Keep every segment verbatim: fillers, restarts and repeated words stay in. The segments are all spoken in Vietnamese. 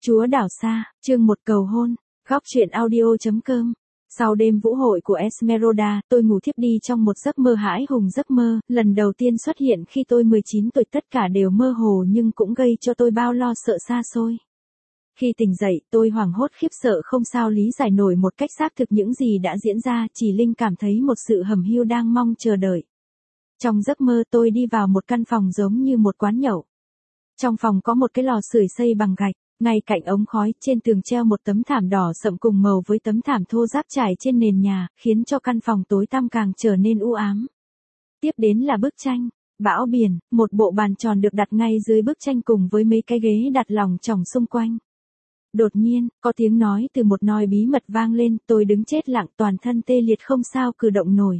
Chúa đảo xa, chương một cầu hôn, góc truyện audio.com. Sau đêm vũ hội của Esmeralda, tôi ngủ thiếp đi trong một giấc mơ hãi hùng giấc mơ, lần đầu tiên xuất hiện khi tôi mười chín tuổi, tất cả đều mơ hồ nhưng cũng gây cho tôi bao lo sợ xa xôi. Khi tỉnh dậy, tôi hoảng hốt khiếp sợ không sao lý giải nổi một cách xác thực những gì đã diễn ra, chỉ linh cảm thấy một sự hầm hiu đang mong chờ đợi. Trong giấc mơ tôi đi vào một căn phòng giống như một quán nhậu. Trong phòng có một cái lò sưởi xây bằng gạch, ngay cạnh ống khói, trên tường treo một tấm thảm đỏ sậm cùng màu với tấm thảm thô ráp trải trên nền nhà, khiến cho căn phòng tối tăm càng trở nên u ám. Tiếp đến là bức tranh, bão biển, một bộ bàn tròn được đặt ngay dưới bức tranh cùng với mấy cái ghế đặt lòng chòng xung quanh. Đột nhiên, có tiếng nói từ một nơi bí mật vang lên, tôi đứng chết lặng, toàn thân tê liệt không sao cử động nổi.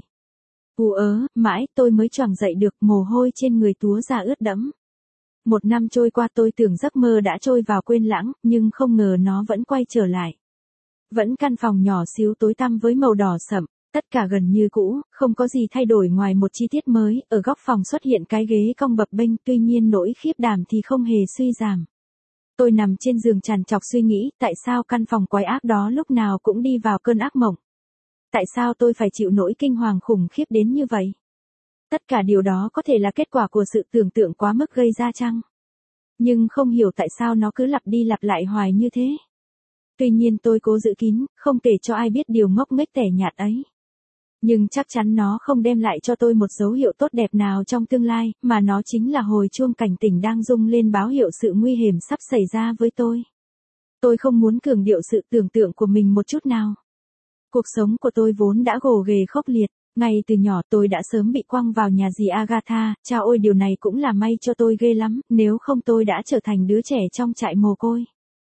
Ù ớ, mãi tôi mới choàng dậy được, mồ hôi trên người túa ra ướt đẫm. Một năm trôi qua, tôi tưởng giấc mơ đã trôi vào quên lãng, nhưng không ngờ nó vẫn quay trở lại. Vẫn căn phòng nhỏ xíu tối tăm với màu đỏ sậm, tất cả gần như cũ, không có gì thay đổi ngoài một chi tiết mới, ở góc phòng xuất hiện cái ghế cong bập bênh, tuy nhiên nỗi khiếp đảm thì không hề suy giảm. Tôi nằm trên giường trằn trọc suy nghĩ, tại sao căn phòng quái ác đó lúc nào cũng đi vào cơn ác mộng? Tại sao tôi phải chịu nỗi kinh hoàng khủng khiếp đến như vậy? Tất cả điều đó có thể là kết quả của sự tưởng tượng quá mức gây ra chăng? Nhưng không hiểu tại sao nó cứ lặp đi lặp lại hoài như thế. Tuy nhiên tôi cố giữ kín, không kể cho ai biết điều ngốc nghếch tẻ nhạt ấy. Nhưng chắc chắn nó không đem lại cho tôi một dấu hiệu tốt đẹp nào trong tương lai, mà nó chính là hồi chuông cảnh tỉnh đang rung lên báo hiệu sự nguy hiểm sắp xảy ra với tôi. Tôi không muốn cường điệu sự tưởng tượng của mình một chút nào. Cuộc sống của tôi vốn đã gồ ghề khốc liệt. Ngay từ nhỏ tôi đã sớm bị quăng vào nhà dì Agatha, cha ôi điều này cũng là may cho tôi ghê lắm, nếu không tôi đã trở thành đứa trẻ trong trại mồ côi.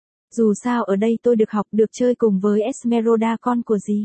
Dù sao ở đây tôi được học, được chơi cùng với Esmeralda con của dì.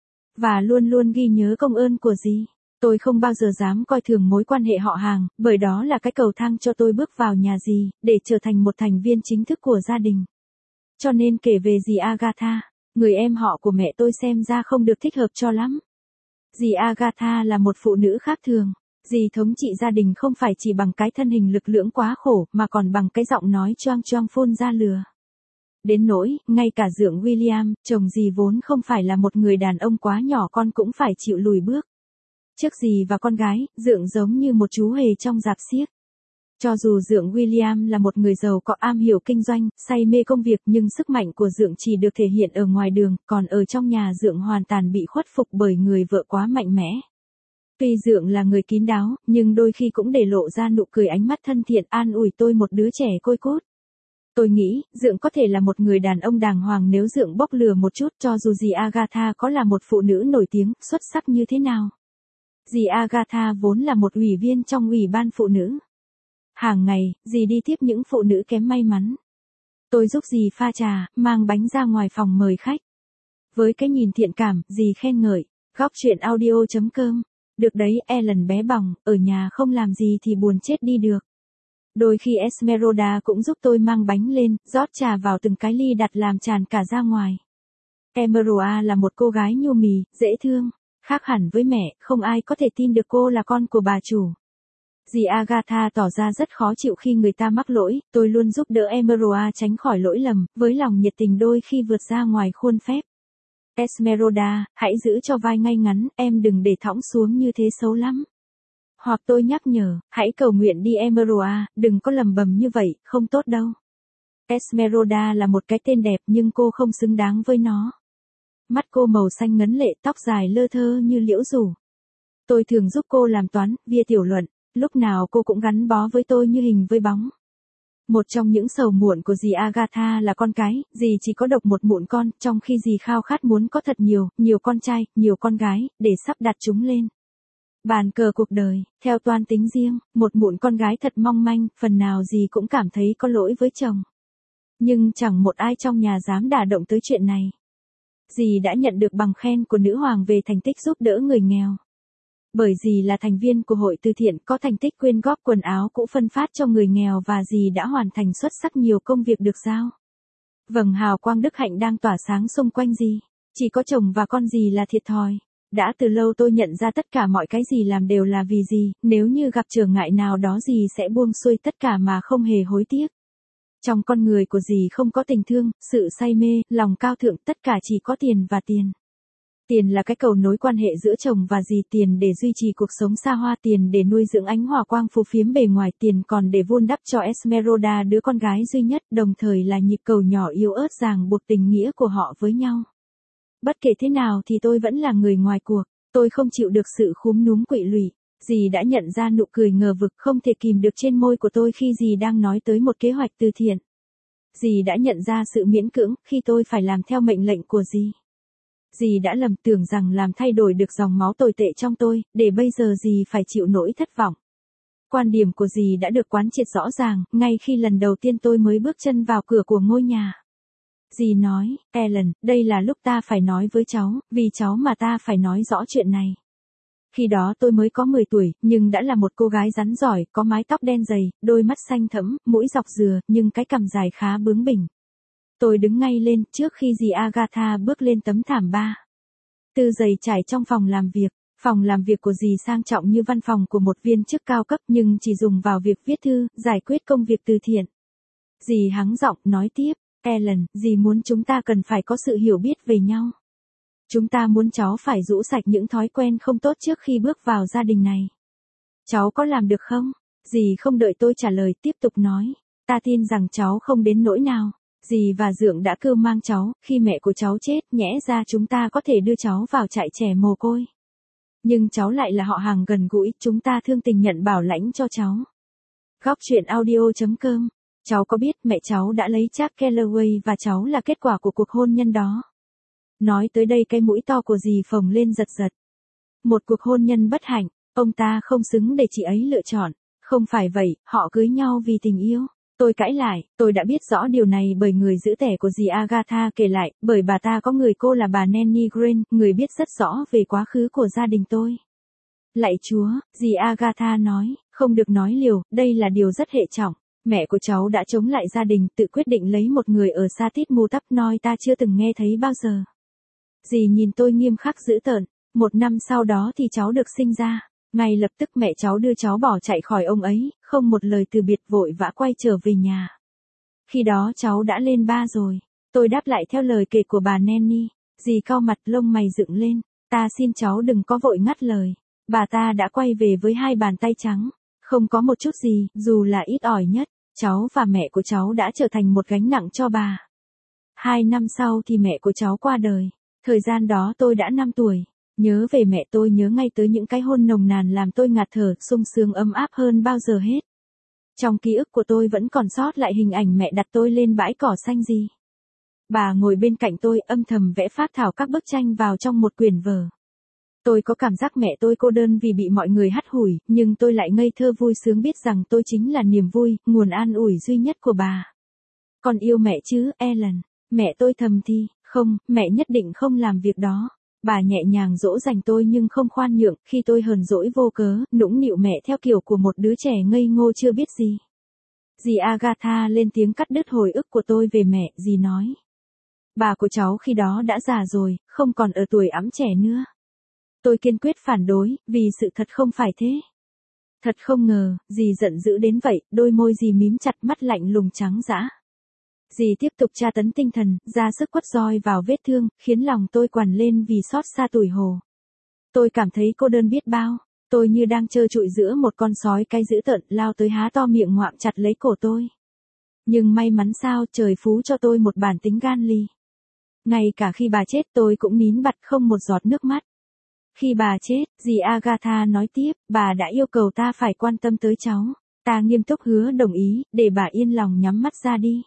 Và luôn luôn ghi nhớ công ơn của dì. Tôi không bao giờ dám coi thường mối quan hệ họ hàng, bởi đó là cái cầu thang cho tôi bước vào nhà dì, để trở thành một thành viên chính thức của gia đình. Cho nên kể về dì Agatha, người em họ của mẹ tôi xem ra không được thích hợp cho lắm. Dì Agatha là một phụ nữ khác thường. Dì thống trị gia đình không phải chỉ bằng cái thân hình lực lưỡng quá khổ, mà còn bằng cái giọng nói choang choang phun ra lừa. Đến nỗi, ngay cả dượng William, chồng dì vốn không phải là một người đàn ông quá nhỏ con cũng phải chịu lùi bước. Trước dì và con gái, dượng giống như một chú hề trong rạp xiếc. Cho dù dượng William là một người giàu có am hiểu kinh doanh, say mê công việc, nhưng sức mạnh của dượng chỉ được thể hiện ở ngoài đường, còn ở trong nhà dượng hoàn toàn bị khuất phục bởi người vợ quá mạnh mẽ. Tuy dượng là người kín đáo, nhưng đôi khi cũng để lộ ra nụ cười ánh mắt thân thiện an ủi tôi một đứa trẻ côi cút. Tôi nghĩ, dượng có thể là một người đàn ông đàng hoàng nếu dượng bóc lừa một chút, cho dù dì Agatha có là một phụ nữ nổi tiếng, xuất sắc như thế nào. Dì Agatha vốn là một ủy viên trong ủy ban phụ nữ. Hàng ngày, dì đi tiếp những phụ nữ kém may mắn. Tôi giúp dì pha trà, mang bánh ra ngoài phòng mời khách. Với cái nhìn thiện cảm, dì khen ngợi, góc truyện audio.com. Được đấy, Ellen bé bỏng, ở nhà không làm gì thì buồn chết đi được. Đôi khi Esmeralda cũng giúp tôi mang bánh lên, rót trà vào từng cái ly đặt làm tràn cả ra ngoài. Esmeralda là một cô gái nhu mì, dễ thương. Khác hẳn với mẹ, không ai có thể tin được cô là con của bà chủ. Dì Agatha tỏ ra rất khó chịu khi người ta mắc lỗi, tôi luôn giúp đỡ Esmeralda tránh khỏi lỗi lầm, với lòng nhiệt tình đôi khi vượt ra ngoài khuôn phép. Esmeralda, hãy giữ cho vai ngay ngắn, em đừng để thõng xuống như thế xấu lắm. Hoặc tôi nhắc nhở, hãy cầu nguyện đi Esmeralda, đừng có lầm bầm như vậy, không tốt đâu. Esmeralda là một cái tên đẹp nhưng cô không xứng đáng với nó. Mắt cô màu xanh ngấn lệ, tóc dài lơ thơ như liễu rủ. Tôi thường giúp cô làm toán, via tiểu luận. Lúc nào cô cũng gắn bó với tôi như hình với bóng. Một trong những sầu muộn của dì Agatha là con cái, dì chỉ có độc một mụn con, trong khi dì khao khát muốn có thật nhiều, nhiều con trai, nhiều con gái, để sắp đặt chúng lên bàn cờ cuộc đời, theo toan tính riêng, một mụn con gái thật mong manh, phần nào dì cũng cảm thấy có lỗi với chồng. Nhưng chẳng một ai trong nhà dám đả động tới chuyện này. Dì đã nhận được bằng khen của nữ hoàng về thành tích giúp đỡ người nghèo. Bởi dì là thành viên của hội từ thiện có thành tích quyên góp quần áo cũ phân phát cho người nghèo và dì đã hoàn thành xuất sắc nhiều công việc được giao. Vầng hào quang đức hạnh đang tỏa sáng xung quanh dì. Chỉ có chồng và con dì là thiệt thòi. Đã từ lâu tôi nhận ra tất cả mọi cái dì làm đều là vì dì, nếu như gặp trở ngại nào đó dì sẽ buông xuôi tất cả mà không hề hối tiếc. Trong con người của dì không có tình thương, sự say mê, lòng cao thượng, tất cả chỉ có tiền và tiền. Tiền là cái cầu nối quan hệ giữa chồng và dì, tiền để duy trì cuộc sống xa hoa, tiền để nuôi dưỡng ánh hỏa quang phú phiếm bề ngoài, tiền còn để vun đắp cho Esmeralda đứa con gái duy nhất, đồng thời là nhịp cầu nhỏ yếu ớt ràng buộc tình nghĩa của họ với nhau. Bất kể thế nào thì tôi vẫn là người ngoài cuộc, tôi không chịu được sự khúm núm quỵ lụy. Dì đã nhận ra nụ cười ngờ vực không thể kìm được trên môi của tôi khi dì đang nói tới một kế hoạch từ thiện. Dì đã nhận ra sự miễn cưỡng khi tôi phải làm theo mệnh lệnh của dì. Dì đã lầm tưởng rằng làm thay đổi được dòng máu tồi tệ trong tôi, để bây giờ dì phải chịu nỗi thất vọng. Quan điểm của dì đã được quán triệt rõ ràng, ngay khi lần đầu tiên tôi mới bước chân vào cửa của ngôi nhà. Dì nói, Ellen, đây là lúc ta phải nói với cháu, vì cháu mà ta phải nói rõ chuyện này. Khi đó tôi mới có mười tuổi, nhưng đã là một cô gái rắn giỏi, có mái tóc đen dày, đôi mắt xanh thẫm, mũi dọc dừa, nhưng cái cằm dài khá bướng bỉnh. Tôi đứng ngay lên trước khi dì Agatha bước lên tấm thảm ba. Tư giày trải trong phòng làm việc. Phòng làm việc của dì sang trọng như văn phòng của một viên chức cao cấp nhưng chỉ dùng vào việc viết thư, giải quyết công việc từ thiện. Dì hắng giọng nói tiếp, Ellen, dì muốn chúng ta cần phải có sự hiểu biết về nhau. Chúng ta muốn cháu phải rũ sạch những thói quen không tốt trước khi bước vào gia đình này. Cháu có làm được không? Dì không đợi tôi trả lời, tiếp tục nói, ta tin rằng cháu không đến nỗi nào. Dì và Dượng đã cưu mang cháu, khi mẹ của cháu chết, nhẽ ra chúng ta có thể đưa cháu vào trại trẻ mồ côi. Nhưng cháu lại là họ hàng gần gũi, chúng ta thương tình nhận bảo lãnh cho cháu. Góc truyện audio chấm com. Cháu có biết mẹ cháu đã lấy Jack Kellaway và cháu là kết quả của cuộc hôn nhân đó. Nói tới đây cái mũi to của dì phồng lên giật giật. Một cuộc hôn nhân bất hạnh, ông ta không xứng để chị ấy lựa chọn. Không phải vậy, họ cưới nhau vì tình yêu. Tôi cãi lại, tôi đã biết rõ điều này bởi người giữ tẻ của dì Agatha kể lại, bởi bà ta có người cô là bà Nanny Green, người biết rất rõ về quá khứ của gia đình tôi. Lạy Chúa, dì Agatha nói, không được nói liều, đây là điều rất hệ trọng. Mẹ của cháu đã chống lại gia đình, tự quyết định lấy một người ở Sa Tít Mù Tắp Noi ta chưa từng nghe thấy bao giờ. Dì nhìn tôi nghiêm khắc dữ tợn, một năm sau đó thì cháu được sinh ra. Ngay lập tức mẹ cháu đưa cháu bỏ chạy khỏi ông ấy, không một lời từ biệt, vội vã quay trở về nhà. Khi đó cháu đã lên ba rồi. Tôi đáp lại theo lời kể của bà Nanny. Dì cau mặt, lông mày dựng lên. Ta xin cháu đừng có vội ngắt lời. Bà ta đã quay về với hai bàn tay trắng. Không có một chút gì, dù là ít ỏi nhất. Cháu và mẹ của cháu đã trở thành một gánh nặng cho bà. Hai năm sau thì mẹ của cháu qua đời. Thời gian đó tôi đã năm tuổi. Nhớ về mẹ tôi nhớ ngay tới những cái hôn nồng nàn làm tôi ngạt thở, sung sướng ấm áp hơn bao giờ hết. Trong ký ức của tôi vẫn còn sót lại hình ảnh mẹ đặt tôi lên bãi cỏ xanh gì. Bà ngồi bên cạnh tôi âm thầm vẽ phác thảo các bức tranh vào trong một quyển vở. Tôi có cảm giác mẹ tôi cô đơn vì bị mọi người hắt hủi, nhưng tôi lại ngây thơ vui sướng biết rằng tôi chính là niềm vui, nguồn an ủi duy nhất của bà. Con yêu mẹ chứ, Ellen. Mẹ tôi thầm thì, không, mẹ nhất định không làm việc đó. Bà nhẹ nhàng dỗ dành tôi nhưng không khoan nhượng, khi tôi hờn dỗi vô cớ, nũng nịu mẹ theo kiểu của một đứa trẻ ngây ngô chưa biết gì. Dì Agatha lên tiếng cắt đứt hồi ức của tôi về mẹ, dì nói. Bà của cháu khi đó đã già rồi, không còn ở tuổi ẵm trẻ nữa. Tôi kiên quyết phản đối, vì sự thật không phải thế. Thật không ngờ, dì giận dữ đến vậy, đôi môi dì mím chặt, mắt lạnh lùng trắng dã. Dì tiếp tục tra tấn tinh thần, ra sức quất roi vào vết thương, khiến lòng tôi quằn lên vì xót xa tủi hổ. Tôi cảm thấy cô đơn biết bao, tôi như đang trơ trụi giữa một con sói cái dữ tợn lao tới há to miệng ngoạm chặt lấy cổ tôi. Nhưng may mắn sao trời phú cho tôi một bản tính gan lì. Ngay cả khi bà chết tôi cũng nín bặt không một giọt nước mắt. Khi bà chết, dì Agatha nói tiếp, bà đã yêu cầu ta phải quan tâm tới cháu. Ta nghiêm túc hứa đồng ý, để bà yên lòng nhắm mắt ra đi.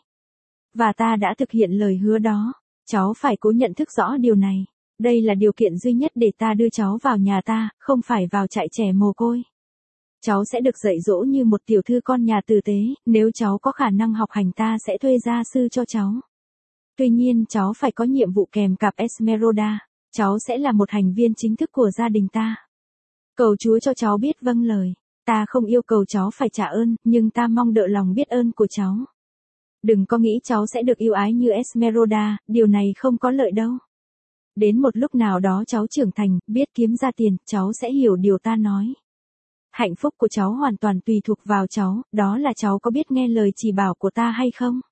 Và ta đã thực hiện lời hứa đó. Cháu phải cố nhận thức rõ điều này. Đây là điều kiện duy nhất để ta đưa cháu vào nhà ta, không phải vào trại trẻ mồ côi. Cháu sẽ được dạy dỗ như một tiểu thư con nhà tử tế, nếu cháu có khả năng học hành ta sẽ thuê gia sư cho cháu. Tuy nhiên cháu phải có nhiệm vụ kèm cặp Esmeralda, cháu sẽ là một thành viên chính thức của gia đình ta. Cầu Chúa cho cháu biết vâng lời, ta không yêu cầu cháu phải trả ơn, nhưng ta mong đợi lòng biết ơn của cháu. Đừng có nghĩ cháu sẽ được yêu ái như Esmeralda, điều này không có lợi đâu. Đến một lúc nào đó cháu trưởng thành, biết kiếm ra tiền, cháu sẽ hiểu điều ta nói. Hạnh phúc của cháu hoàn toàn tùy thuộc vào cháu, đó là cháu có biết nghe lời chỉ bảo của ta hay không.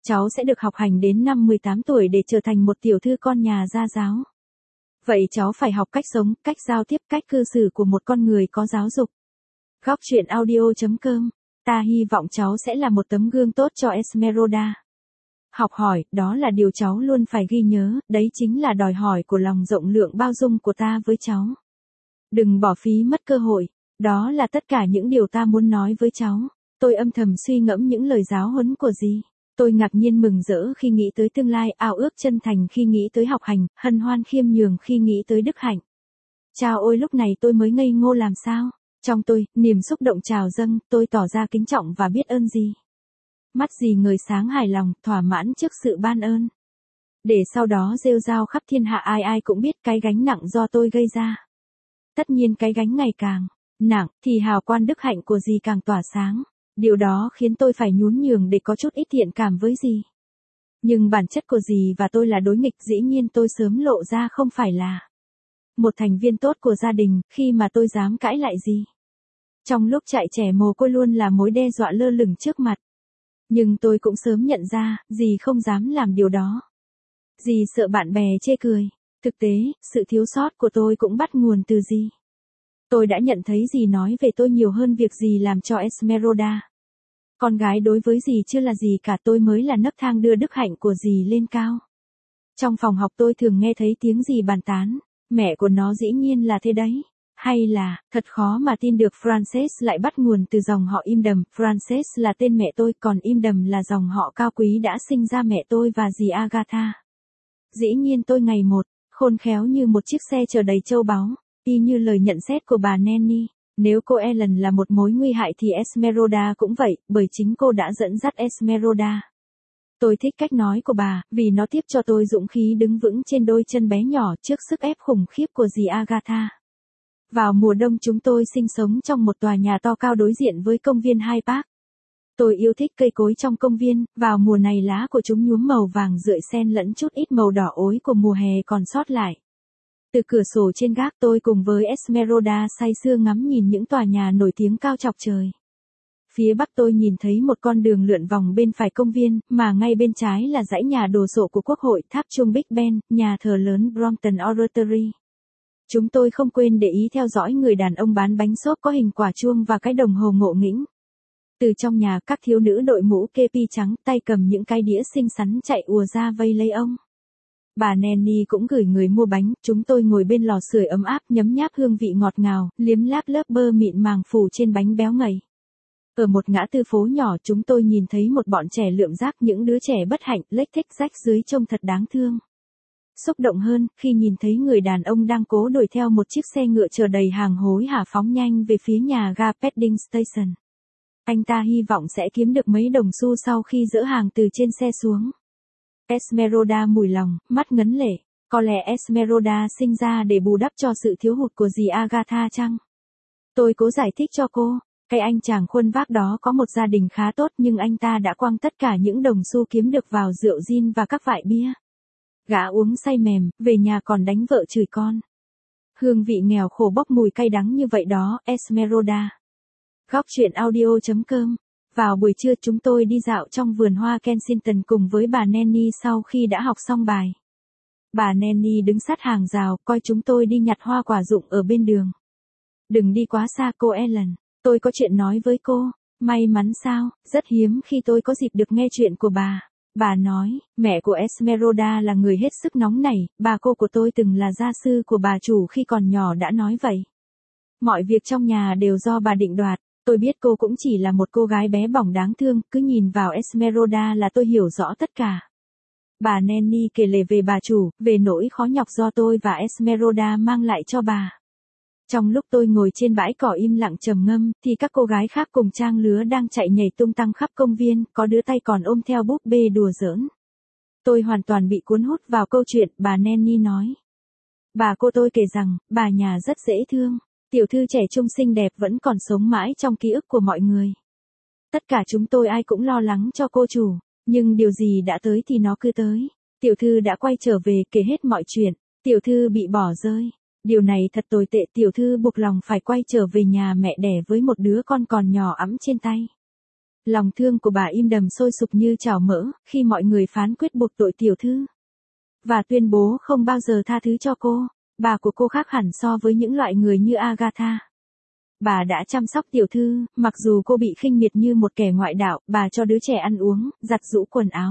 cháu sẽ được học hành đến năm mười tám tuổi để trở thành một tiểu thư con nhà gia giáo. Vậy cháu phải học cách sống, cách giao tiếp, cách cư xử của một con người có giáo dục. Góc chuyện audio chấm com. Ta hy vọng cháu sẽ là một tấm gương tốt cho Esmeralda. Học hỏi, đó là điều cháu luôn phải ghi nhớ, đấy chính là đòi hỏi của lòng rộng lượng bao dung của ta với cháu. Đừng bỏ phí mất cơ hội, đó là tất cả những điều ta muốn nói với cháu. Tôi âm thầm suy ngẫm những lời giáo huấn của dì. Tôi ngạc nhiên mừng rỡ khi nghĩ tới tương lai, ao ước chân thành khi nghĩ tới học hành, hân hoan khiêm nhường khi nghĩ tới đức hạnh. Chao ôi, lúc này tôi mới ngây ngô làm sao. Trong tôi, niềm xúc động trào dâng, tôi tỏ ra kính trọng và biết ơn dì. Mắt dì ngời sáng hài lòng, thỏa mãn trước sự ban ơn. Để sau đó rêu rao khắp thiên hạ, ai ai cũng biết cái gánh nặng do tôi gây ra. Tất nhiên cái gánh ngày càng nặng, thì hào quang đức hạnh của dì càng tỏa sáng. Điều đó khiến tôi phải nhún nhường để có chút ít thiện cảm với dì. Nhưng bản chất của dì và tôi là đối nghịch, dĩ nhiên tôi sớm lộ ra không phải là một thành viên tốt của gia đình, khi mà tôi dám cãi lại dì. Trong lúc trại trẻ mồ côi luôn là mối đe dọa lơ lửng trước mặt. Nhưng tôi cũng sớm nhận ra, dì không dám làm điều đó. Dì sợ bạn bè chê cười. Thực tế, sự thiếu sót của tôi cũng bắt nguồn từ dì. Tôi đã nhận thấy dì nói về tôi nhiều hơn việc dì làm cho Esmeralda. Con gái đối với dì chưa là gì cả, tôi mới là nấc thang đưa đức hạnh của dì lên cao. Trong phòng học tôi thường nghe thấy tiếng dì bàn tán, mẹ của nó dĩ nhiên là thế đấy. Hay là, thật khó mà tin được Frances lại bắt nguồn từ dòng họ Im Đầm. Frances là tên mẹ tôi, còn Im Đầm là dòng họ cao quý đã sinh ra mẹ tôi và dì Agatha. Dĩ nhiên tôi ngày một, khôn khéo như một chiếc xe chở đầy châu báu, y như lời nhận xét của bà Nanny. Nếu cô Ellen là một mối nguy hại thì Esmeralda cũng vậy, bởi chính cô đã dẫn dắt Esmeralda. Tôi thích cách nói của bà, vì nó tiếp cho tôi dũng khí đứng vững trên đôi chân bé nhỏ trước sức ép khủng khiếp của dì Agatha. Vào mùa đông chúng tôi sinh sống trong một tòa nhà to cao đối diện với công viên Hyde Park. Tôi yêu thích cây cối trong công viên, vào mùa này lá của chúng nhuốm màu vàng rượi xen lẫn chút ít màu đỏ ối của mùa hè còn sót lại. Từ cửa sổ trên gác tôi cùng với Esmeralda say sưa ngắm nhìn những tòa nhà nổi tiếng cao chọc trời. Phía bắc tôi nhìn thấy một con đường lượn vòng bên phải công viên, mà ngay bên trái là dãy nhà đồ sộ của Quốc hội, tháp chuông Big Ben, nhà thờ lớn Brompton Oratory. Chúng tôi không quên để ý theo dõi người đàn ông bán bánh xốp có hình quả chuông và cái đồng hồ ngộ nghĩnh. Từ trong nhà, các thiếu nữ đội mũ kepi trắng, tay cầm những cái đĩa xinh xắn chạy ùa ra vây lấy ông. Bà Nanny cũng gửi người mua bánh, chúng tôi ngồi bên lò sưởi ấm áp nhấm nháp hương vị ngọt ngào, liếm láp lớp bơ mịn màng phủ trên bánh béo ngậy. Ở một ngã tư phố nhỏ chúng tôi nhìn thấy một bọn trẻ lượm rác, những đứa trẻ bất hạnh, lếch thếch rách rưới trông thật đáng thương. Xúc động hơn, khi nhìn thấy người đàn ông đang cố đuổi theo một chiếc xe ngựa chở đầy hàng hối hả phóng nhanh về phía nhà ga Padding Station. Anh ta hy vọng sẽ kiếm được mấy đồng xu sau khi dỡ hàng từ trên xe xuống. Esmeralda mùi lòng, mắt ngấn lệ. Có lẽ Esmeralda sinh ra để bù đắp cho sự thiếu hụt của dì Agatha chăng? Tôi cố giải thích cho cô. Cái anh chàng khuôn vác đó có một gia đình khá tốt, nhưng anh ta đã quăng tất cả những đồng xu kiếm được vào rượu gin và các vại bia. Gã uống say mềm, về nhà còn đánh vợ chửi con. Hương vị nghèo khổ bốc mùi cay đắng như vậy đó, Esmeralda. Góc chuyện audio chấm com. Vào buổi trưa chúng tôi đi dạo trong vườn hoa Kensington cùng với bà Nanny sau khi đã học xong bài. Bà Nanny đứng sát hàng rào, coi chúng tôi đi nhặt hoa quả rụng ở bên đường. Đừng đi quá xa cô Ellen, tôi có chuyện nói với cô. May mắn sao, rất hiếm khi tôi có dịp được nghe chuyện của bà. Bà nói, mẹ của Esmeralda là người hết sức nóng nảy, bà cô của tôi từng là gia sư của bà chủ khi còn nhỏ đã nói vậy. Mọi việc trong nhà đều do bà định đoạt, tôi biết cô cũng chỉ là một cô gái bé bỏng đáng thương, cứ nhìn vào Esmeralda là tôi hiểu rõ tất cả. Bà Nanny kể lể về bà chủ, về nỗi khó nhọc do tôi và Esmeralda mang lại cho bà. Trong lúc tôi ngồi trên bãi cỏ im lặng trầm ngâm, thì các cô gái khác cùng trang lứa đang chạy nhảy tung tăng khắp công viên, có đứa tay còn ôm theo búp bê đùa giỡn. Tôi hoàn toàn bị cuốn hút vào câu chuyện, bà Nanny nói. Bà cô tôi kể rằng, bà nhà rất dễ thương, tiểu thư trẻ trung xinh đẹp vẫn còn sống mãi trong ký ức của mọi người. Tất cả chúng tôi ai cũng lo lắng cho cô chủ, nhưng điều gì đã tới thì nó cứ tới. Tiểu thư đã quay trở về kể hết mọi chuyện, tiểu thư bị bỏ rơi. Điều này thật tồi tệ, tiểu thư buộc lòng phải quay trở về nhà mẹ đẻ với một đứa con còn nhỏ ẵm trên tay. Lòng thương của bà im đầm sôi sục như chảo mỡ, khi mọi người phán quyết buộc tội tiểu thư. Và tuyên bố không bao giờ tha thứ cho cô. Bà của cô khác hẳn so với những loại người như Agatha. Bà đã chăm sóc tiểu thư, mặc dù cô bị khinh miệt như một kẻ ngoại đạo, bà cho đứa trẻ ăn uống, giặt giũ quần áo.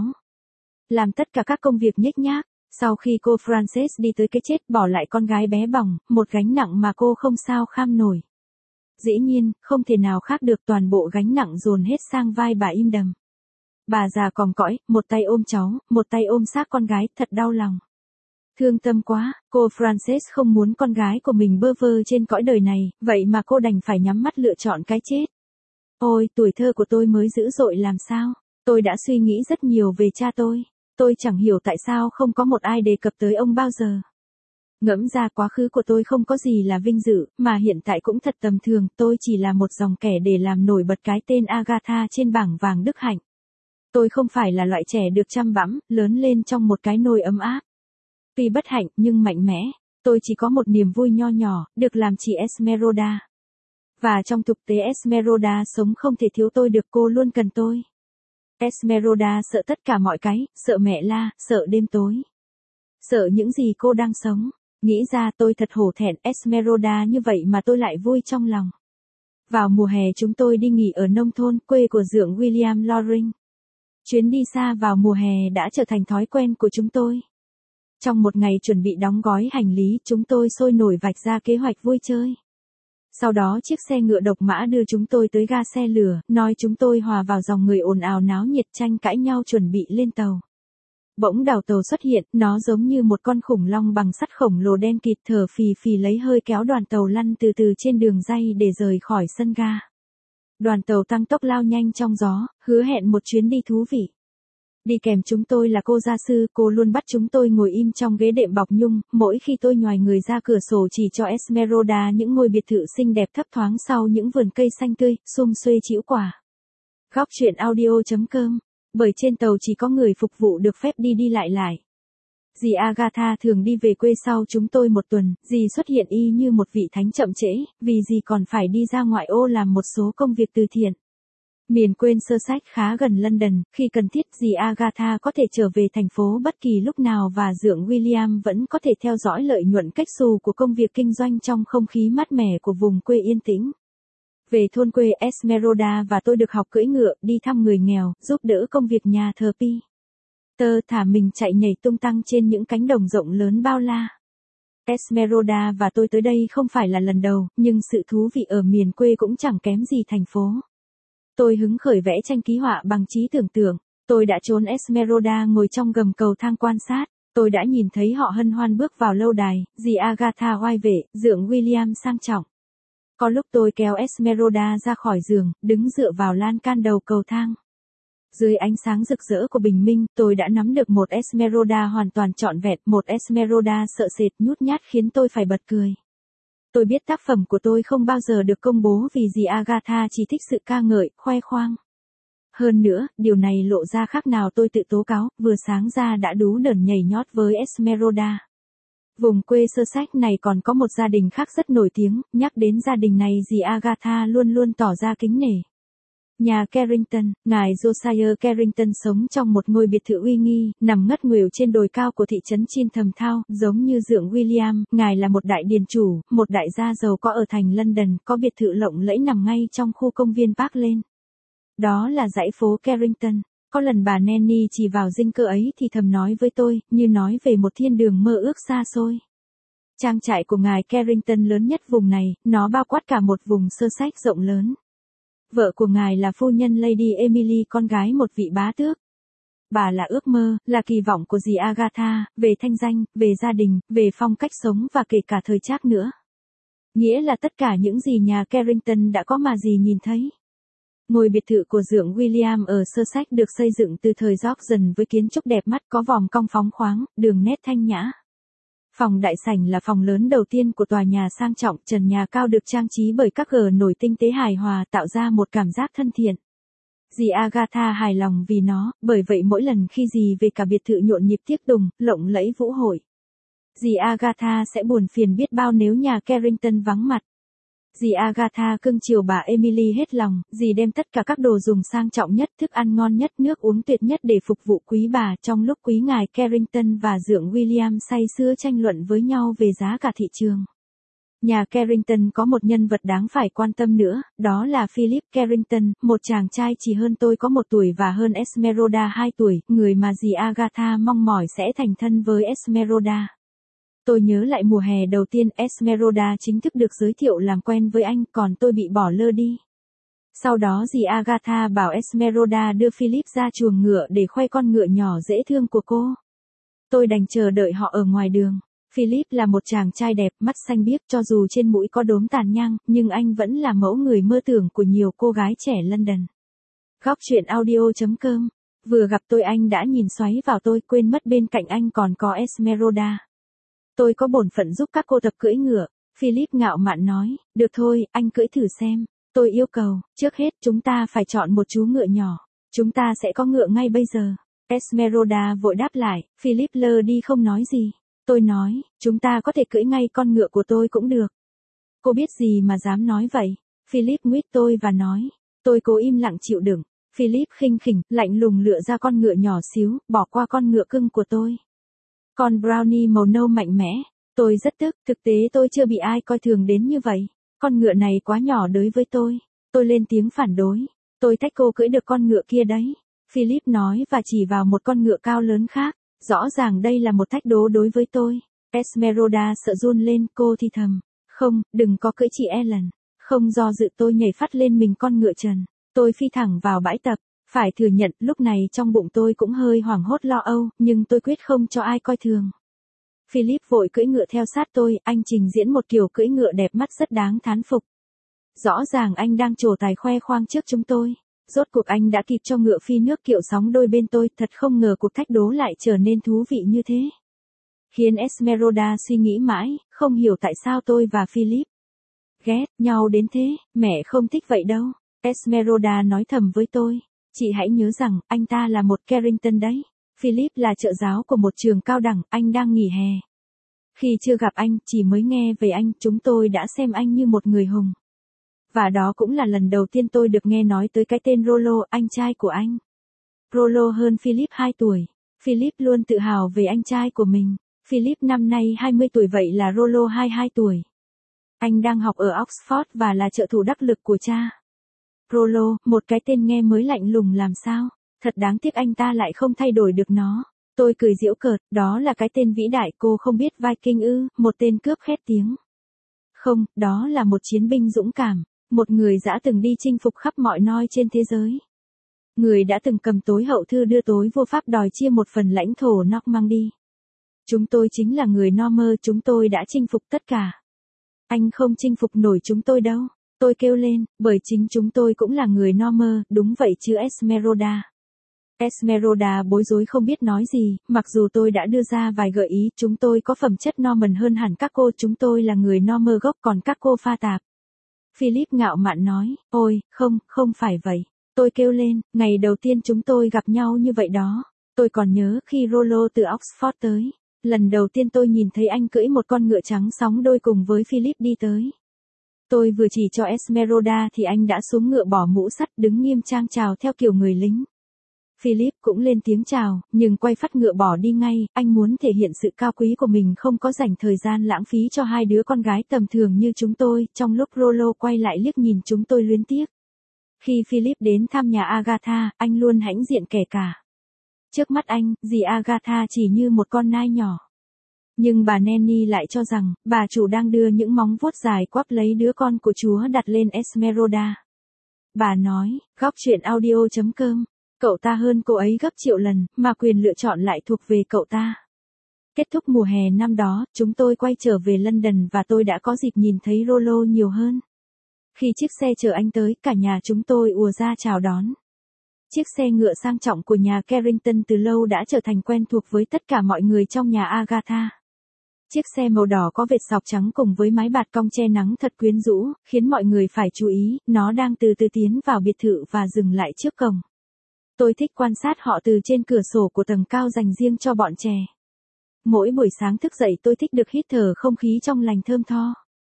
Làm tất cả các công việc nhếch nhác. Sau khi cô Frances đi tới cái chết bỏ lại con gái bé bỏng, một gánh nặng mà cô không sao kham nổi. Dĩ nhiên, không thể nào khác được toàn bộ gánh nặng dồn hết sang vai bà im đầm. Bà già còm cõi, một tay ôm cháu, một tay ôm xác con gái, thật đau lòng. Thương tâm quá, cô Frances không muốn con gái của mình bơ vơ trên cõi đời này, vậy mà cô đành phải nhắm mắt lựa chọn cái chết. Ôi, tuổi thơ của tôi mới dữ dội làm sao, tôi đã suy nghĩ rất nhiều về cha tôi, tôi chẳng hiểu tại sao không có một ai đề cập tới ông bao giờ. Ngẫm ra quá khứ của tôi không có gì là vinh dự, mà hiện tại cũng thật tầm thường, tôi chỉ là một dòng kẻ để làm nổi bật cái tên Agatha trên bảng vàng đức hạnh. Tôi không phải là loại trẻ được chăm bẵm, lớn lên trong một cái nôi ấm áp. Tuy bất hạnh nhưng mạnh mẽ, tôi chỉ có một niềm vui nho nhỏ, được làm chị Esmeralda. Và trong thực tế Esmeralda sống không thể thiếu tôi được, cô luôn cần tôi. Esmeralda sợ tất cả mọi cái, sợ mẹ la, sợ đêm tối. Sợ những gì cô đang sống. Nghĩ ra tôi thật hổ thẹn Esmeralda như vậy mà tôi lại vui trong lòng. Vào mùa hè chúng tôi đi nghỉ ở nông thôn quê của dượng William Loring. Chuyến đi xa vào mùa hè đã trở thành thói quen của chúng tôi. Trong một ngày chuẩn bị đóng gói hành lý, chúng tôi sôi nổi vạch ra kế hoạch vui chơi. Sau đó chiếc xe ngựa độc mã đưa chúng tôi tới ga xe lửa, nói chúng tôi hòa vào dòng người ồn ào náo nhiệt tranh cãi nhau chuẩn bị lên tàu. Bỗng đào tàu xuất hiện, nó giống như một con khủng long bằng sắt khổng lồ đen kịt thở phì phì lấy hơi kéo đoàn tàu lăn từ từ trên đường ray để rời khỏi sân ga. Đoàn tàu tăng tốc lao nhanh trong gió, hứa hẹn một chuyến đi thú vị. Đi kèm chúng tôi là cô gia sư, cô luôn bắt chúng tôi ngồi im trong ghế đệm bọc nhung, mỗi khi tôi nhoài người ra cửa sổ chỉ cho Esmeralda những ngôi biệt thự xinh đẹp thấp thoáng sau những vườn cây xanh tươi, sum xuê trĩu quả. Góc truyện audio chấm com, bởi trên tàu chỉ có người phục vụ được phép đi đi lại lại. Dì Agatha thường đi về quê sau chúng tôi một tuần, dì xuất hiện y như một vị thánh chậm trễ, vì dì còn phải đi ra ngoại ô làm một số công việc từ thiện. Miền quên sơ sách khá gần London, khi cần thiết dì Agatha có thể trở về thành phố bất kỳ lúc nào và dượng William vẫn có thể theo dõi lợi nhuận cách xù của công việc kinh doanh trong không khí mát mẻ của vùng quê yên tĩnh. Về thôn quê Esmeralda và tôi được học cưỡi ngựa, đi thăm người nghèo, giúp đỡ công việc nhà thờ Pi. Tơ thả mình chạy nhảy tung tăng trên những cánh đồng rộng lớn bao la. Esmeralda và tôi tới đây không phải là lần đầu, nhưng sự thú vị ở miền quê cũng chẳng kém gì thành phố. Tôi hứng khởi vẽ tranh ký họa bằng trí tưởng tượng. Tôi đã trốn Esmeralda ngồi trong gầm cầu thang quan sát. Tôi đã nhìn thấy họ hân hoan bước vào lâu đài, dì Agatha oai vệ, dượng William sang trọng. Có lúc tôi kéo Esmeralda ra khỏi giường, đứng dựa vào lan can đầu cầu thang. Dưới ánh sáng rực rỡ của bình minh, tôi đã nắm được một Esmeralda hoàn toàn trọn vẹn, một Esmeralda sợ sệt nhút nhát khiến tôi phải bật cười. Tôi biết tác phẩm của tôi không bao giờ được công bố vì dì Agatha chỉ thích sự ca ngợi, khoe khoang. Hơn nữa, điều này lộ ra khác nào tôi tự tố cáo, vừa sáng ra đã đú đờn nhảy nhót với Esmeralda. Vùng quê sơ sách này còn có một gia đình khác rất nổi tiếng, nhắc đến gia đình này dì Agatha luôn luôn tỏ ra kính nể. Nhà Carrington, ngài Josiah Carrington sống trong một ngôi biệt thự uy nghi, nằm ngất nguều trên đồi cao của thị trấn Chintham Town, giống như dượng William, ngài là một đại điền chủ, một đại gia giàu có ở thành London, có biệt thự lộng lẫy nằm ngay trong khu công viên Park Lane. Đó là dãy phố Carrington. Có lần bà Nanny chỉ vào dinh cơ ấy thì thầm nói với tôi, như nói về một thiên đường mơ ước xa xôi. Trang trại của ngài Carrington lớn nhất vùng này, nó bao quát cả một vùng sơ sách rộng lớn. Vợ của ngài là phu nhân Lady Emily, con gái một vị bá tước. Bà là ước mơ, là kỳ vọng của dì Agatha, về thanh danh, về gia đình, về phong cách sống và kể cả thời trác nữa. Nghĩa là tất cả những gì nhà Carrington đã có mà dì nhìn thấy. Ngôi biệt thự của dượng William ở Sussex được xây dựng từ thời Georgian với kiến trúc đẹp mắt, có vòm cong phóng khoáng, đường nét thanh nhã. Phòng đại sảnh là phòng lớn đầu tiên của tòa nhà sang trọng, trần nhà cao được trang trí bởi các gờ nổi tinh tế hài hòa tạo ra một cảm giác thân thiện. Dì Agatha hài lòng vì nó, bởi vậy mỗi lần khi dì về cả biệt thự nhộn nhịp tiếc đùng, lộng lẫy vũ hội. Dì Agatha sẽ buồn phiền biết bao nếu nhà Carrington vắng mặt. Dì Agatha cưng chiều bà Emily hết lòng, dì đem tất cả các đồ dùng sang trọng nhất, thức ăn ngon nhất, nước uống tuyệt nhất để phục vụ quý bà, trong lúc quý ngài Carrington và dượng William say sưa tranh luận với nhau về giá cả thị trường. Nhà Carrington có một nhân vật đáng phải quan tâm nữa, đó là Philip Carrington, một chàng trai chỉ hơn tôi có một tuổi và hơn Esmeralda hai tuổi, người mà dì Agatha mong mỏi sẽ thành thân với Esmeralda. Tôi nhớ lại mùa hè đầu tiên Esmeralda chính thức được giới thiệu làm quen với anh, còn tôi bị bỏ lơ đi. Sau đó dì Agatha bảo Esmeralda đưa Philip ra chuồng ngựa để khoe con ngựa nhỏ dễ thương của cô. Tôi đành chờ đợi họ ở ngoài đường. Philip là một chàng trai đẹp, mắt xanh biếc, cho dù trên mũi có đốm tàn nhang, nhưng anh vẫn là mẫu người mơ tưởng của nhiều cô gái trẻ London. Góc truyện audio chấm com. Vừa gặp tôi anh đã nhìn xoáy vào tôi, quên mất bên cạnh anh còn có Esmeralda. Tôi có bổn phận giúp các cô tập cưỡi ngựa. Philip ngạo mạn nói, được thôi, anh cưỡi thử xem. Tôi yêu cầu, trước hết chúng ta phải chọn một chú ngựa nhỏ. Chúng ta sẽ có ngựa ngay bây giờ. Esmeralda vội đáp lại, Philip lơ đi không nói gì. Tôi nói, chúng ta có thể cưỡi ngay con ngựa của tôi cũng được. Cô biết gì mà dám nói vậy? Philip nguyết tôi và nói. Tôi cố im lặng chịu đựng. Philip khinh khỉnh, lạnh lùng lựa ra con ngựa nhỏ xíu, bỏ qua con ngựa cưng của tôi. Con brownie màu nâu mạnh mẽ. Tôi rất tức, thực tế tôi chưa bị ai coi thường đến như vậy. Con ngựa này quá nhỏ đối với tôi. Tôi lên tiếng phản đối. Tôi thách cô cưỡi được con ngựa kia đấy. Philip nói và chỉ vào một con ngựa cao lớn khác. Rõ ràng đây là một thách đố đối với tôi. Esmeralda sợ run lên, cô thì thầm. Không, đừng có cưỡi chị Ellen. Không do dự tôi nhảy phát lên mình con ngựa trần. Tôi phi thẳng vào bãi tập. Phải thừa nhận, lúc này trong bụng tôi cũng hơi hoảng hốt lo âu, nhưng tôi quyết không cho ai coi thường. Philip vội cưỡi ngựa theo sát tôi, anh trình diễn một kiểu cưỡi ngựa đẹp mắt rất đáng thán phục. Rõ ràng anh đang trổ tài khoe khoang trước chúng tôi. Rốt cuộc anh đã kịp cho ngựa phi nước kiệu sóng đôi bên tôi, thật không ngờ cuộc thách đố lại trở nên thú vị như thế. Khiến Esmeralda suy nghĩ mãi, không hiểu tại sao tôi và Philip ghét nhau đến thế, mẹ không thích vậy đâu. Esmeralda nói thầm với tôi, chị hãy nhớ rằng, anh ta là một Carrington đấy. Philip là trợ giáo của một trường cao đẳng, anh đang nghỉ hè. Khi chưa gặp anh, chỉ mới nghe về anh, chúng tôi đã xem anh như một người hùng. Và đó cũng là lần đầu tiên tôi được nghe nói tới cái tên Rollo, anh trai của anh. Rollo hơn Philip hai tuổi. Philip luôn tự hào về anh trai của mình. Philip năm nay hai mươi tuổi vậy là Rollo hai mươi hai tuổi. Anh đang học ở Oxford và là trợ thủ đắc lực của cha. Rollo, một cái tên nghe mới lạnh lùng làm sao. Thật đáng tiếc anh ta lại không thay đổi được nó. Tôi cười giễu cợt, đó là cái tên vĩ đại, cô không biết Viking ư, một tên cướp khét tiếng. Không, đó là một chiến binh dũng cảm. Một người đã từng đi chinh phục khắp mọi nơi trên thế giới. Người đã từng cầm tối hậu thư đưa tối vô pháp đòi chia một phần lãnh thổ Normandy. Chúng tôi chính là người Norman, chúng tôi đã chinh phục tất cả. Anh không chinh phục nổi chúng tôi đâu. Tôi kêu lên, bởi chính chúng tôi cũng là người Norman, đúng vậy chứ Esmeralda. Esmeralda bối rối không biết nói gì, mặc dù tôi đã đưa ra vài gợi ý, chúng tôi có phẩm chất Norman hơn hẳn các cô, chúng tôi là người Norman gốc còn các cô pha tạp. Philip ngạo mạn nói, ôi, không, không phải vậy. Tôi kêu lên, ngày đầu tiên chúng tôi gặp nhau như vậy đó. Tôi còn nhớ khi Rollo từ Oxford tới. Lần đầu tiên tôi nhìn thấy anh cưỡi một con ngựa trắng sóng đôi cùng với Philip đi tới. Tôi vừa chỉ cho Esmeralda thì anh đã xuống ngựa bỏ mũ sắt đứng nghiêm trang chào theo kiểu người lính. Philip cũng lên tiếng chào, nhưng quay phát ngựa bỏ đi ngay, anh muốn thể hiện sự cao quý của mình không có dành thời gian lãng phí cho hai đứa con gái tầm thường như chúng tôi, trong lúc Rollo quay lại liếc nhìn chúng tôi luyến tiếc. Khi Philip đến thăm nhà Agatha, anh luôn hãnh diện kể cả. Trước mắt anh, dì Agatha chỉ như một con nai nhỏ. Nhưng bà Nanny lại cho rằng, bà chủ đang đưa những móng vuốt dài quắp lấy đứa con của Chúa đặt lên Esmeralda. Bà nói, góc truyện audio chấm com. Cậu ta hơn cô ấy gấp triệu lần, mà quyền lựa chọn lại thuộc về cậu ta. Kết thúc mùa hè năm đó, chúng tôi quay trở về London và tôi đã có dịp nhìn thấy Rollo nhiều hơn. Khi chiếc xe chở anh tới, cả nhà chúng tôi ùa ra chào đón. Chiếc xe ngựa sang trọng của nhà Carrington từ lâu đã trở thành quen thuộc với tất cả mọi người trong nhà Agatha. Chiếc xe màu đỏ có vệt sọc trắng cùng với mái bạt cong che nắng thật quyến rũ, khiến mọi người phải chú ý, nó đang từ từ tiến vào biệt thự và dừng lại trước cổng. Tôi thích quan sát họ từ trên cửa sổ của tầng cao dành riêng cho bọn trẻ. Mỗi buổi sáng thức dậy tôi thích được hít thở không khí trong lành thơm tho.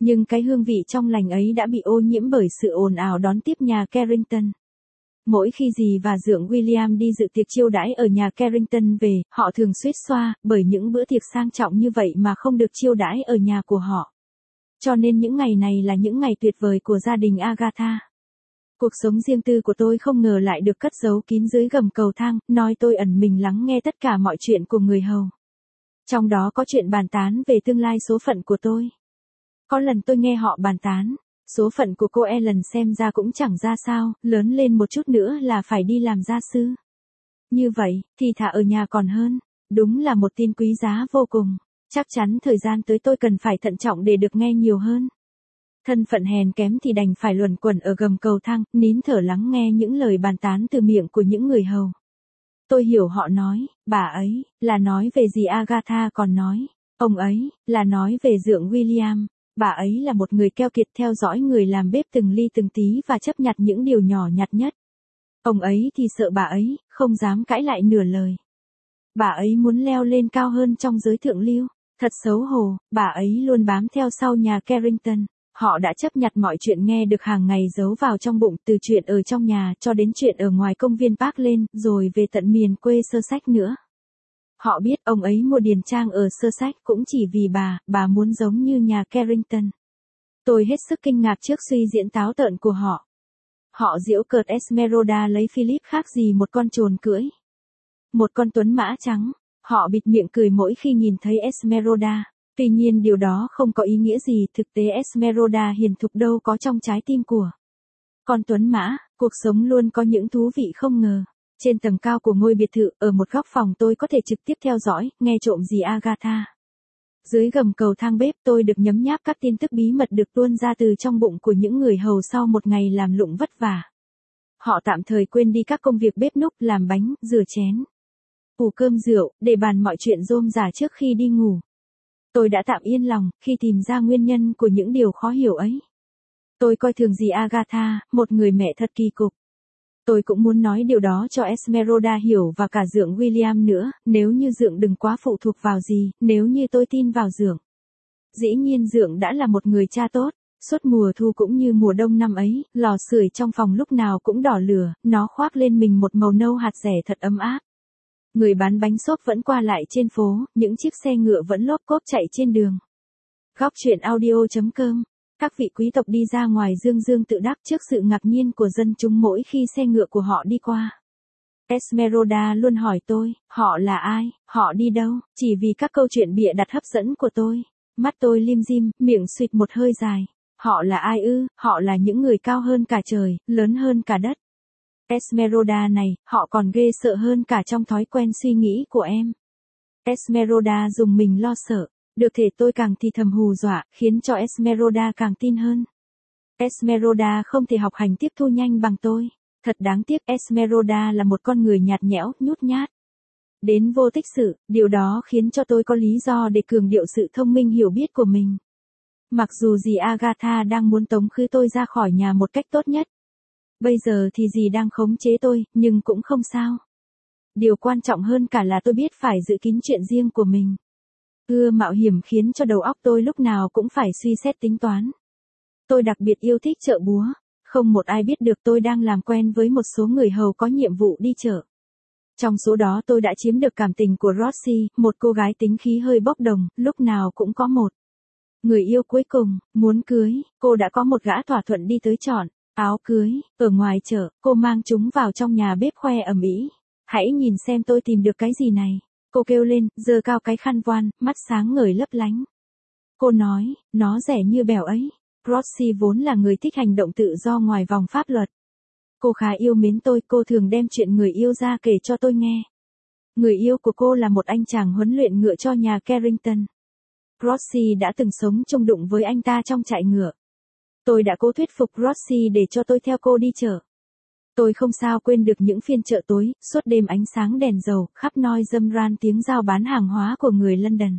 Nhưng cái hương vị trong lành ấy đã bị ô nhiễm bởi sự ồn ào đón tiếp nhà Carrington. Mỗi khi dì và dượng William đi dự tiệc chiêu đãi ở nhà Carrington về, họ thường suýt xoa, bởi những bữa tiệc sang trọng như vậy mà không được chiêu đãi ở nhà của họ. Cho nên những ngày này là những ngày tuyệt vời của gia đình Agatha. Cuộc sống riêng tư của tôi không ngờ lại được cất giấu kín dưới gầm cầu thang, nói tôi ẩn mình lắng nghe tất cả mọi chuyện của người hầu. Trong đó có chuyện bàn tán về tương lai số phận của tôi. Có lần tôi nghe họ bàn tán, số phận của cô Ellen xem ra cũng chẳng ra sao, lớn lên một chút nữa là phải đi làm gia sư. Như vậy, thì thà ở nhà còn hơn, đúng là một tin quý giá vô cùng. Chắc chắn thời gian tới tôi cần phải thận trọng để được nghe nhiều hơn. Thân phận hèn kém thì đành phải luẩn quẩn ở gầm cầu thang, nín thở lắng nghe những lời bàn tán từ miệng của những người hầu. Tôi hiểu họ nói, bà ấy, là nói về dì Agatha còn nói, ông ấy, là nói về dượng William, bà ấy là một người keo kiệt theo dõi người làm bếp từng ly từng tí và chấp nhặt những điều nhỏ nhặt nhất. Ông ấy thì sợ bà ấy, không dám cãi lại nửa lời. Bà ấy muốn leo lên cao hơn trong giới thượng lưu, thật xấu hổ, bà ấy luôn bám theo sau nhà Carrington. Họ đã chấp nhặt mọi chuyện nghe được hàng ngày giấu vào trong bụng, từ chuyện ở trong nhà cho đến chuyện ở ngoài công viên Park lên, rồi về tận miền quê Sussex nữa. Họ biết ông ấy mua điền trang ở Sussex cũng chỉ vì bà, bà muốn giống như nhà Carrington. Tôi hết sức kinh ngạc trước suy diễn táo tợn của họ. Họ giễu cợt Esmeralda lấy Philip khác gì một con trồn cưỡi. Một con tuấn mã trắng. Họ bịt miệng cười mỗi khi nhìn thấy Esmeralda. Tuy nhiên điều đó không có ý nghĩa gì, thực tế Esmeralda hiền thục đâu có trong trái tim của con tuấn mã. Cuộc sống luôn có những thú vị không ngờ. Trên tầng cao của ngôi biệt thự, ở một góc phòng tôi có thể trực tiếp theo dõi, nghe trộm dì Agatha. Dưới gầm cầu thang bếp tôi được nhấm nháp các tin tức bí mật được tuôn ra từ trong bụng của những người hầu sau một ngày làm lụng vất vả. Họ tạm thời quên đi các công việc bếp núc, làm bánh, rửa chén, ủ cơm rượu, để bàn mọi chuyện rôm rả trước khi đi ngủ. Tôi đã tạm yên lòng khi tìm ra nguyên nhân của những điều khó hiểu ấy. Tôi coi thường dì Agatha, một người mẹ thật kỳ cục. Tôi cũng muốn nói điều đó cho Esmeralda hiểu và cả dượng William nữa, nếu như dượng đừng quá phụ thuộc vào dì, nếu như tôi tin vào dượng. Dĩ nhiên dượng đã là một người cha tốt, suốt mùa thu cũng như mùa đông năm ấy, lò sưởi trong phòng lúc nào cũng đỏ lửa, nó khoác lên mình một màu nâu hạt rẻ thật ấm áp. Người bán bánh xốp vẫn qua lại trên phố, những chiếc xe ngựa vẫn lốp cốp chạy trên đường. Góc truyện audio chấm com. Các vị quý tộc đi ra ngoài dương dương tự đắc trước sự ngạc nhiên của dân chúng mỗi khi xe ngựa của họ đi qua. Esmeralda luôn hỏi tôi, họ là ai, họ đi đâu, chỉ vì các câu chuyện bịa đặt hấp dẫn của tôi. Mắt tôi lim dim, miệng suýt một hơi dài. Họ là ai ư, họ là những người cao hơn cả trời, lớn hơn cả đất. Esmeralda này, họ còn ghê sợ hơn cả trong thói quen suy nghĩ của em. Esmeralda dùng mình lo sợ. Được thể tôi càng thì thầm hù dọa, khiến cho Esmeralda càng tin hơn. Esmeralda không thể học hành tiếp thu nhanh bằng tôi. Thật đáng tiếc, Esmeralda là một con người nhạt nhẽo, nhút nhát. Đến vô tích sự, điều đó khiến cho tôi có lý do để cường điệu sự thông minh hiểu biết của mình. Mặc dù dì Agatha đang muốn tống khứ tôi ra khỏi nhà một cách tốt nhất. Bây giờ thì dì đang khống chế tôi, nhưng cũng không sao. Điều quan trọng hơn cả là tôi biết phải giữ kín chuyện riêng của mình. Ưa mạo hiểm khiến cho đầu óc tôi lúc nào cũng phải suy xét tính toán. Tôi đặc biệt yêu thích chợ búa. Không một ai biết được tôi đang làm quen với một số người hầu có nhiệm vụ đi chợ. Trong số đó tôi đã chiếm được cảm tình của Rosie, một cô gái tính khí hơi bốc đồng, lúc nào cũng có một người yêu cuối cùng, muốn cưới. Cô đã có một gã thỏa thuận đi tới chọn áo cưới. Ở ngoài chợ, cô mang chúng vào trong nhà bếp khoe ầm ĩ. Hãy nhìn xem tôi tìm được cái gì này. Cô kêu lên, giơ cao cái khăn voan, mắt sáng ngời lấp lánh. Cô nói, nó rẻ như bèo ấy. Rosie vốn là người thích hành động tự do ngoài vòng pháp luật. Cô khá yêu mến tôi, cô thường đem chuyện người yêu ra kể cho tôi nghe. Người yêu của cô là một anh chàng huấn luyện ngựa cho nhà Carrington. Rosie đã từng sống chung đụng với anh ta trong trại ngựa. Tôi đã cố thuyết phục Rosie để cho tôi theo cô đi chợ. Tôi không sao quên được những phiên chợ tối, suốt đêm ánh sáng đèn dầu, khắp nơi râm ran tiếng giao bán hàng hóa của người London.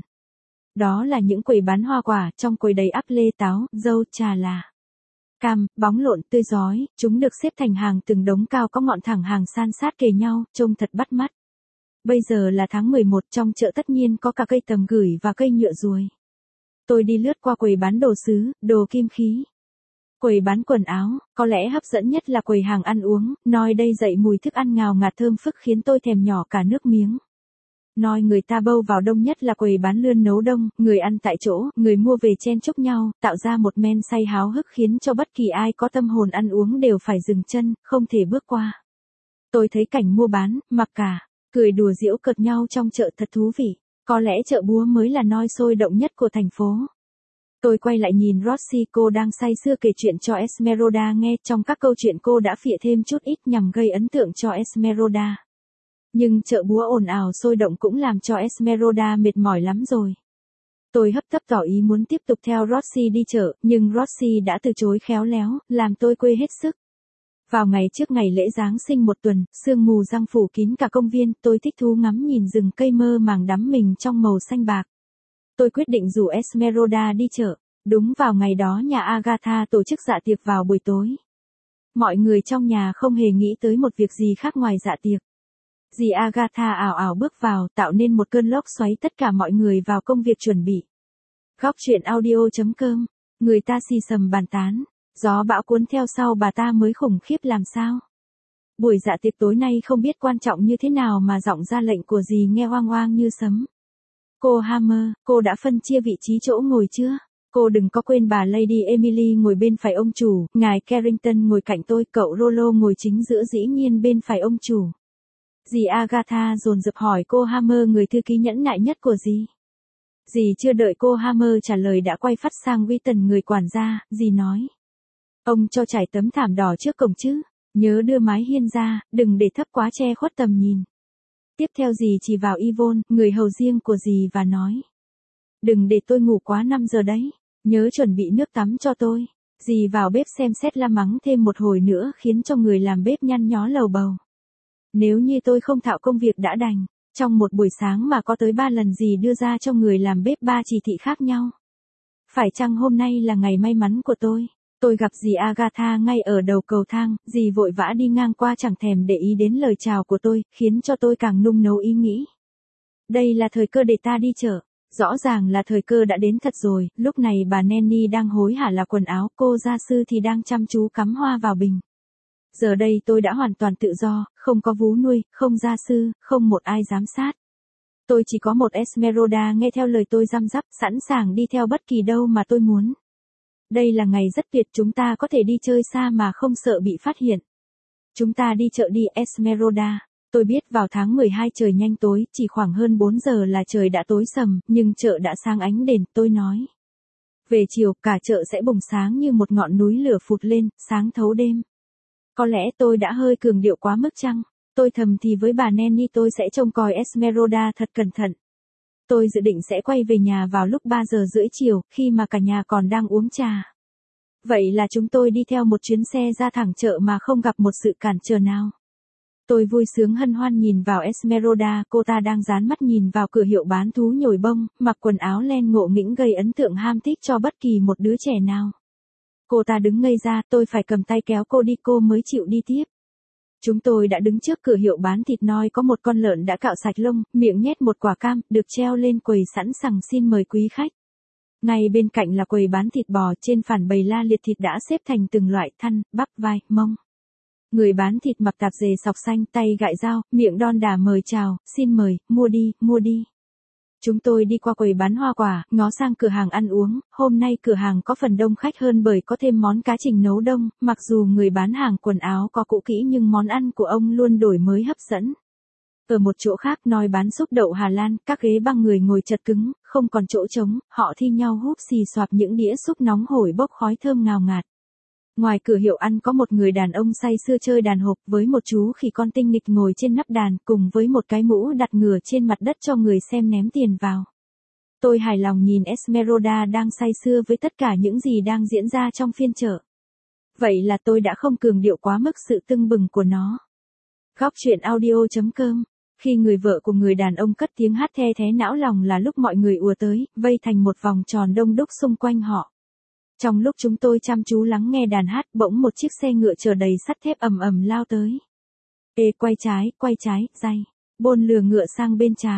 Đó là những quầy bán hoa quả, trong quầy đầy ắp lê, táo, dâu, trà là cam, bóng lộn, tươi rói, chúng được xếp thành hàng từng đống cao có ngọn thẳng hàng san sát kề nhau, trông thật bắt mắt. Bây giờ là tháng mười một, trong chợ tất nhiên có cả cây tầm gửi và cây nhựa ruồi. Tôi đi lướt qua quầy bán đồ sứ, đồ kim khí. Quầy bán quần áo, có lẽ hấp dẫn nhất là quầy hàng ăn uống, nói đây dậy mùi thức ăn ngào ngạt thơm phức khiến tôi thèm nhỏ cả nước miếng. Nói người ta bâu vào đông nhất là quầy bán lươn nấu đông, người ăn tại chỗ, người mua về chen chúc nhau, tạo ra một men say háo hức khiến cho bất kỳ ai có tâm hồn ăn uống đều phải dừng chân, không thể bước qua. Tôi thấy cảnh mua bán, mặc cả, cười đùa giễu cợt nhau trong chợ thật thú vị. Có lẽ chợ búa mới là nôi sôi động nhất của thành phố. Tôi quay lại nhìn Roxy, cô đang say sưa kể chuyện cho Esmeralda nghe, trong các câu chuyện cô đã phịa thêm chút ít nhằm gây ấn tượng cho Esmeralda. Nhưng chợ búa ồn ào sôi động cũng làm cho Esmeralda mệt mỏi lắm rồi. Tôi hấp tấp tỏ ý muốn tiếp tục theo Roxy đi chợ, nhưng Roxy đã từ chối khéo léo, làm tôi quê hết sức. Vào ngày trước ngày lễ Giáng sinh một tuần, sương mù giăng phủ kín cả công viên, tôi thích thú ngắm nhìn rừng cây mơ màng đắm mình trong màu xanh bạc. Tôi quyết định rủ Esmeralda đi chợ. Đúng vào ngày đó nhà Agatha tổ chức dạ tiệc vào buổi tối. Mọi người trong nhà không hề nghĩ tới một việc gì khác ngoài dạ tiệc. Dì Agatha ảo ảo bước vào, tạo nên một cơn lốc xoáy tất cả mọi người vào công việc chuẩn bị. Góc truyện audio chấm com, người ta xì xầm bàn tán. Gió bão cuốn theo sau bà ta mới khủng khiếp làm sao. Buổi dạ tiệc tối nay không biết quan trọng như thế nào mà giọng ra lệnh của dì nghe oang oang như sấm. Cô Hammer, cô đã phân chia vị trí chỗ ngồi chưa? Cô đừng có quên bà Lady Emily ngồi bên phải ông chủ, ngài Carrington ngồi cạnh tôi, cậu Rollo ngồi chính giữa dĩ nhiên bên phải ông chủ. Dì Agatha dồn dập hỏi cô Hammer, người thư ký nhẫn nại nhất của dì. Dì chưa đợi cô Hammer trả lời đã quay phát sang Wheaton người quản gia, dì nói. Ông cho trải tấm thảm đỏ trước cổng chứ, nhớ đưa mái hiên ra, đừng để thấp quá che khuất tầm nhìn. Tiếp theo dì chỉ vào Yvonne, người hầu riêng của dì và nói. Đừng để tôi ngủ quá năm giờ đấy, nhớ chuẩn bị nước tắm cho tôi. Dì vào bếp xem xét la mắng thêm một hồi nữa khiến cho người làm bếp nhăn nhó lầu bầu. Nếu như tôi không thạo công việc đã đành, trong một buổi sáng mà có tới ba lần dì đưa ra cho người làm bếp ba chỉ thị khác nhau. Phải chăng hôm nay là ngày may mắn của tôi? Tôi gặp dì Agatha ngay ở đầu cầu thang, dì vội vã đi ngang qua chẳng thèm để ý đến lời chào của tôi, khiến cho tôi càng nung nấu ý nghĩ. Đây là thời cơ để ta đi chợ. Rõ ràng là thời cơ đã đến thật rồi, lúc này bà Nanny đang hối hả là quần áo, cô gia sư thì đang chăm chú cắm hoa vào bình. Giờ đây tôi đã hoàn toàn tự do, không có vú nuôi, không gia sư, không một ai giám sát. Tôi chỉ có một Esmeralda nghe theo lời tôi răm rắp, sẵn sàng đi theo bất kỳ đâu mà tôi muốn. Đây là ngày rất tuyệt, chúng ta có thể đi chơi xa mà không sợ bị phát hiện. Chúng ta đi chợ đi Esmeralda. Tôi biết vào tháng mười hai trời nhanh tối, chỉ khoảng hơn bốn giờ là trời đã tối sầm, nhưng chợ đã sáng ánh đèn, tôi nói. Về chiều, cả chợ sẽ bùng sáng như một ngọn núi lửa phụt lên, sáng thấu đêm. Có lẽ tôi đã hơi cường điệu quá mức chăng? Tôi thầm thì với bà Nanny tôi sẽ trông coi Esmeralda thật cẩn thận. Tôi dự định sẽ quay về nhà vào lúc ba giờ rưỡi chiều, khi mà cả nhà còn đang uống trà. Vậy là chúng tôi đi theo một chuyến xe ra thẳng chợ mà không gặp một sự cản trở nào. Tôi vui sướng hân hoan nhìn vào Esmeralda, cô ta đang dán mắt nhìn vào cửa hiệu bán thú nhồi bông, mặc quần áo len ngộ nghĩnh gây ấn tượng ham thích cho bất kỳ một đứa trẻ nào. Cô ta đứng ngây ra, tôi phải cầm tay kéo cô đi, cô mới chịu đi tiếp. Chúng tôi đã đứng trước cửa hiệu bán thịt noi, có một con lợn đã cạo sạch lông, miệng nhét một quả cam, được treo lên quầy sẵn sàng xin mời quý khách. Ngay bên cạnh là quầy bán thịt bò, trên phản bày la liệt thịt đã xếp thành từng loại thăn, bắp, vai, mông. Người bán thịt mặc tạp dề sọc xanh, tay gại dao, miệng đon đả mời chào, xin mời, mua đi, mua đi. Chúng tôi đi qua quầy bán hoa quả, ngó sang cửa hàng ăn uống, hôm nay cửa hàng có phần đông khách hơn bởi có thêm món cá trình nấu đông, mặc dù người bán hàng quần áo có cũ kỹ nhưng món ăn của ông luôn đổi mới hấp dẫn. Ở một chỗ khác nói bán súp đậu Hà Lan, các ghế băng người ngồi chật cứng, không còn chỗ trống, họ thi nhau húp xì xoạp những đĩa súp nóng hổi bốc khói thơm ngào ngạt. Ngoài cửa hiệu ăn có một người đàn ông say sưa chơi đàn hộp với một chú khỉ con tinh nghịch ngồi trên nắp đàn cùng với một cái mũ đặt ngửa trên mặt đất cho người xem ném tiền vào. Tôi hài lòng nhìn Esmeralda đang say sưa với tất cả những gì đang diễn ra trong phiên chợ. Vậy là tôi đã không cường điệu quá mức sự tưng bừng của nó. Góc truyện audio chấm com. Khi người vợ của người đàn ông cất tiếng hát the thé não lòng là lúc mọi người ùa tới, vây thành một vòng tròn đông đúc xung quanh họ. Trong lúc chúng tôi chăm chú lắng nghe đàn hát, bỗng một chiếc xe ngựa chở đầy sắt thép ầm ầm lao tới. Ê, quay trái, quay trái, day. Bôn lừa ngựa sang bên trái.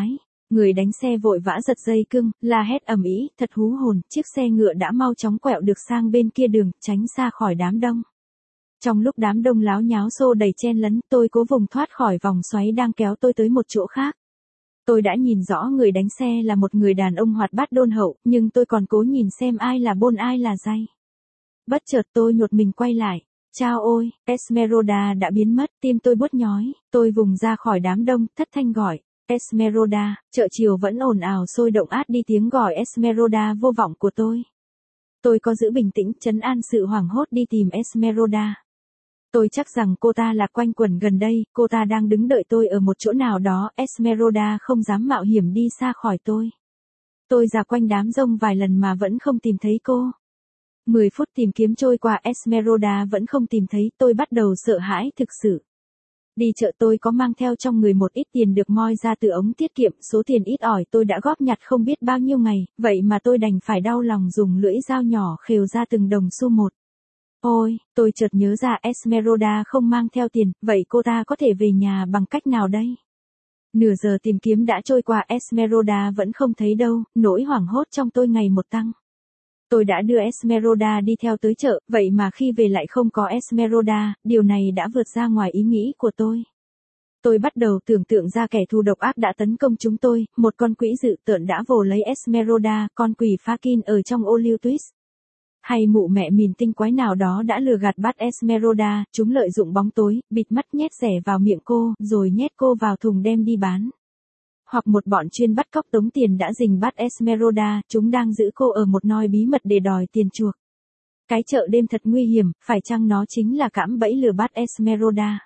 Người đánh xe vội vã giật dây cương, la hét ầm ĩ, thật hú hồn, chiếc xe ngựa đã mau chóng quẹo được sang bên kia đường, tránh xa khỏi đám đông. Trong lúc đám đông láo nháo xô đẩy chen lấn, tôi cố vùng thoát khỏi vòng xoáy đang kéo tôi tới một chỗ khác. Tôi đã nhìn rõ người đánh xe là một người đàn ông hoạt bát đôn hậu, nhưng tôi còn cố nhìn xem ai là bôn ai là dây. Bất chợt tôi nhột mình quay lại. Chao ôi, Esmeralda đã biến mất, tim tôi buốt nhói, tôi vùng ra khỏi đám đông, thất thanh gọi. Esmeralda, chợ chiều vẫn ồn ào sôi động át đi tiếng gọi Esmeralda vô vọng của tôi. Tôi có giữ bình tĩnh, trấn an sự hoảng hốt đi tìm Esmeralda. Tôi chắc rằng cô ta là quanh quẩn gần đây, cô ta đang đứng đợi tôi ở một chỗ nào đó, Esmeralda không dám mạo hiểm đi xa khỏi tôi. Tôi dò quanh đám rông vài lần mà vẫn không tìm thấy cô. Mười phút tìm kiếm trôi qua, Esmeralda vẫn không tìm thấy, tôi bắt đầu sợ hãi thực sự. Đi chợ tôi có mang theo trong người một ít tiền được moi ra từ ống tiết kiệm, số tiền ít ỏi tôi đã góp nhặt không biết bao nhiêu ngày, vậy mà tôi đành phải đau lòng dùng lưỡi dao nhỏ khều ra từng đồng xu một. Ôi, tôi chợt nhớ ra Esmeralda không mang theo tiền, vậy cô ta có thể về nhà bằng cách nào đây? Nửa giờ tìm kiếm đã trôi qua, Esmeralda vẫn không thấy đâu, nỗi hoảng hốt trong tôi ngày một tăng. Tôi đã đưa Esmeralda đi theo tới chợ, vậy mà khi về lại không có Esmeralda, điều này đã vượt ra ngoài ý nghĩ của tôi. Tôi bắt đầu tưởng tượng ra kẻ thù độc ác đã tấn công chúng tôi, một con quỷ dữ tợn đã vồ lấy Esmeralda, con quỷ Fakin ở trong ô liu twist. Hay mụ mẹ mìn tinh quái nào đó đã lừa gạt bắt Esmeralda, chúng lợi dụng bóng tối, bịt mắt nhét rẻ vào miệng cô, rồi nhét cô vào thùng đem đi bán. Hoặc một bọn chuyên bắt cóc tống tiền đã rình bắt Esmeralda, chúng đang giữ cô ở một nơi bí mật để đòi tiền chuộc. Cái chợ đêm thật nguy hiểm, phải chăng nó chính là cạm bẫy lừa bắt Esmeralda?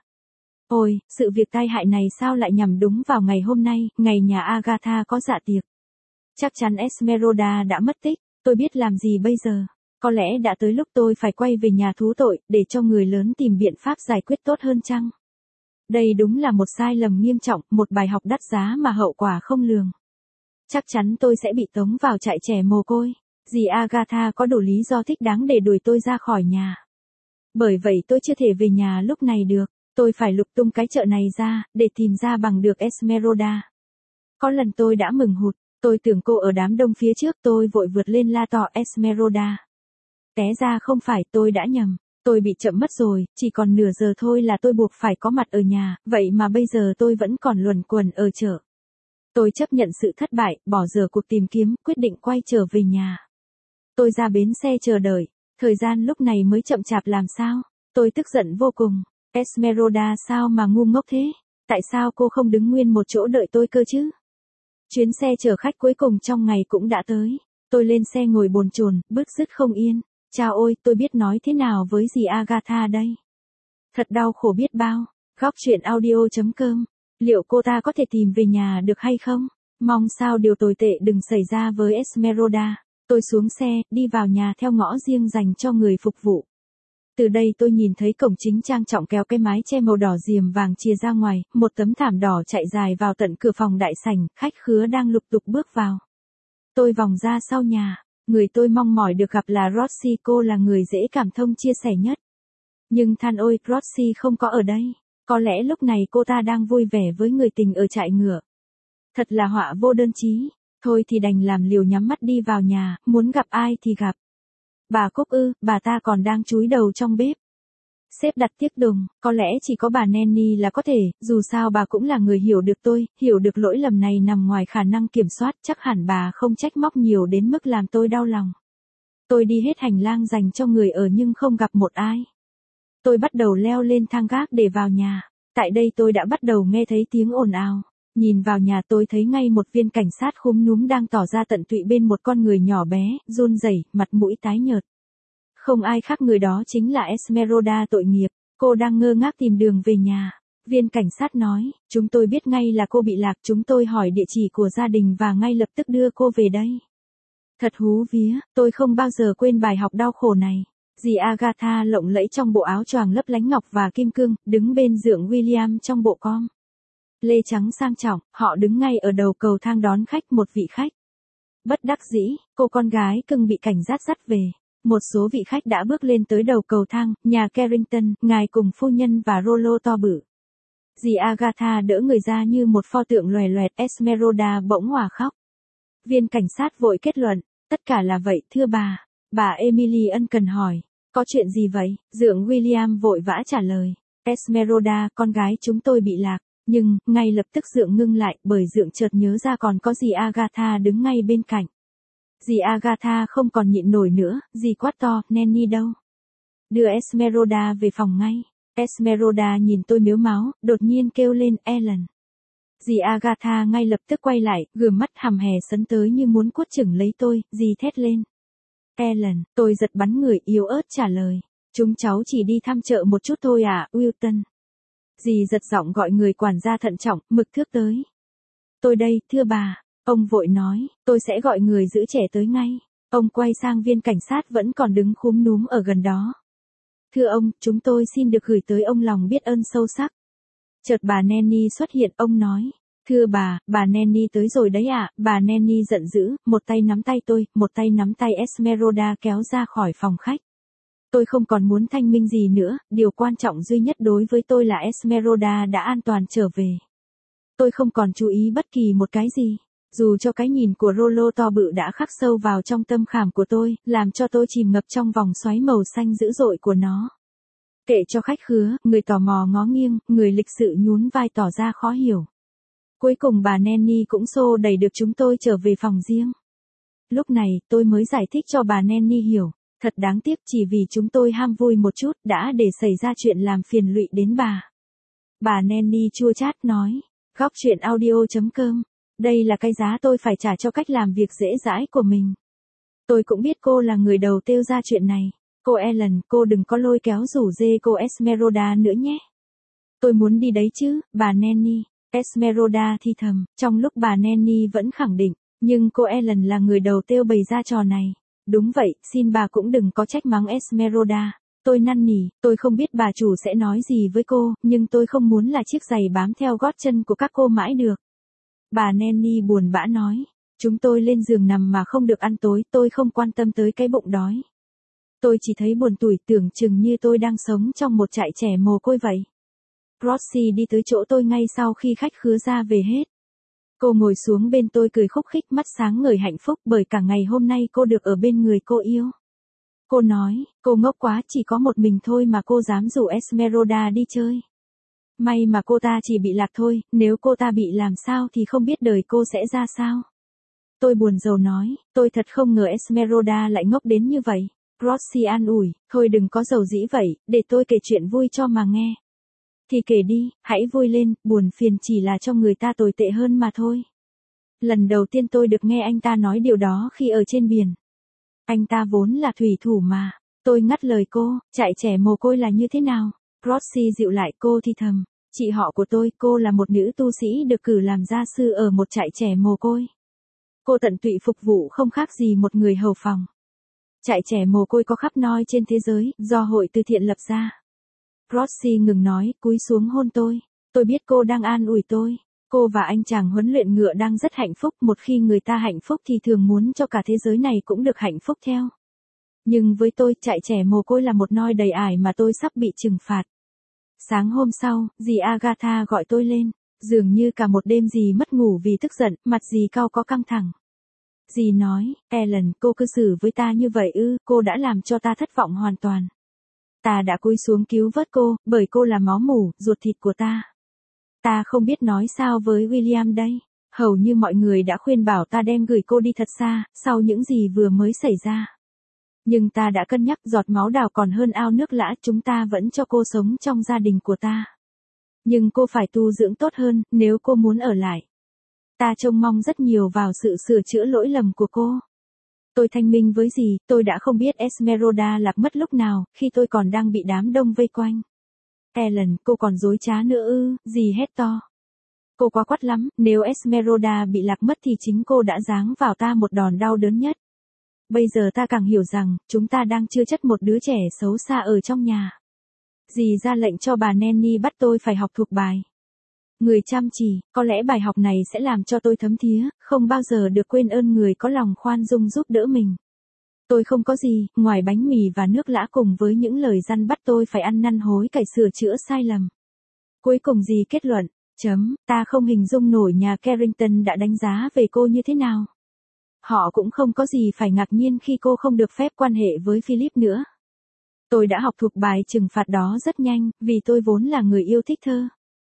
Ôi, sự việc tai hại này sao lại nhằm đúng vào ngày hôm nay, ngày nhà Agatha có dạ tiệc. Chắc chắn Esmeralda đã mất tích, tôi biết làm gì bây giờ. Có lẽ đã tới lúc tôi phải quay về nhà thú tội, để cho người lớn tìm biện pháp giải quyết tốt hơn chăng? Đây đúng là một sai lầm nghiêm trọng, một bài học đắt giá mà hậu quả không lường. Chắc chắn tôi sẽ bị tống vào trại trẻ mồ côi. Dì Agatha có đủ lý do thích đáng để đuổi tôi ra khỏi nhà. Bởi vậy tôi chưa thể về nhà lúc này được. Tôi phải lục tung cái chợ này ra, để tìm ra bằng được Esmeralda. Có lần tôi đã mừng hụt, tôi tưởng cô ở đám đông phía trước, tôi vội vượt lên la to Esmeralda. Té ra không phải, tôi đã nhầm. Tôi bị chậm mất rồi, chỉ còn nửa giờ thôi là tôi buộc phải có mặt ở nhà, vậy mà bây giờ tôi vẫn còn luẩn quẩn ở chợ. Tôi chấp nhận sự thất bại, bỏ dở cuộc tìm kiếm, quyết định quay trở về nhà. Tôi ra bến xe chờ đợi, thời gian lúc này mới chậm chạp làm sao? Tôi tức giận vô cùng. Esmeralda sao mà ngu ngốc thế? Tại sao cô không đứng nguyên một chỗ đợi tôi cơ chứ? Chuyến xe chở khách cuối cùng trong ngày cũng đã tới. Tôi lên xe ngồi bồn chồn, bứt rứt không yên. Chao ôi, tôi biết nói thế nào với dì Agatha đây? Thật đau khổ biết bao. Góc truyện audio chấm com. Liệu cô ta có thể tìm về nhà được hay không? Mong sao điều tồi tệ đừng xảy ra với Esmeralda. Tôi xuống xe, đi vào nhà theo ngõ riêng dành cho người phục vụ. Từ đây tôi nhìn thấy cổng chính trang trọng kéo cái mái che màu đỏ diềm vàng chìa ra ngoài, một tấm thảm đỏ chạy dài vào tận cửa phòng đại sảnh, khách khứa đang lục tục bước vào. Tôi vòng ra sau nhà. Người tôi mong mỏi được gặp là Roxy, cô là người dễ cảm thông chia sẻ nhất. Nhưng than ôi, Roxy không có ở đây. Có lẽ lúc này cô ta đang vui vẻ với người tình ở trại ngựa. Thật là họa vô đơn chí. Thôi thì đành làm liều nhắm mắt đi vào nhà, muốn gặp ai thì gặp. Bà Cúc ư, bà ta còn đang chúi đầu trong bếp. Sếp đặt tiếc đùng, có lẽ chỉ có bà Nanny là có thể, dù sao bà cũng là người hiểu được tôi, hiểu được lỗi lầm này nằm ngoài khả năng kiểm soát, chắc hẳn bà không trách móc nhiều đến mức làm tôi đau lòng. Tôi đi hết hành lang dành cho người ở nhưng không gặp một ai. Tôi bắt đầu leo lên thang gác để vào nhà. Tại đây tôi đã bắt đầu nghe thấy tiếng ồn ào. Nhìn vào nhà tôi thấy ngay một viên cảnh sát khúm núm đang tỏ ra tận tụy bên một con người nhỏ bé, run rẩy, mặt mũi tái nhợt. Không ai khác, người đó chính là Esmeralda tội nghiệp. Cô đang ngơ ngác tìm đường về nhà. Viên cảnh sát nói, chúng tôi biết ngay là cô bị lạc, chúng tôi hỏi địa chỉ của gia đình và ngay lập tức đưa cô về đây. Thật hú vía, tôi không bao giờ quên bài học đau khổ này. Dì Agatha lộng lẫy trong bộ áo choàng lấp lánh ngọc và kim cương, đứng bên giường William trong bộ com lê trắng sang trọng, họ đứng ngay ở đầu cầu thang đón khách, một vị khách. Bất đắc dĩ, cô con gái cưng bị cảnh sát dắt về. Một số vị khách đã bước lên tới đầu cầu thang, nhà Carrington, ngài cùng phu nhân và Rollo to bự. Dì Agatha đỡ người ra như một pho tượng loè loẹt. Esmeralda bỗng òa khóc. Viên cảnh sát vội kết luận, tất cả là vậy thưa bà. Bà Emily ân cần hỏi, có chuyện gì vậy? Dượng William vội vã trả lời, Esmeralda, con gái chúng tôi bị lạc. Nhưng, ngay lập tức dượng ngưng lại, bởi dượng chợt nhớ ra còn có dì Agatha đứng ngay bên cạnh. Dì Agatha không còn nhịn nổi nữa, dì quát to, Nanny đâu? Đưa Esmeralda về phòng ngay. Esmeralda nhìn tôi mếu máo, đột nhiên kêu lên, Ellen. Dì Agatha ngay lập tức quay lại, gườm mắt hằm hè sấn tới như muốn quất chừng lấy tôi, dì thét lên. Ellen, tôi giật bắn người, yếu ớt trả lời. Chúng cháu chỉ đi thăm chợ một chút thôi à, Wilton. Dì giật giọng gọi người quản gia thận trọng, mực thước tới. Tôi đây, thưa bà. Ông vội nói, tôi sẽ gọi người giữ trẻ tới ngay. Ông quay sang viên cảnh sát vẫn còn đứng khúm núm ở gần đó. Thưa ông, chúng tôi xin được gửi tới ông lòng biết ơn sâu sắc. Chợt bà Nanny xuất hiện, ông nói. Thưa bà, bà Nanny tới rồi đấy ạ. À. Bà Nanny giận dữ, một tay nắm tay tôi, một tay nắm tay Esmeralda kéo ra khỏi phòng khách. Tôi không còn muốn thanh minh gì nữa, điều quan trọng duy nhất đối với tôi là Esmeralda đã an toàn trở về. Tôi không còn chú ý bất kỳ một cái gì. Dù cho cái nhìn của Rollo to bự đã khắc sâu vào trong tâm khảm của tôi, làm cho tôi chìm ngập trong vòng xoáy màu xanh dữ dội của nó. Kệ cho khách khứa, người tò mò ngó nghiêng, người lịch sự nhún vai tỏ ra khó hiểu. Cuối cùng bà Nanny cũng xô đẩy được chúng tôi trở về phòng riêng. Lúc này, tôi mới giải thích cho bà Nanny hiểu. Thật đáng tiếc chỉ vì chúng tôi ham vui một chút đã để xảy ra chuyện làm phiền lụy đến bà. Bà Nanny chua chát nói. Góc truyện audio chấm com. Đây là cái giá tôi phải trả cho cách làm việc dễ dãi của mình. Tôi cũng biết cô là người đầu tiêu ra chuyện này. Cô Ellen, cô đừng có lôi kéo rủ dê cô Esmeralda nữa nhé. Tôi muốn đi đấy chứ, bà Nanny. Esmeralda thì thầm, trong lúc bà Nanny vẫn khẳng định, nhưng cô Ellen là người đầu tiêu bày ra trò này. Đúng vậy, xin bà cũng đừng có trách mắng Esmeralda. Tôi năn nỉ, tôi không biết bà chủ sẽ nói gì với cô, nhưng tôi không muốn là chiếc giày bám theo gót chân của các cô mãi được. Bà Nanny buồn bã nói, chúng tôi lên giường nằm mà không được ăn tối, tôi không quan tâm tới cái bụng đói. Tôi chỉ thấy buồn tủi, tưởng chừng như tôi đang sống trong một trại trẻ mồ côi vậy. Roxy đi tới chỗ tôi ngay sau khi khách khứa ra về hết. Cô ngồi xuống bên tôi cười khúc khích, mắt sáng ngời hạnh phúc bởi cả ngày hôm nay cô được ở bên người cô yêu. Cô nói, cô ngốc quá, chỉ có một mình thôi mà cô dám rủ Esmeralda đi chơi. May mà cô ta chỉ bị lạc thôi, nếu cô ta bị làm sao thì không biết đời cô sẽ ra sao. Tôi buồn rầu nói, tôi thật không ngờ Esmeralda lại ngốc đến như vậy. Roxy an ủi, thôi đừng có dầu dĩ vậy, để tôi kể chuyện vui cho mà nghe. Thì kể đi, hãy vui lên, buồn phiền chỉ là cho người ta tồi tệ hơn mà thôi. Lần đầu tiên tôi được nghe anh ta nói điều đó khi ở trên biển. Anh ta vốn là thủy thủ mà. Tôi ngắt lời cô, trại trẻ mồ côi là như thế nào? Roxy dịu lại, cô thì thầm. Chị họ của tôi, cô là một nữ tu sĩ được cử làm gia sư ở một trại trẻ mồ côi. Cô tận tụy phục vụ không khác gì một người hầu phòng. Trại trẻ mồ côi có khắp nơi trên thế giới, do hội từ thiện lập ra. Roxy ngừng nói, cúi xuống hôn tôi. Tôi biết cô đang an ủi tôi. Cô và anh chàng huấn luyện ngựa đang rất hạnh phúc, một khi người ta hạnh phúc thì thường muốn cho cả thế giới này cũng được hạnh phúc theo. Nhưng với tôi, trại trẻ mồ côi là một nơi đầy ải mà tôi sắp bị trừng phạt. Sáng hôm sau, dì Agatha gọi tôi lên. Dường như cả một đêm dì mất ngủ vì tức giận, mặt dì cau có căng thẳng. Dì nói, Ellen, cô cư xử với ta như vậy ư, cô đã làm cho ta thất vọng hoàn toàn. Ta đã cúi xuống cứu vớt cô, bởi cô là máu mủ, ruột thịt của ta. Ta không biết nói sao với William đây. Hầu như mọi người đã khuyên bảo ta đem gửi cô đi thật xa, sau những gì vừa mới xảy ra. Nhưng ta đã cân nhắc, giọt máu đào còn hơn ao nước lã, chúng ta vẫn cho cô sống trong gia đình của ta. Nhưng cô phải tu dưỡng tốt hơn, nếu cô muốn ở lại. Ta trông mong rất nhiều vào sự sửa chữa lỗi lầm của cô. Tôi thanh minh với dì, tôi đã không biết Esmeralda lạc mất lúc nào, khi tôi còn đang bị đám đông vây quanh. Ellen, cô còn dối trá nữa ư, dì hét to. Cô quá quắt lắm, nếu Esmeralda bị lạc mất thì chính cô đã giáng vào ta một đòn đau đớn nhất. Bây giờ ta càng hiểu rằng, chúng ta đang chưa chất một đứa trẻ xấu xa ở trong nhà. Dì ra lệnh cho bà Nanny bắt tôi phải học thuộc bài. Người chăm chỉ, có lẽ bài học này sẽ làm cho tôi thấm thía, không bao giờ được quên ơn người có lòng khoan dung giúp đỡ mình. Tôi không có gì, ngoài bánh mì và nước lã cùng với những lời răn bắt tôi phải ăn năn hối cải sửa chữa sai lầm. Cuối cùng gì kết luận? Chấm, ta không hình dung nổi nhà Carrington đã đánh giá về cô như thế nào. Họ cũng không có gì phải ngạc nhiên khi cô không được phép quan hệ với Philip nữa. Tôi đã học thuộc bài trừng phạt đó rất nhanh, vì tôi vốn là người yêu thích thơ.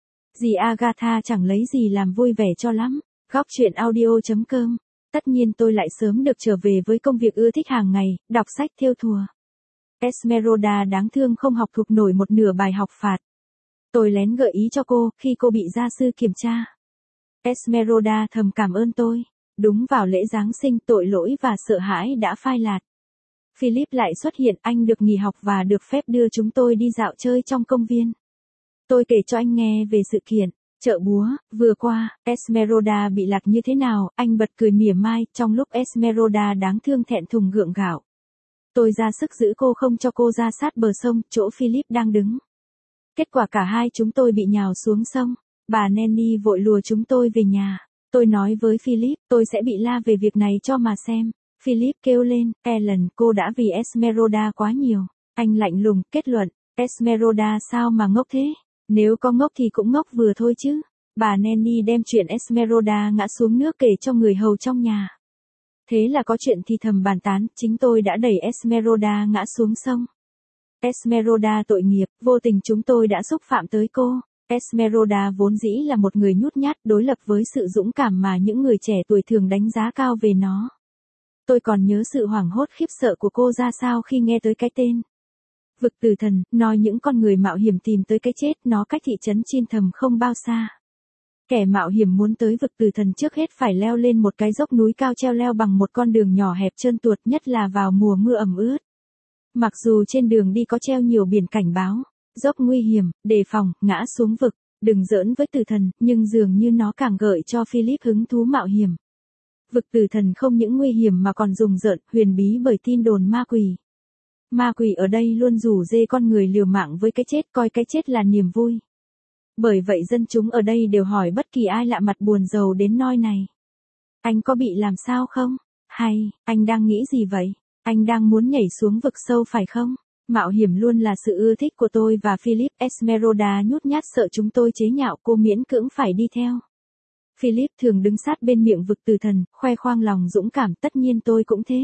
Dì Agatha chẳng lấy gì làm vui vẻ cho lắm. Góc truyện audio chấm com. Tất nhiên tôi lại sớm được trở về với công việc ưa thích hàng ngày, đọc sách thêu thùa. Esmeralda đáng thương không học thuộc nổi một nửa bài học phạt. Tôi lén gợi ý cho cô khi cô bị gia sư kiểm tra. Esmeralda thầm cảm ơn tôi. Đúng vào lễ Giáng sinh, tội lỗi và sợ hãi đã phai lạt. Philip lại xuất hiện, anh được nghỉ học và được phép đưa chúng tôi đi dạo chơi trong công viên. Tôi kể cho anh nghe về sự kiện chợ búa vừa qua, Esmeralda bị lạc như thế nào, anh bật cười mỉa mai, trong lúc Esmeralda đáng thương thẹn thùng gượng gạo. Tôi ra sức giữ cô không cho cô ra sát bờ sông, chỗ Philip đang đứng. Kết quả cả hai chúng tôi bị nhào xuống sông. Bà Nanny vội lùa chúng tôi về nhà. Tôi nói với Philip, tôi sẽ bị la về việc này cho mà xem. Philip kêu lên, Ellen, cô đã vì Esmeralda quá nhiều. Anh lạnh lùng, kết luận, Esmeralda sao mà ngốc thế? Nếu có ngốc thì cũng ngốc vừa thôi chứ. Bà Nanny đem chuyện Esmeralda ngã xuống nước kể cho người hầu trong nhà. Thế là có chuyện thì thầm bàn tán, chính tôi đã đẩy Esmeralda ngã xuống sông. Esmeralda tội nghiệp, vô tình chúng tôi đã xúc phạm tới cô. Esmeralda vốn dĩ là một người nhút nhát, đối lập với sự dũng cảm mà những người trẻ tuổi thường đánh giá cao về nó. Tôi còn nhớ sự hoảng hốt khiếp sợ của cô ra sao khi nghe tới cái tên Vực Tử Thần, nói những con người mạo hiểm tìm tới cái chết, nó cách thị trấn Chin Thầm không bao xa. Kẻ mạo hiểm muốn tới Vực Tử Thần trước hết phải leo lên một cái dốc núi cao, treo leo bằng một con đường nhỏ hẹp trơn tuột, nhất là vào mùa mưa ẩm ướt. Mặc dù trên đường đi có treo nhiều biển cảnh báo, dốc nguy hiểm, đề phòng, ngã xuống vực, đừng giỡn với Tử Thần, nhưng dường như nó càng gợi cho Philip hứng thú mạo hiểm. Vực Tử Thần không những nguy hiểm mà còn rùng rợn, huyền bí bởi tin đồn ma quỷ. Ma quỷ ở đây luôn rủ rê con người liều mạng với cái chết, coi cái chết là niềm vui. Bởi vậy dân chúng ở đây đều hỏi bất kỳ ai lạ mặt buồn rầu đến noi này. Anh có bị làm sao không? Hay, anh đang nghĩ gì vậy? Anh đang muốn nhảy xuống vực sâu phải không? Mạo hiểm luôn là sự ưa thích của tôi và Philip. Esmeralda nhút nhát sợ chúng tôi chế nhạo cô, miễn cưỡng phải đi theo. Philip thường đứng sát bên miệng Vực Tử Thần, khoe khoang lòng dũng cảm, tất nhiên tôi cũng thế.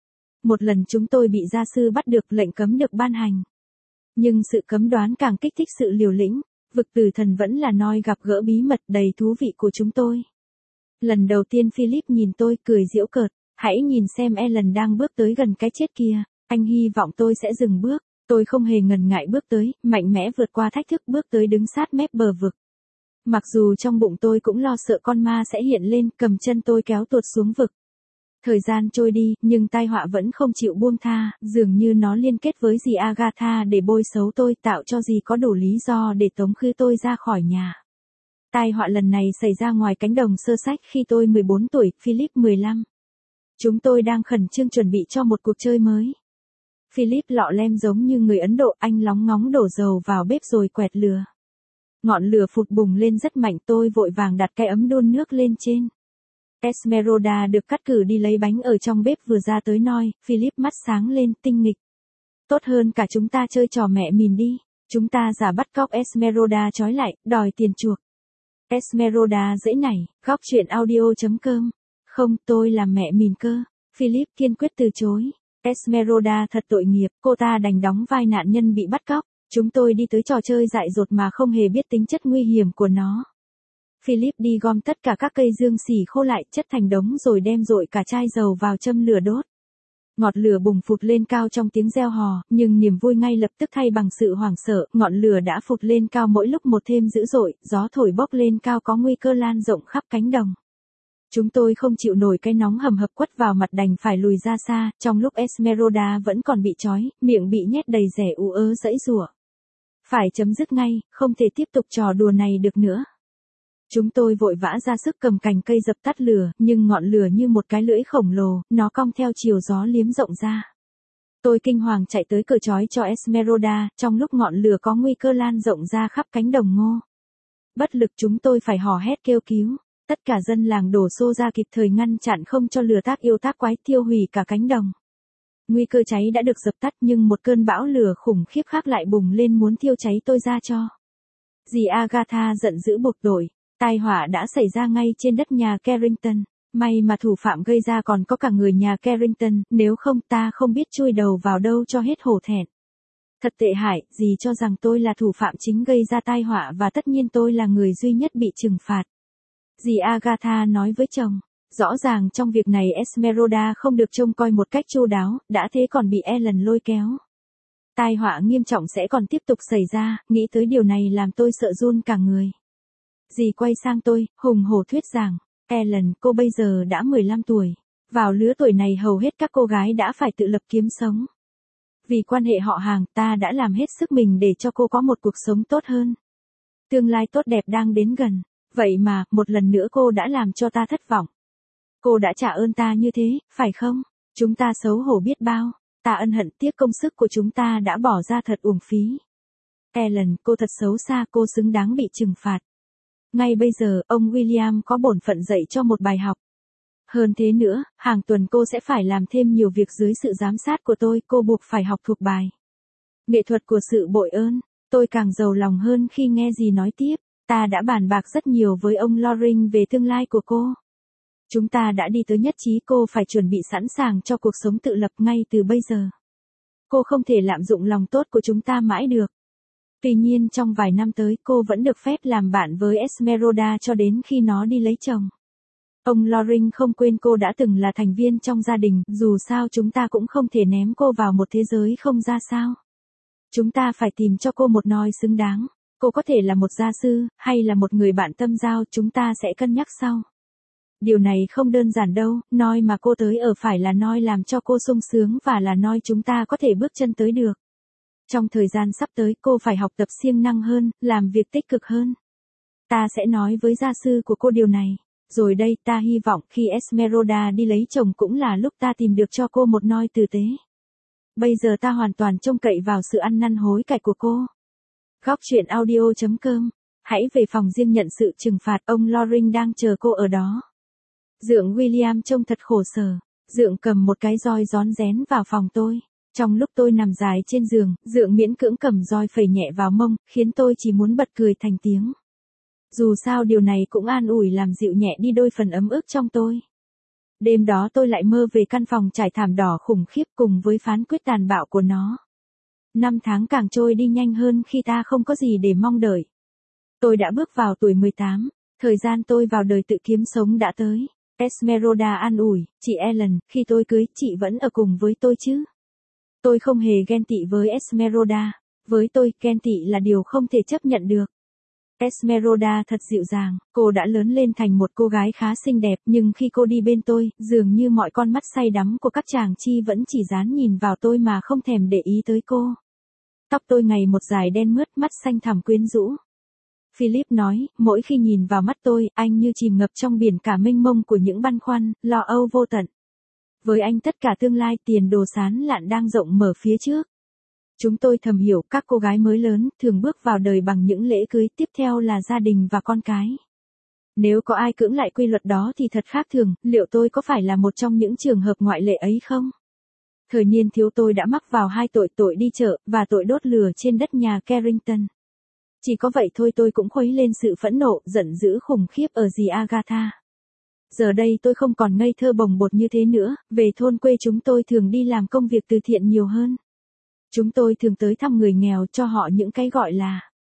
Một lần chúng tôi bị gia sư bắt được, lệnh cấm được ban hành. Nhưng sự cấm đoán càng kích thích sự liều lĩnh. Vực Tử Thần vẫn là nơi gặp gỡ bí mật đầy thú vị của chúng tôi. Lần đầu tiên Philip nhìn tôi, cười giễu cợt, hãy nhìn xem Ellen đang bước tới gần cái chết kia. Anh hy vọng tôi sẽ dừng bước. Tôi không hề ngần ngại bước tới, mạnh mẽ vượt qua thách thức, bước tới đứng sát mép bờ vực. Mặc dù trong bụng tôi cũng lo sợ con ma sẽ hiện lên, cầm chân tôi kéo tuột xuống vực. Thời gian trôi đi, nhưng tai họa vẫn không chịu buông tha, dường như nó liên kết với dì Agatha để bôi xấu tôi, tạo cho dì có đủ lý do để tống khứ tôi ra khỏi nhà. Tai họa lần này xảy ra ngoài cánh đồng sơ sách khi tôi mười bốn tuổi, Philip mười lăm. Chúng tôi đang khẩn trương chuẩn bị cho một cuộc chơi mới. Philip lọ lem giống như người Ấn Độ, anh lóng ngóng đổ dầu vào bếp rồi quẹt lửa. Ngọn lửa phụt bùng lên rất mạnh, tôi vội vàng đặt cái ấm đun nước lên trên. Esmeralda được cắt cử đi lấy bánh ở trong bếp vừa ra tới noi, Philip mắt sáng lên, tinh nghịch. Tốt hơn cả chúng ta chơi trò mẹ mìn đi. Chúng ta giả bắt cóc Esmeralda trói lại, đòi tiền chuộc. Esmeralda dễ nảy, góc truyện audio chấm com. Không, tôi làm mẹ mìn cơ. Philip kiên quyết từ chối. Esmeralda thật tội nghiệp, cô ta đành đóng vai nạn nhân bị bắt cóc. Chúng tôi đi tới trò chơi dại dột mà không hề biết tính chất nguy hiểm của nó. Philip đi gom tất cả các cây dương xỉ khô lại, chất thành đống rồi đem dội cả chai dầu vào châm lửa đốt. Ngọn lửa bùng phụt lên cao trong tiếng reo hò, nhưng niềm vui ngay lập tức thay bằng sự hoảng sợ, ngọn lửa đã phụt lên cao mỗi lúc một thêm dữ dội, gió thổi bốc lên cao có nguy cơ lan rộng khắp cánh đồng. Chúng tôi không chịu nổi cái nóng hầm hập quất vào mặt, đành phải lùi ra xa, trong lúc Esmeralda vẫn còn bị trói, miệng bị nhét đầy rẻ ú ớ giãy giụa. Phải chấm dứt ngay, không thể tiếp tục trò đùa này được nữa. Chúng tôi vội vã ra sức cầm cành cây dập tắt lửa, nhưng ngọn lửa như một cái lưỡi khổng lồ, nó cong theo chiều gió liếm rộng ra. Tôi kinh hoàng chạy tới cởi trói cho Esmeralda, trong lúc ngọn lửa có nguy cơ lan rộng ra khắp cánh đồng ngô. Bất lực chúng tôi phải hò hét kêu cứu. Tất cả dân làng đổ xô ra kịp thời ngăn chặn không cho lửa tác yêu tác quái thiêu hủy cả cánh đồng. Nguy cơ cháy đã được dập tắt, nhưng một cơn bão lửa khủng khiếp khác lại bùng lên muốn thiêu cháy tôi ra cho. Dì Agatha giận dữ buộc tội. Tai họa đã xảy ra ngay trên đất nhà Carrington. May mà thủ phạm gây ra còn có cả người nhà Carrington, nếu không ta không biết chui đầu vào đâu cho hết hổ thẹn. Thật tệ hại, dì cho rằng tôi là thủ phạm chính gây ra tai họa và tất nhiên tôi là người duy nhất bị trừng phạt. Dì Agatha nói với chồng. Rõ ràng trong việc này Esmeralda không được trông coi một cách chu đáo, đã thế còn bị Ellen lôi kéo. Tai họa nghiêm trọng sẽ còn tiếp tục xảy ra, nghĩ tới điều này làm tôi sợ run cả người. Dì quay sang tôi, hùng hổ thuyết giảng. Ellen, cô bây giờ đã mười lăm tuổi. Vào lứa tuổi này hầu hết các cô gái đã phải tự lập kiếm sống. Vì quan hệ họ hàng, ta đã làm hết sức mình để cho cô có một cuộc sống tốt hơn. Tương lai tốt đẹp đang đến gần. Vậy mà, một lần nữa cô đã làm cho ta thất vọng. Cô đã trả ơn ta như thế, phải không? Chúng ta xấu hổ biết bao. Ta ân hận tiếc công sức của chúng ta đã bỏ ra thật uổng phí. Ellen, cô thật xấu xa, cô xứng đáng bị trừng phạt. Ngay bây giờ, ông William có bổn phận dạy cho một bài học. Hơn thế nữa, hàng tuần cô sẽ phải làm thêm nhiều việc dưới sự giám sát của tôi, cô buộc phải học thuộc bài. Nghệ thuật của sự bội ơn, tôi càng giàu lòng hơn khi nghe dì nói tiếp. Ta đã bàn bạc rất nhiều với ông Loring về tương lai của cô. Chúng ta đã đi tới nhất trí cô phải chuẩn bị sẵn sàng cho cuộc sống tự lập ngay từ bây giờ. Cô không thể lạm dụng lòng tốt của chúng ta mãi được. Tuy nhiên trong vài năm tới cô vẫn được phép làm bạn với Esmeralda cho đến khi nó đi lấy chồng. Ông Loring không quên cô đã từng là thành viên trong gia đình, dù sao chúng ta cũng không thể ném cô vào một thế giới không ra sao. Chúng ta phải tìm cho cô một nôi xứng đáng. Cô có thể là một gia sư, hay là một người bạn tâm giao, chúng ta sẽ cân nhắc sau. Điều này không đơn giản đâu, nôi mà cô tới ở phải là nôi làm cho cô sung sướng và là nôi chúng ta có thể bước chân tới được. Trong thời gian sắp tới cô phải học tập siêng năng hơn, làm việc tích cực hơn. Ta sẽ nói với gia sư của cô điều này. Rồi đây ta hy vọng khi Esmeralda đi lấy chồng cũng là lúc ta tìm được cho cô một nôi tử tế. Bây giờ ta hoàn toàn trông cậy vào sự ăn năn hối cải của cô. Góc truyện audio chấm com. Hãy về phòng riêng nhận sự trừng phạt, ông Loring đang chờ cô ở đó. Dượng William trông thật khổ sở. Dượng cầm một cái roi rón rén vào phòng tôi. Trong lúc tôi nằm dài trên giường, Dượng miễn cưỡng cầm roi phẩy nhẹ vào mông, khiến tôi chỉ muốn bật cười thành tiếng. Dù sao điều này cũng an ủi làm dịu nhẹ đi đôi phần ấm ức trong tôi. Đêm đó tôi lại mơ về căn phòng trải thảm đỏ khủng khiếp cùng với phán quyết tàn bạo của nó. Năm tháng càng trôi đi nhanh hơn khi ta không có gì để mong đợi. Tôi đã bước vào tuổi mười tám, thời gian tôi vào đời tự kiếm sống đã tới. Esmeralda an ủi, chị Ellen, khi tôi cưới, chị vẫn ở cùng với tôi chứ? Tôi không hề ghen tị với Esmeralda. Với tôi, ghen tị là điều không thể chấp nhận được. Esmeralda thật dịu dàng, cô đã lớn lên thành một cô gái khá xinh đẹp, nhưng khi cô đi bên tôi, dường như mọi con mắt say đắm của các chàng chi vẫn chỉ dán nhìn vào tôi mà không thèm để ý tới cô. Tóc tôi ngày một dài đen mướt, mắt xanh thẳm quyến rũ. Philip nói, mỗi khi nhìn vào mắt tôi, anh như chìm ngập trong biển cả mênh mông của những băn khoăn, lo âu vô tận. Với anh tất cả tương lai tiền đồ sán lạn đang rộng mở phía trước. Chúng tôi thầm hiểu các cô gái mới lớn thường bước vào đời bằng những lễ cưới, tiếp theo là gia đình và con cái. Nếu có ai cưỡng lại quy luật đó thì thật khác thường, liệu tôi có phải là một trong những trường hợp ngoại lệ ấy không? Thời niên thiếu tôi đã mắc vào hai tội, tội đi chợ, và tội đốt lửa trên đất nhà Carrington. Chỉ có vậy thôi tôi cũng khuấy lên sự phẫn nộ, giận dữ khủng khiếp ở dì Agatha. Giờ đây tôi không còn ngây thơ bồng bột như thế nữa, về thôn quê chúng tôi thường đi làm công việc từ thiện nhiều hơn. Chúng tôi thường tới thăm người nghèo cho họ những cái gọi là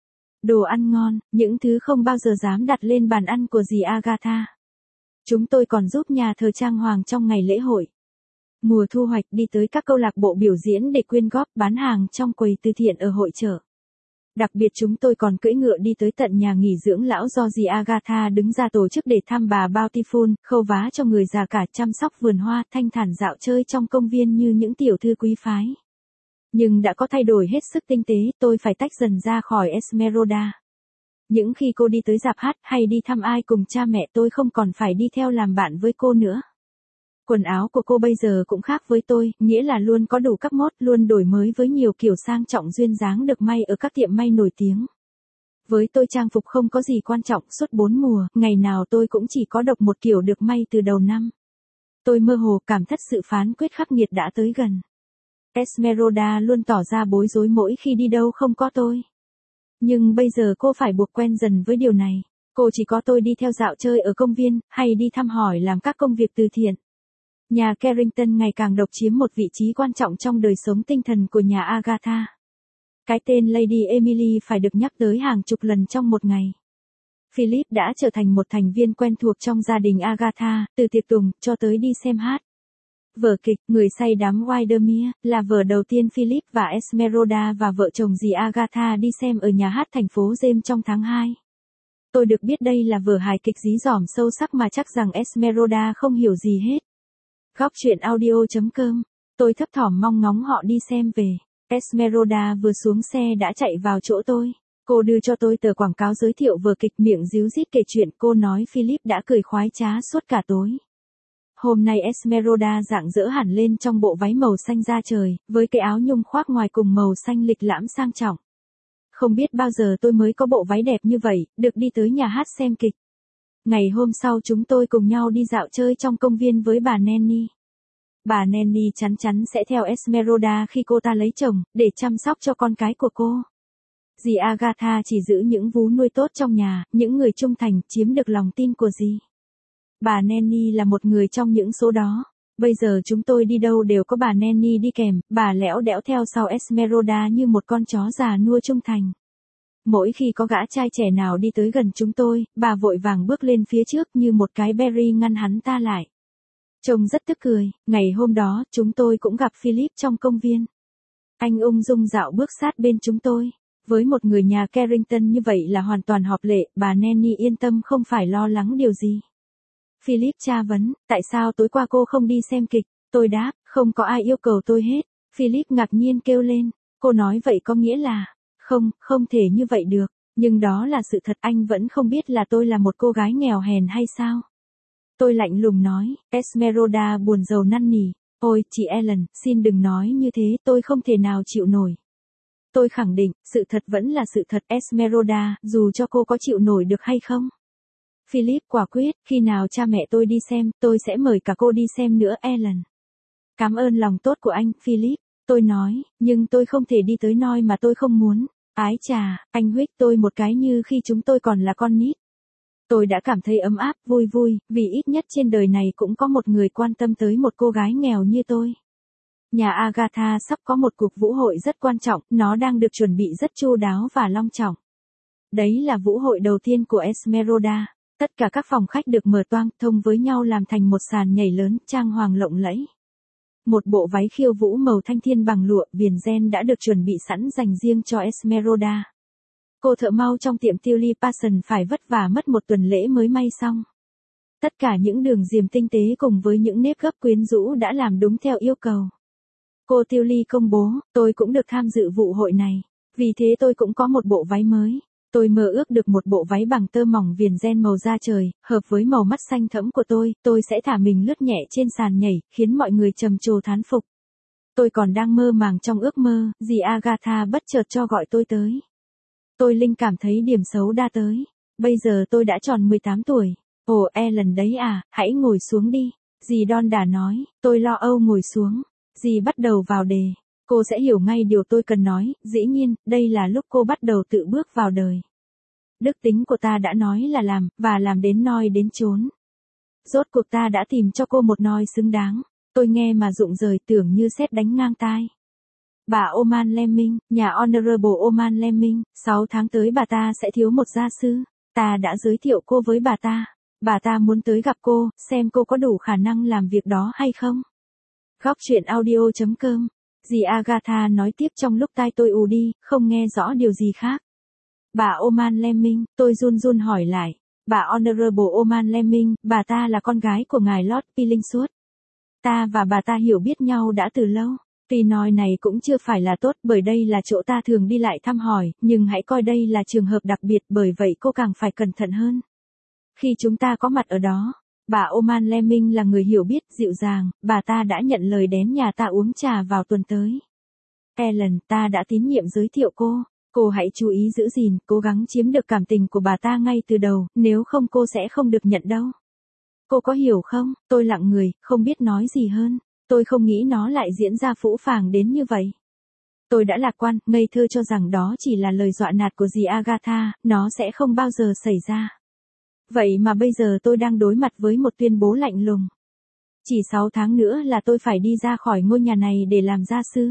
đồ ăn ngon, những thứ không bao giờ dám đặt lên bàn ăn của dì Agatha. Chúng tôi còn giúp nhà thờ trang hoàng trong ngày lễ hội. Mùa thu hoạch đi tới các câu lạc bộ biểu diễn để quyên góp bán hàng trong quầy từ thiện ở hội chợ. Đặc biệt chúng tôi còn cưỡi ngựa đi tới tận nhà nghỉ dưỡng lão do dì Agatha đứng ra tổ chức để thăm bà Bountiful, khâu vá cho người già cả, chăm sóc vườn hoa, thanh thản dạo chơi trong công viên như những tiểu thư quý phái. Nhưng đã có thay đổi hết sức tinh tế, tôi phải tách dần ra khỏi Esmeralda. Những khi cô đi tới rạp hát hay đi thăm ai cùng cha mẹ tôi không còn phải đi theo làm bạn với cô nữa. Quần áo của cô bây giờ cũng khác với tôi, nghĩa là luôn có đủ các mốt, luôn đổi mới với nhiều kiểu sang trọng duyên dáng được may ở các tiệm may nổi tiếng. Với tôi trang phục không có gì quan trọng, suốt bốn mùa, ngày nào tôi cũng chỉ có độc một kiểu được may từ đầu năm. Tôi mơ hồ cảm thất sự phán quyết khắc nghiệt đã tới gần. Esmeralda luôn tỏ ra bối rối mỗi khi đi đâu không có tôi. Nhưng bây giờ cô phải buộc quen dần với điều này. Cô chỉ có tôi đi theo dạo chơi ở công viên, hay đi thăm hỏi làm các công việc từ thiện. Nhà Carrington ngày càng độc chiếm một vị trí quan trọng trong đời sống tinh thần của nhà Agatha. Cái tên Lady Emily phải được nhắc tới hàng chục lần trong một ngày. Philip đã trở thành một thành viên quen thuộc trong gia đình Agatha, từ tiệc tùng, cho tới đi xem hát. Vở kịch Người say đắm Windermere là vở đầu tiên Philip và Esmeralda và vợ chồng dì Agatha đi xem ở nhà hát thành phố James trong tháng hai. Tôi được biết đây là vở hài kịch dí dỏm sâu sắc mà chắc rằng Esmeralda không hiểu gì hết. Góc truyện audio chấm com. Tôi thấp thỏm mong ngóng họ đi xem về. Esmeralda vừa xuống xe đã chạy vào chỗ tôi. Cô đưa cho tôi tờ quảng cáo giới thiệu vở kịch, miệng díu dít kể chuyện. Cô nói Philip đã cười khoái trá suốt cả tối. Hôm nay Esmeralda rạng rỡ hẳn lên trong bộ váy màu xanh da trời, với cái áo nhung khoác ngoài cùng màu xanh lịch lãm sang trọng. Không biết bao giờ tôi mới có bộ váy đẹp như vậy, được đi tới nhà hát xem kịch. Ngày hôm sau chúng tôi cùng nhau đi dạo chơi trong công viên với bà Nanny. Bà Nanny chắn chắn sẽ theo Esmeralda khi cô ta lấy chồng, để chăm sóc cho con cái của cô. Dì Agatha chỉ giữ những vú nuôi tốt trong nhà, những người trung thành, chiếm được lòng tin của dì. Bà Nanny là một người trong những số đó. Bây giờ chúng tôi đi đâu đều có bà Nanny đi kèm, bà lẽo đẽo theo sau Esmeralda như một con chó già nua trung thành. Mỗi khi có gã trai trẻ nào đi tới gần chúng tôi, bà vội vàng bước lên phía trước như một cái berry ngăn hắn ta lại. Trông rất tức cười. Ngày hôm đó, chúng tôi cũng gặp Philip trong công viên. Anh ung dung dạo bước sát bên chúng tôi. Với một người nhà Carrington như vậy là hoàn toàn hợp lệ, bà Nanny yên tâm không phải lo lắng điều gì. Philip tra vấn, tại sao tối qua cô không đi xem kịch? Tôi đáp, không có ai yêu cầu tôi hết. Philip ngạc nhiên kêu lên, cô nói vậy có nghĩa là, không, không thể như vậy được, nhưng đó là sự thật. Anh vẫn không biết là tôi là một cô gái nghèo hèn hay sao? Tôi lạnh lùng nói. Esmeralda buồn rầu năn nỉ, ôi, chị Ellen, xin đừng nói như thế, tôi không thể nào chịu nổi. Tôi khẳng định, sự thật vẫn là sự thật Esmeralda, dù cho cô có chịu nổi được hay không. Philip quả quyết, khi nào cha mẹ tôi đi xem, tôi sẽ mời cả cô đi xem nữa Ellen. Cảm ơn lòng tốt của anh, Philip. Tôi nói, nhưng tôi không thể đi tới nơi mà tôi không muốn. Ái chà, anh huých tôi một cái như khi chúng tôi còn là con nít. Tôi đã cảm thấy ấm áp, vui vui, vì ít nhất trên đời này cũng có một người quan tâm tới một cô gái nghèo như tôi. Nhà Agatha sắp có một cuộc vũ hội rất quan trọng, nó đang được chuẩn bị rất chu đáo và long trọng. Đấy là vũ hội đầu tiên của Esmeralda. Tất cả các phòng khách được mở toang, thông với nhau làm thành một sàn nhảy lớn, trang hoàng lộng lẫy. Một bộ váy khiêu vũ màu thanh thiên bằng lụa, viền ren đã được chuẩn bị sẵn dành riêng cho Esmeralda. Cô thợ mau trong tiệm Tilly Passion phải vất vả mất một tuần lễ mới may xong. Tất cả những đường diềm tinh tế cùng với những nếp gấp quyến rũ đã làm đúng theo yêu cầu. Cô Tilly công bố, tôi cũng được tham dự vụ hội này. Vì thế tôi cũng có một bộ váy mới. Tôi mơ ước được một bộ váy bằng tơ mỏng viền ren màu da trời, hợp với màu mắt xanh thẫm của tôi, tôi sẽ thả mình lướt nhẹ trên sàn nhảy, khiến mọi người trầm trồ thán phục. Tôi còn đang mơ màng trong ước mơ, dì Agatha bất chợt cho gọi tôi tới. Tôi linh cảm thấy điểm xấu đã tới. Bây giờ tôi đã tròn mười tám tuổi. Ồ, Ellen đấy à, hãy ngồi xuống đi. Dì Don đã nói, tôi lo âu ngồi xuống. Dì bắt đầu vào đề. Cô sẽ hiểu ngay điều tôi cần nói, dĩ nhiên, đây là lúc cô bắt đầu tự bước vào đời. Đức tính của ta đã nói là làm, và làm đến noi đến chốn. Rốt cuộc ta đã tìm cho cô một noi xứng đáng. Tôi nghe mà rụng rời tưởng như sét đánh ngang tai. Bà Oman Lemming, nhà Honorable Oman Lemming, sáu tháng tới bà ta sẽ thiếu một gia sư. Ta đã giới thiệu cô với bà ta. Bà ta muốn tới gặp cô, xem cô có đủ khả năng làm việc đó hay không. Góc truyện audio chấm com. Dì Agatha nói tiếp trong lúc tai tôi ù đi, không nghe rõ điều gì khác. Bà Oman Lemming, tôi run run hỏi lại. Bà Honorable Oman Lemming, bà ta là con gái của ngài Lord Billingsworth. Ta và bà ta hiểu biết nhau đã từ lâu. Tuy nói này cũng chưa phải là tốt bởi đây là chỗ ta thường đi lại thăm hỏi, nhưng hãy coi đây là trường hợp đặc biệt bởi vậy cô càng phải cẩn thận hơn. Khi chúng ta có mặt ở đó, bà Oman Lemming là người hiểu biết, dịu dàng, bà ta đã nhận lời đến nhà ta uống trà vào tuần tới. Ellen, ta đã tín nhiệm giới thiệu cô. Cô hãy chú ý giữ gìn, cố gắng chiếm được cảm tình của bà ta ngay từ đầu, nếu không cô sẽ không được nhận đâu. Cô có hiểu không? Tôi lặng người, không biết nói gì hơn. Tôi không nghĩ nó lại diễn ra phũ phàng đến như vậy. Tôi đã lạc quan, ngây thơ cho rằng đó chỉ là lời dọa nạt của dì Agatha, nó sẽ không bao giờ xảy ra. Vậy mà bây giờ tôi đang đối mặt với một tuyên bố lạnh lùng. Chỉ sáu tháng nữa là tôi phải đi ra khỏi ngôi nhà này để làm gia sư.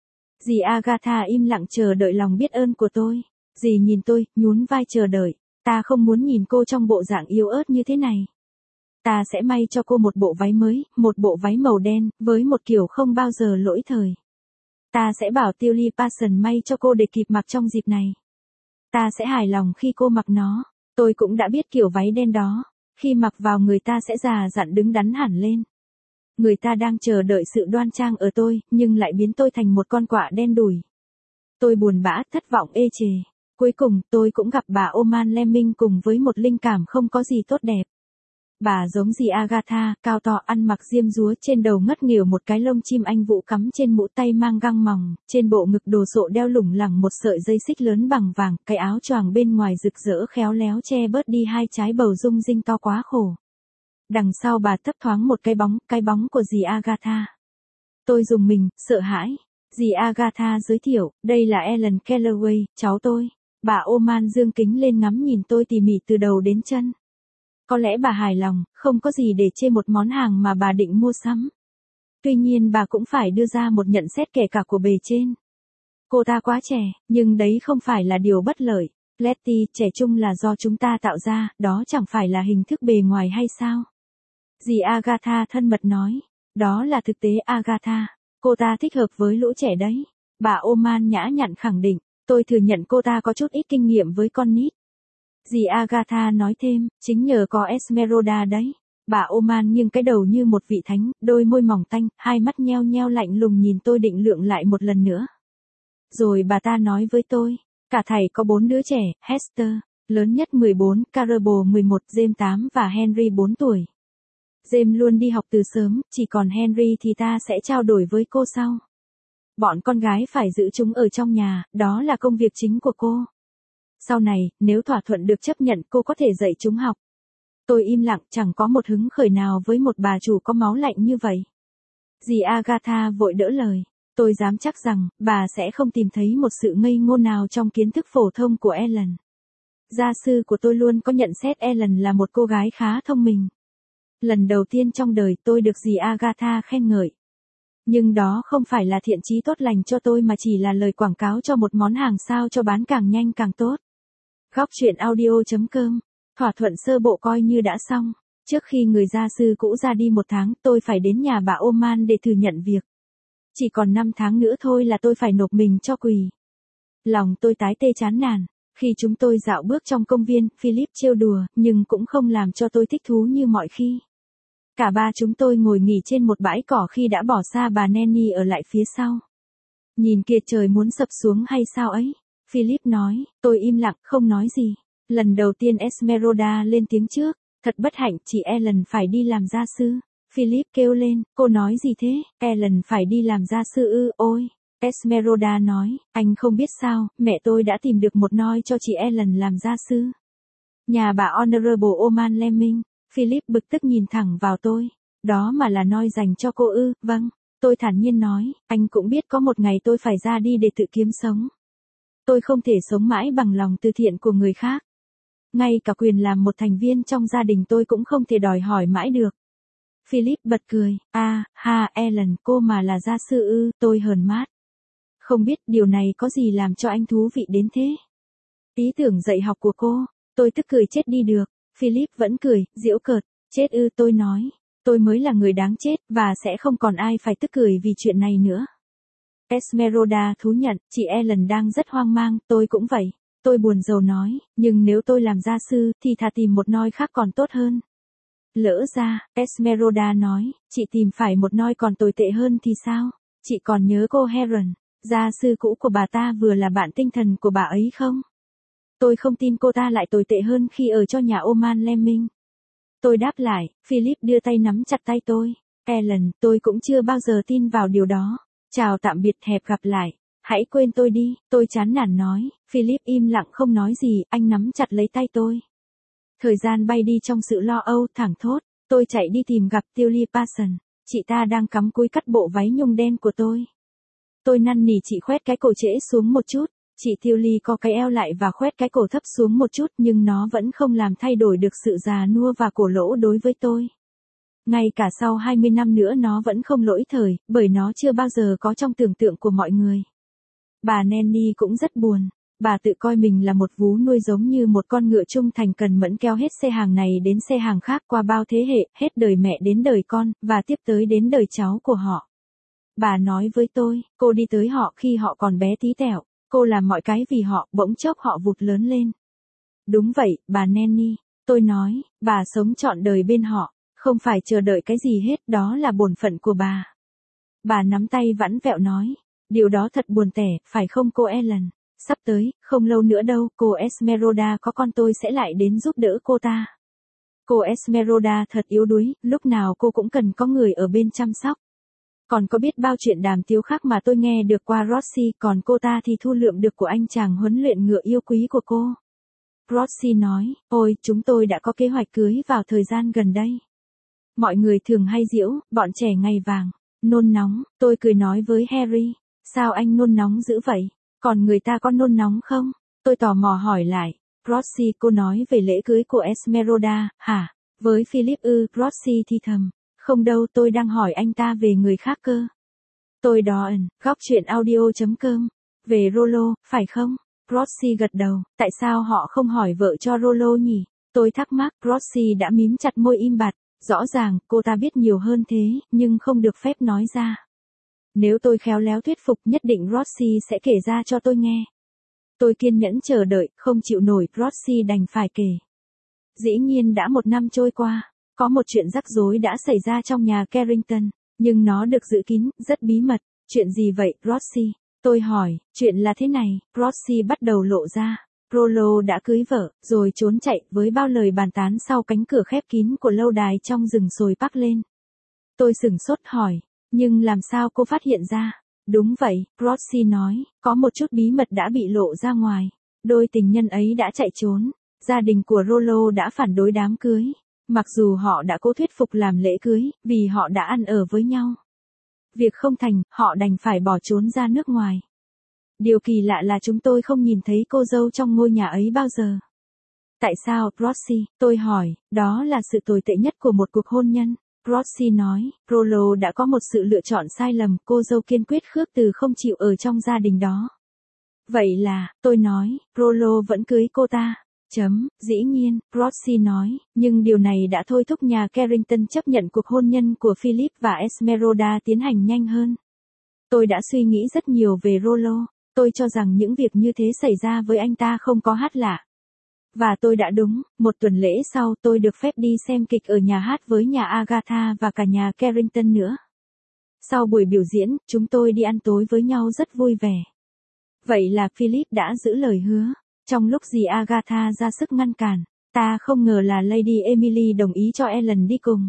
Dì Agatha im lặng chờ đợi lòng biết ơn của tôi. Dì nhìn tôi, nhún vai chờ đợi. Ta không muốn nhìn cô trong bộ dạng yếu ớt như thế này. Ta sẽ may cho cô một bộ váy mới, một bộ váy màu đen, với một kiểu không bao giờ lỗi thời. Ta sẽ bảo Tilly Parson may cho cô để kịp mặc trong dịp này. Ta sẽ hài lòng khi cô mặc nó. Tôi cũng đã biết kiểu váy đen đó. Khi mặc vào người ta sẽ già dặn đứng đắn hẳn lên. Người ta đang chờ đợi sự đoan trang ở tôi, nhưng lại biến tôi thành một con quạ đen đủi. Tôi buồn bã, thất vọng ê chề. Cuối cùng, tôi cũng gặp bà Oman Lemming cùng với một linh cảm không có gì tốt đẹp. Bà giống dì Agatha, cao to, ăn mặc diêm dúa, trên đầu ngất nghỉu một cái lông chim anh vũ cắm trên mũ tay mang găng mỏng, trên bộ ngực đồ sộ đeo lủng lẳng một sợi dây xích lớn bằng vàng, cái áo choàng bên ngoài rực rỡ khéo léo che bớt đi hai trái bầu rung rinh to quá khổ. Đằng sau bà thấp thoáng một cái bóng, cái bóng của dì Agatha. Tôi rùng mình, sợ hãi. Dì Agatha giới thiệu, đây là Ellen Kellaway, cháu tôi. Bà Oman dương kính lên ngắm nhìn tôi tỉ mỉ từ đầu đến chân. Có lẽ bà hài lòng, không có gì để chê một món hàng mà bà định mua sắm. Tuy nhiên bà cũng phải đưa ra một nhận xét kể cả của bề trên. Cô ta quá trẻ, nhưng đấy không phải là điều bất lợi. Letty, trẻ trung là do chúng ta tạo ra, đó chẳng phải là hình thức bề ngoài hay sao? Dì Agatha thân mật nói. Đó là thực tế Agatha. Cô ta thích hợp với lũ trẻ đấy. Bà Oman nhã nhặn khẳng định. Tôi thừa nhận cô ta có chút ít kinh nghiệm với con nít. Dì Agatha nói thêm, chính nhờ có Esmeralda đấy. Bà Oman nghiêng cái đầu như một vị thánh, đôi môi mỏng tanh, hai mắt nheo nheo lạnh lùng nhìn tôi định lượng lại một lần nữa. Rồi bà ta nói với tôi, cả thảy có bốn đứa trẻ, Hester, lớn nhất mười bốn, Carable mười một, James tám và Henry bốn tuổi. James luôn đi học từ sớm, chỉ còn Henry thì ta sẽ trao đổi với cô sau. Bọn con gái phải giữ chúng ở trong nhà, đó là công việc chính của cô. Sau này, nếu thỏa thuận được chấp nhận cô có thể dạy chúng học. Tôi im lặng, chẳng có một hứng khởi nào với một bà chủ có máu lạnh như vậy. Dì Agatha vội đỡ lời. Tôi dám chắc rằng, bà sẽ không tìm thấy một sự ngây ngô nào trong kiến thức phổ thông của Ellen. Gia sư của tôi luôn có nhận xét Ellen là một cô gái khá thông minh. Lần đầu tiên trong đời tôi được dì Agatha khen ngợi. Nhưng đó không phải là thiện chí tốt lành cho tôi mà chỉ là lời quảng cáo cho một món hàng sao cho bán càng nhanh càng tốt. Góc truyện audio chấm com. Thỏa thuận sơ bộ coi như đã xong. Trước khi người gia sư cũ ra đi một tháng, tôi phải đến nhà bà Oman để thừa nhận việc. Chỉ còn năm tháng nữa thôi là tôi phải nộp mình cho quỳ. Lòng tôi tái tê chán nản. Khi chúng tôi dạo bước trong công viên, Philip trêu đùa, nhưng cũng không làm cho tôi thích thú như mọi khi. Cả ba chúng tôi ngồi nghỉ trên một bãi cỏ khi đã bỏ xa bà Nanny ở lại phía sau. Nhìn kìa, trời muốn sập xuống hay sao ấy? Philip nói. Tôi im lặng, không nói gì. Lần đầu tiên Esmeralda lên tiếng trước. Thật bất hạnh, chị Ellen phải đi làm gia sư. Philip kêu lên, cô nói gì thế? Ellen phải đi làm gia sư ư? Ôi! Esmeralda nói, anh không biết sao, mẹ tôi đã tìm được một noi cho chị Ellen làm gia sư. Nhà bà Honorable Oman Lemming. Philip bực tức nhìn thẳng vào tôi. Đó mà là noi dành cho cô ư? Vâng. Tôi thản nhiên nói, anh cũng biết có một ngày tôi phải ra đi để tự kiếm sống. Tôi không thể sống mãi bằng lòng từ thiện của người khác. Ngay cả quyền làm một thành viên trong gia đình tôi cũng không thể đòi hỏi mãi được. Philip bật cười, à, ha, Ellen, cô mà là gia sư ư? Tôi hờn mát. Không biết điều này có gì làm cho anh thú vị đến thế? Ý tưởng dạy học của cô. Tôi tức cười chết đi được. Philip vẫn cười, giễu cợt. Chết ư? Tôi nói. Tôi mới là người đáng chết, và sẽ không còn ai phải tức cười vì chuyện này nữa. Esmeralda thú nhận, chị Ellen đang rất hoang mang, tôi cũng vậy. Tôi buồn rầu nói, nhưng nếu tôi làm gia sư, thì thà tìm một noi khác còn tốt hơn. Lỡ ra, Esmeralda nói, chị tìm phải một noi còn tồi tệ hơn thì sao? Chị còn nhớ cô Heron, gia sư cũ của bà ta vừa là bạn tinh thần của bà ấy không? Tôi không tin cô ta lại tồi tệ hơn khi ở cho nhà Oman Lemming. Tôi đáp lại, Philip đưa tay nắm chặt tay tôi. Ellen, tôi cũng chưa bao giờ tin vào điều đó. Chào tạm biệt, hẹn gặp lại. Hãy quên tôi đi, tôi chán nản nói. Philip im lặng không nói gì, anh nắm chặt lấy tay tôi. Thời gian bay đi trong sự lo âu, thảng thốt. Tôi chạy đi tìm gặp Tilly Parson. Chị ta đang cắm cúi cắt bộ váy nhung đen của tôi. Tôi năn nỉ chị khoét cái cổ trễ xuống một chút. Chị Tiêu Ly co cái eo lại và khoét cái cổ thấp xuống một chút, nhưng nó vẫn không làm thay đổi được sự già nua và cổ lỗ đối với tôi. Ngay cả sau hai mươi năm nữa nó vẫn không lỗi thời, bởi nó chưa bao giờ có trong tưởng tượng của mọi người. Bà Nanny cũng rất buồn. Bà tự coi mình là một vú nuôi giống như một con ngựa trung thành cần mẫn kéo hết xe hàng này đến xe hàng khác qua bao thế hệ, hết đời mẹ đến đời con, và tiếp tới đến đời cháu của họ. Bà nói với tôi, cô đi tới họ khi họ còn bé tí tẹo, cô làm mọi cái vì họ, bỗng chốc họ vụt lớn lên. Đúng vậy, bà Nanny, tôi nói, bà sống trọn đời bên họ, không phải chờ đợi cái gì hết, đó là bổn phận của bà. Bà nắm tay vẵn vẹo nói, điều đó thật buồn tẻ, phải không cô Ellen? Sắp tới, không lâu nữa đâu, cô Esmeralda có con tôi sẽ lại đến giúp đỡ cô ta. Cô Esmeralda thật yếu đuối, lúc nào cô cũng cần có người ở bên chăm sóc. Còn có biết bao chuyện đàm tiếu khác mà tôi nghe được qua Roxy, còn cô ta thì thu lượm được của anh chàng huấn luyện ngựa yêu quý của cô. Roxy nói, ôi, chúng tôi đã có kế hoạch cưới vào thời gian gần đây. Mọi người thường hay giễu, bọn trẻ ngày vàng, nôn nóng, tôi cười nói với Harry, sao anh nôn nóng dữ vậy? Còn người ta có nôn nóng không? Tôi tò mò hỏi lại. Roxy, cô nói về lễ cưới của Esmeralda, hả? Với Philip ư, Roxy thì thầm. Không đâu, tôi đang hỏi anh ta về người khác cơ. Tôi đó ẩn, góc chuyện audio.com. Về Rollo, phải không? Roxy gật đầu. Tại sao họ không hỏi vợ cho Rollo nhỉ? Tôi thắc mắc. Roxy đã mím chặt môi im bặt. Rõ ràng, cô ta biết nhiều hơn thế, nhưng không được phép nói ra. Nếu tôi khéo léo thuyết phục nhất định Roxy sẽ kể ra cho tôi nghe. Tôi kiên nhẫn chờ đợi, không chịu nổi, Roxy đành phải kể. Dĩ nhiên đã một năm trôi qua, có một chuyện rắc rối đã xảy ra trong nhà Carrington, nhưng nó được giữ kín, rất bí mật. Chuyện gì vậy, Roxy? Tôi hỏi, chuyện là thế này, Roxy bắt đầu lộ ra. Rollo đã cưới vợ, rồi trốn chạy với bao lời bàn tán sau cánh cửa khép kín của lâu đài trong rừng sồi Park Lane. Tôi sửng sốt hỏi. Nhưng làm sao cô phát hiện ra? Đúng vậy, Roxy nói, có một chút bí mật đã bị lộ ra ngoài. Đôi tình nhân ấy đã chạy trốn. Gia đình của Rollo đã phản đối đám cưới. Mặc dù họ đã cố thuyết phục làm lễ cưới, vì họ đã ăn ở với nhau. Việc không thành, họ đành phải bỏ trốn ra nước ngoài. Điều kỳ lạ là chúng tôi không nhìn thấy cô dâu trong ngôi nhà ấy bao giờ. Tại sao, Roxy? Tôi hỏi, đó là sự tồi tệ nhất của một cuộc hôn nhân. Roxy nói, Rollo đã có một sự lựa chọn sai lầm, cô dâu kiên quyết khước từ không chịu ở trong gia đình đó. Vậy là, tôi nói, Rollo vẫn cưới cô ta. Chấm, dĩ nhiên, Roxy nói, nhưng điều này đã thôi thúc nhà Carrington chấp nhận cuộc hôn nhân của Philip và Esmeralda tiến hành nhanh hơn. Tôi đã suy nghĩ rất nhiều về Rollo, tôi cho rằng những việc như thế xảy ra với anh ta không có hát lạ. Và tôi đã đúng, một tuần lễ sau tôi được phép đi xem kịch ở nhà hát với nhà Agatha và cả nhà Carrington nữa. Sau buổi biểu diễn, chúng tôi đi ăn tối với nhau rất vui vẻ. Vậy là Philip đã giữ lời hứa. Trong lúc dì Agatha ra sức ngăn cản, ta không ngờ là Lady Emily đồng ý cho Ellen đi cùng.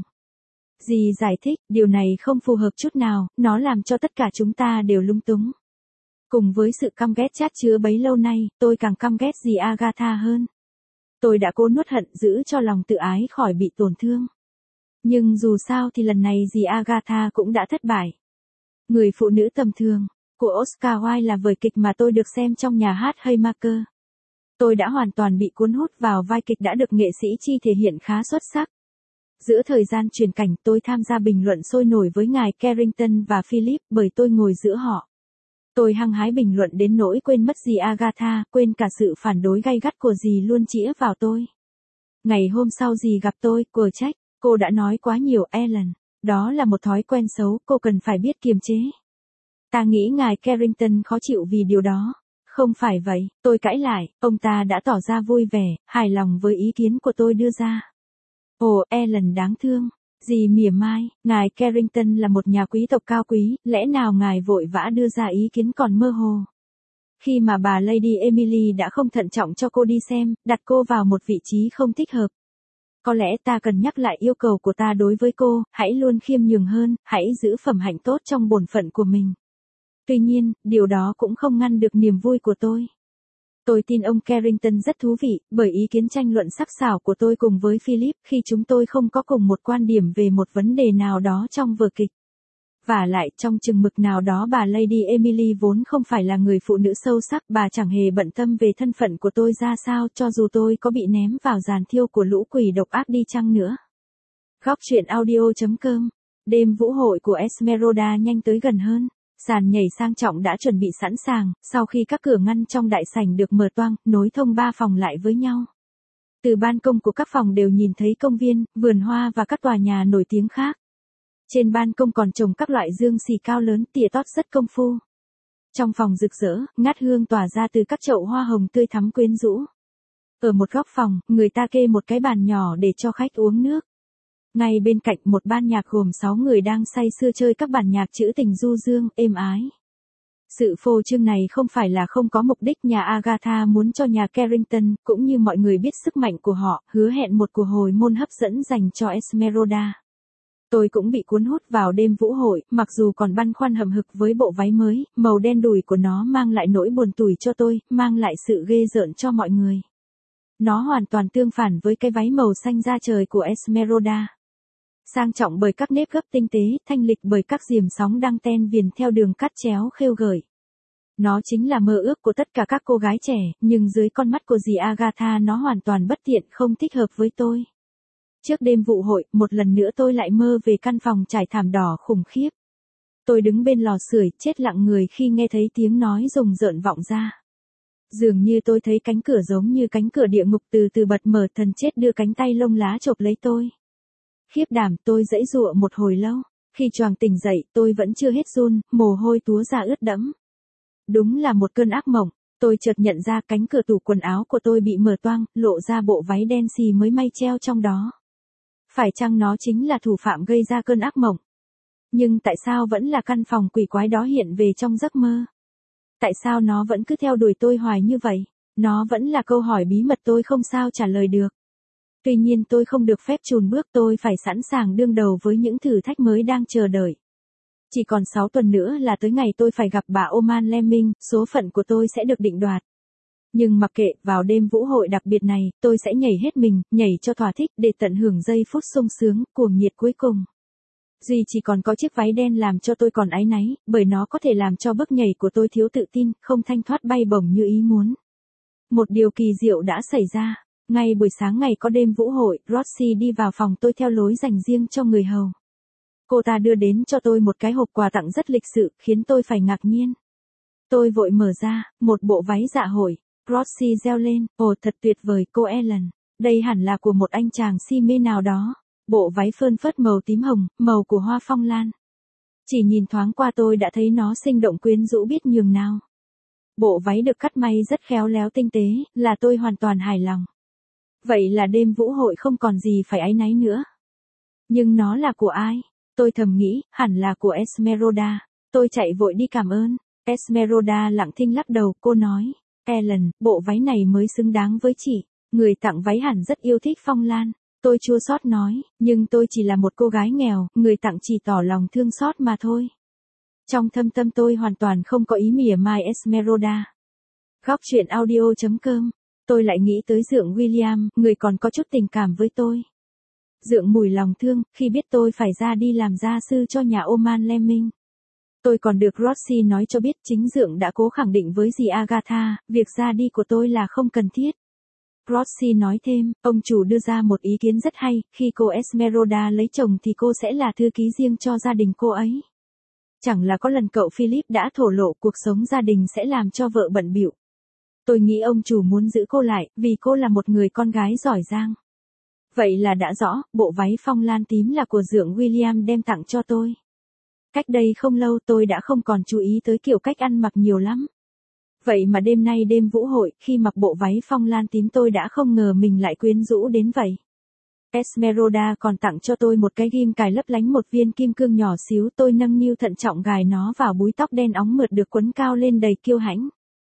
Dì giải thích, điều này không phù hợp chút nào, nó làm cho tất cả chúng ta đều lung túng. Cùng với sự căm ghét chát chứa bấy lâu nay, tôi càng căm ghét dì Agatha hơn. Tôi đã cố nuốt hận giữ cho lòng tự ái khỏi bị tổn thương. Nhưng dù sao thì lần này dì Agatha cũng đã thất bại. Người phụ nữ tầm thường, của Oscar Wilde là vở kịch mà tôi được xem trong nhà hát Haymarket. Tôi đã hoàn toàn bị cuốn hút vào vai kịch đã được nghệ sĩ chi thể hiện khá xuất sắc. Giữa thời gian truyền cảnh tôi tham gia bình luận sôi nổi với ngài Carrington và Philip bởi tôi ngồi giữa họ. Tôi hăng hái bình luận đến nỗi quên mất dì Agatha, quên cả sự phản đối gay gắt của dì luôn chĩa vào tôi. Ngày hôm sau dì gặp tôi, quở trách, cô đã nói quá nhiều Ellen, đó là một thói quen xấu, cô cần phải biết kiềm chế. Ta nghĩ ngài Carrington khó chịu vì điều đó. Không phải vậy, tôi cãi lại, ông ta đã tỏ ra vui vẻ, hài lòng với ý kiến của tôi đưa ra. Ồ, Ellen đáng thương. Dì mỉa mai, ngài Carrington là một nhà quý tộc cao quý, lẽ nào ngài vội vã đưa ra ý kiến còn mơ hồ. Khi mà bà Lady Emily đã không thận trọng cho cô đi xem, đặt cô vào một vị trí không thích hợp. Có lẽ ta cần nhắc lại yêu cầu của ta đối với cô, hãy luôn khiêm nhường hơn, hãy giữ phẩm hạnh tốt trong bổn phận của mình. Tuy nhiên, điều đó cũng không ngăn được niềm vui của tôi. Tôi tin ông Carrington rất thú vị, bởi ý kiến tranh luận sắc sảo của tôi cùng với Philip khi chúng tôi không có cùng một quan điểm về một vấn đề nào đó trong vở kịch. Vả lại, trong chừng mực nào đó bà Lady Emily vốn không phải là người phụ nữ sâu sắc, bà chẳng hề bận tâm về thân phận của tôi ra sao, cho dù tôi có bị ném vào giàn thiêu của lũ quỷ độc ác đi chăng nữa. Góc truyện audio chấm com. Đêm vũ hội của Esmeralda nhanh tới gần hơn. Sàn nhảy sang trọng đã chuẩn bị sẵn sàng, sau khi các cửa ngăn trong đại sảnh được mở toang, nối thông ba phòng lại với nhau. Từ ban công của các phòng đều nhìn thấy công viên, vườn hoa và các tòa nhà nổi tiếng khác. Trên ban công còn trồng các loại dương xì cao lớn tỉa tót rất công phu. Trong phòng rực rỡ, ngát hương tỏa ra từ các chậu hoa hồng tươi thắm quyến rũ. Ở một góc phòng, người ta kê một cái bàn nhỏ để cho khách uống nước. Ngay bên cạnh một ban nhạc gồm sáu người đang say sưa chơi các bản nhạc trữ tình du dương, êm ái. Sự phô trương này không phải là không có mục đích, nhà Agatha muốn cho nhà Carrington, cũng như mọi người biết sức mạnh của họ, hứa hẹn một cuộc hồi môn hấp dẫn dành cho Esmeralda. Tôi cũng bị cuốn hút vào đêm vũ hội, mặc dù còn băn khoăn hậm hực với bộ váy mới, màu đen đùi của nó mang lại nỗi buồn tủi cho tôi, mang lại sự ghê rợn cho mọi người. Nó hoàn toàn tương phản với cái váy màu xanh da trời của Esmeralda. Sang trọng bởi các nếp gấp tinh tế, thanh lịch bởi các diềm sóng đăng ten viền theo đường cắt chéo khêu gợi. Nó chính là mơ ước của tất cả các cô gái trẻ, nhưng dưới con mắt của dì Agatha nó hoàn toàn bất tiện, không thích hợp với tôi. Trước đêm vụ hội, một lần nữa tôi lại mơ về căn phòng trải thảm đỏ khủng khiếp. Tôi đứng bên lò sưởi, chết lặng người khi nghe thấy tiếng nói rùng rợn vọng ra. Dường như tôi thấy cánh cửa giống như cánh cửa địa ngục từ từ bật mở, thần chết đưa cánh tay lông lá chộp lấy tôi. Khiếp đảm, tôi giãy giụa một hồi lâu. Khi choàng tỉnh dậy, tôi vẫn chưa hết run, mồ hôi túa ra ướt đẫm. Đúng là một cơn ác mộng. Tôi chợt nhận ra cánh cửa tủ quần áo của tôi bị mở toang, lộ ra bộ váy đen xì mới may treo trong đó. Phải chăng nó chính là thủ phạm gây ra cơn ác mộng? Nhưng tại sao vẫn là căn phòng quỷ quái đó hiện về trong giấc mơ? Tại sao nó vẫn cứ theo đuổi tôi hoài như vậy? Nó vẫn là câu hỏi bí mật tôi không sao trả lời được. Tuy nhiên tôi không được phép chùn bước, tôi phải sẵn sàng đương đầu với những thử thách mới đang chờ đợi. Chỉ còn sáu tuần nữa là tới ngày tôi phải gặp bà Oman Lemming, số phận của tôi sẽ được định đoạt. Nhưng mặc kệ, vào đêm vũ hội đặc biệt này, tôi sẽ nhảy hết mình, nhảy cho thỏa thích để tận hưởng giây phút sung sướng, cuồng nhiệt cuối cùng. Duy chỉ còn có chiếc váy đen làm cho tôi còn áy náy, bởi nó có thể làm cho bước nhảy của tôi thiếu tự tin, không thanh thoát bay bổng như ý muốn. Một điều kỳ diệu đã xảy ra. Ngay buổi sáng ngày có đêm vũ hội, Roxy đi vào phòng tôi theo lối dành riêng cho người hầu. Cô ta đưa đến cho tôi một cái hộp quà tặng rất lịch sự, khiến tôi phải ngạc nhiên. Tôi vội mở ra, một bộ váy dạ hội. Roxy reo lên, ồ thật tuyệt vời cô Ellen, đây hẳn là của một anh chàng si mê nào đó. Bộ váy phơn phớt màu tím hồng, màu của hoa phong lan. Chỉ nhìn thoáng qua tôi đã thấy nó sinh động quyến rũ biết nhường nào. Bộ váy được cắt may rất khéo léo tinh tế, là tôi hoàn toàn hài lòng. Vậy là đêm vũ hội không còn gì phải áy náy nữa. Nhưng nó là của ai? Tôi thầm nghĩ, hẳn là của Esmeralda. Tôi chạy vội đi cảm ơn. Esmeralda lặng thinh lắc đầu, cô nói. Ellen, bộ váy này mới xứng đáng với chị. Người tặng váy hẳn rất yêu thích phong lan. Tôi chua xót nói, nhưng tôi chỉ là một cô gái nghèo, người tặng chỉ tỏ lòng thương xót mà thôi. Trong thâm tâm tôi hoàn toàn không có ý mỉa mai Esmeralda. Góc truyện audio chấm com. Tôi lại nghĩ tới Dượng William, người còn có chút tình cảm với tôi. Dượng mùi lòng thương, khi biết tôi phải ra đi làm gia sư cho nhà Oman Lemming. Tôi còn được Roxy nói cho biết chính Dượng đã cố khẳng định với dì Agatha, việc ra đi của tôi là không cần thiết. Roxy nói thêm, ông chủ đưa ra một ý kiến rất hay, khi cô Esmeralda lấy chồng thì cô sẽ là thư ký riêng cho gia đình cô ấy. Chẳng là có lần cậu Philip đã thổ lộ cuộc sống gia đình sẽ làm cho vợ bận bịu. Tôi nghĩ ông chủ muốn giữ cô lại, vì cô là một người con gái giỏi giang. Vậy là đã rõ, bộ váy phong lan tím là của Dượng William đem tặng cho tôi. Cách đây không lâu tôi đã không còn chú ý tới kiểu cách ăn mặc nhiều lắm. Vậy mà đêm nay đêm vũ hội, khi mặc bộ váy phong lan tím tôi đã không ngờ mình lại quyến rũ đến vậy. Esmeralda còn tặng cho tôi một cái ghim cài lấp lánh, một viên kim cương nhỏ xíu, tôi nâng niu thận trọng gài nó vào búi tóc đen óng mượt được quấn cao lên đầy kiêu hãnh.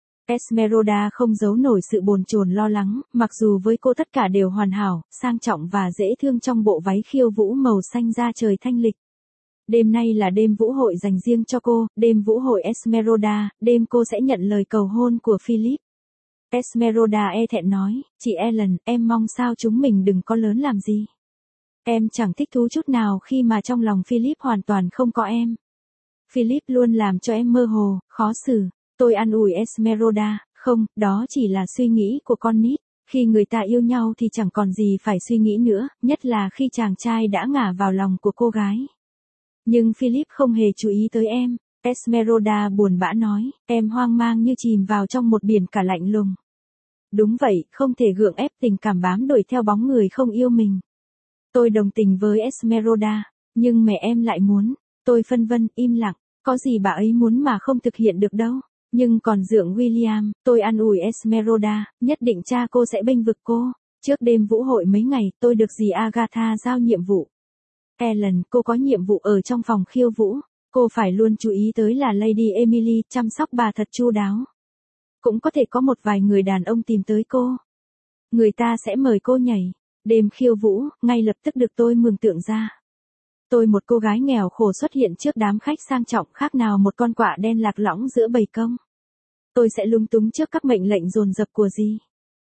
Esmeralda không giấu nổi sự bồn chồn lo lắng, mặc dù với cô tất cả đều hoàn hảo, sang trọng và dễ thương trong bộ váy khiêu vũ màu xanh da trời thanh lịch. Đêm nay là đêm vũ hội dành riêng cho cô, đêm vũ hội Esmeralda, đêm cô sẽ nhận lời cầu hôn của Philip. Esmeralda e thẹn nói, chị Ellen, em mong sao chúng mình đừng có lớn làm gì. Em chẳng thích thú chút nào khi mà trong lòng Philip hoàn toàn không có em. Philip luôn làm cho em mơ hồ, khó xử. Tôi an ủi Esmeralda, không, đó chỉ là suy nghĩ của con nít. Khi người ta yêu nhau thì chẳng còn gì phải suy nghĩ nữa, nhất là khi chàng trai đã ngả vào lòng của cô gái. Nhưng Philip không hề chú ý tới em. Esmeralda buồn bã nói, em hoang mang như chìm vào trong một biển cả lạnh lùng. Đúng vậy, không thể gượng ép tình cảm bám đuổi theo bóng người không yêu mình. Tôi đồng tình với Esmeralda, nhưng mẹ em lại muốn. Tôi phân vân, im lặng, có gì bà ấy muốn mà không thực hiện được đâu. Nhưng còn dượng William, tôi an ủi Esmeralda, nhất định cha cô sẽ bênh vực cô. Trước đêm vũ hội mấy ngày, tôi được dì Agatha giao nhiệm vụ. Ellen, cô có nhiệm vụ ở trong phòng khiêu vũ. Cô phải luôn chú ý tới là Lady Emily, chăm sóc bà thật chu đáo. Cũng có thể có một vài người đàn ông tìm tới cô. Người ta sẽ mời cô nhảy. Đêm khiêu vũ, ngay lập tức được tôi mường tượng ra. Tôi một cô gái nghèo khổ xuất hiện trước đám khách sang trọng khác nào một con quạ đen lạc lõng giữa bầy công. Tôi sẽ lung túng trước các mệnh lệnh dồn dập của dì.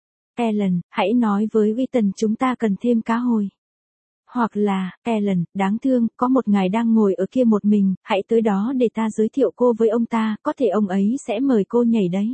Ellen, hãy nói với Wheaton chúng ta cần thêm cá hồi. Hoặc là, Ellen, đáng thương, có một ngài đang ngồi ở kia một mình, hãy tới đó để ta giới thiệu cô với ông ta, có thể ông ấy sẽ mời cô nhảy đấy.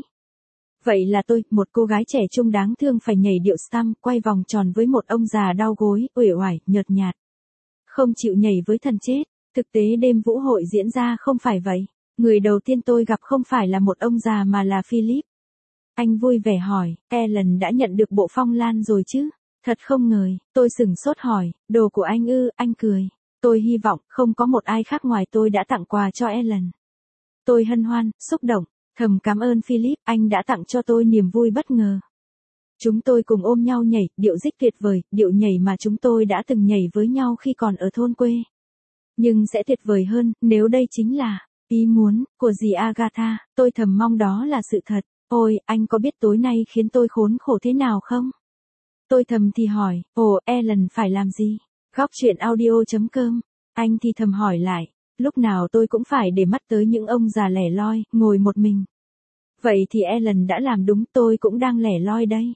Vậy là tôi, một cô gái trẻ trung đáng thương phải nhảy điệu stam, quay vòng tròn với một ông già đau gối, uể oải, nhợt nhạt. Không chịu nhảy với thần chết. Thực tế đêm vũ hội diễn ra không phải vậy. Người đầu tiên tôi gặp không phải là một ông già mà là Philip. Anh vui vẻ hỏi, Ellen đã nhận được bộ phong lan rồi chứ? Thật không ngờ, tôi sửng sốt hỏi, đồ của anh ư, anh cười. Tôi hy vọng không có một ai khác ngoài tôi đã tặng quà cho Ellen. Tôi hân hoan, xúc động, thầm cảm ơn Philip, anh đã tặng cho tôi niềm vui bất ngờ. Chúng tôi cùng ôm nhau nhảy, điệu dích tuyệt vời, điệu nhảy mà chúng tôi đã từng nhảy với nhau khi còn ở thôn quê. Nhưng sẽ tuyệt vời hơn, nếu đây chính là ý muốn của dì Agatha, tôi thầm mong đó là sự thật. Ôi, anh có biết tối nay khiến tôi khốn khổ thế nào không? Tôi thầm thì hỏi, ồ, Ellen phải làm gì? Góc chuyện audio chấm com. Anh thì thầm hỏi lại, lúc nào tôi cũng phải để mắt tới những ông già lẻ loi, ngồi một mình. Vậy thì Ellen đã làm đúng, tôi cũng đang lẻ loi đây.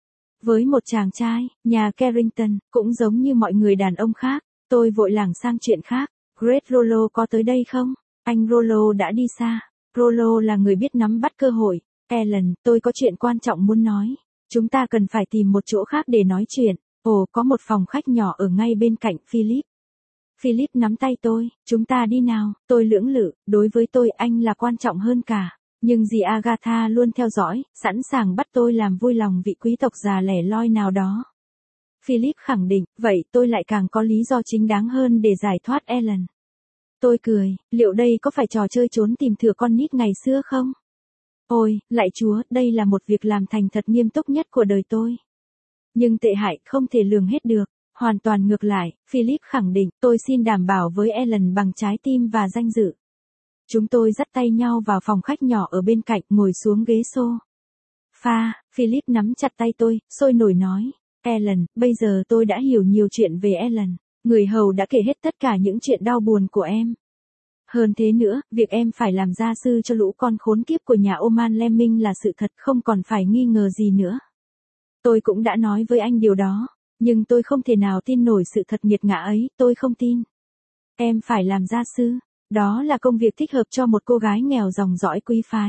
Với một chàng trai, nhà Carrington, cũng giống như mọi người đàn ông khác, tôi vội lảng sang chuyện khác. Great Rollo có tới đây không? Anh Rollo đã đi xa. Rollo là người biết nắm bắt cơ hội. Ellen, tôi có chuyện quan trọng muốn nói. Chúng ta cần phải tìm một chỗ khác để nói chuyện. Ồ, có một phòng khách nhỏ ở ngay bên cạnh Philip. Philip nắm tay tôi, chúng ta đi nào. Tôi lưỡng lự, đối với tôi anh là quan trọng hơn cả. Nhưng dì Agatha luôn theo dõi, sẵn sàng bắt tôi làm vui lòng vị quý tộc già lẻ loi nào đó. Philip khẳng định, vậy tôi lại càng có lý do chính đáng hơn để giải thoát Ellen. Tôi cười, liệu đây có phải trò chơi trốn tìm thừa con nít ngày xưa không? Ôi, lạy Chúa, đây là một việc làm thành thật nghiêm túc nhất của đời tôi. Nhưng tệ hại không thể lường hết được. Hoàn toàn ngược lại, Philip khẳng định, tôi xin đảm bảo với Ellen bằng trái tim và danh dự. Chúng tôi dắt tay nhau vào phòng khách nhỏ ở bên cạnh, ngồi xuống ghế xô. Pha, Philip nắm chặt tay tôi, sôi nổi nói. Ellen, bây giờ tôi đã hiểu nhiều chuyện về Ellen. Người hầu đã kể hết tất cả những chuyện đau buồn của em. Hơn thế nữa, việc em phải làm gia sư cho lũ con khốn kiếp của nhà Oman Lemming là sự thật, không còn phải nghi ngờ gì nữa. Tôi cũng đã nói với anh điều đó, nhưng tôi không thể nào tin nổi sự thật nghiệt ngã ấy, tôi không tin. Em phải làm gia sư, đó là công việc thích hợp cho một cô gái nghèo dòng dõi quý phái.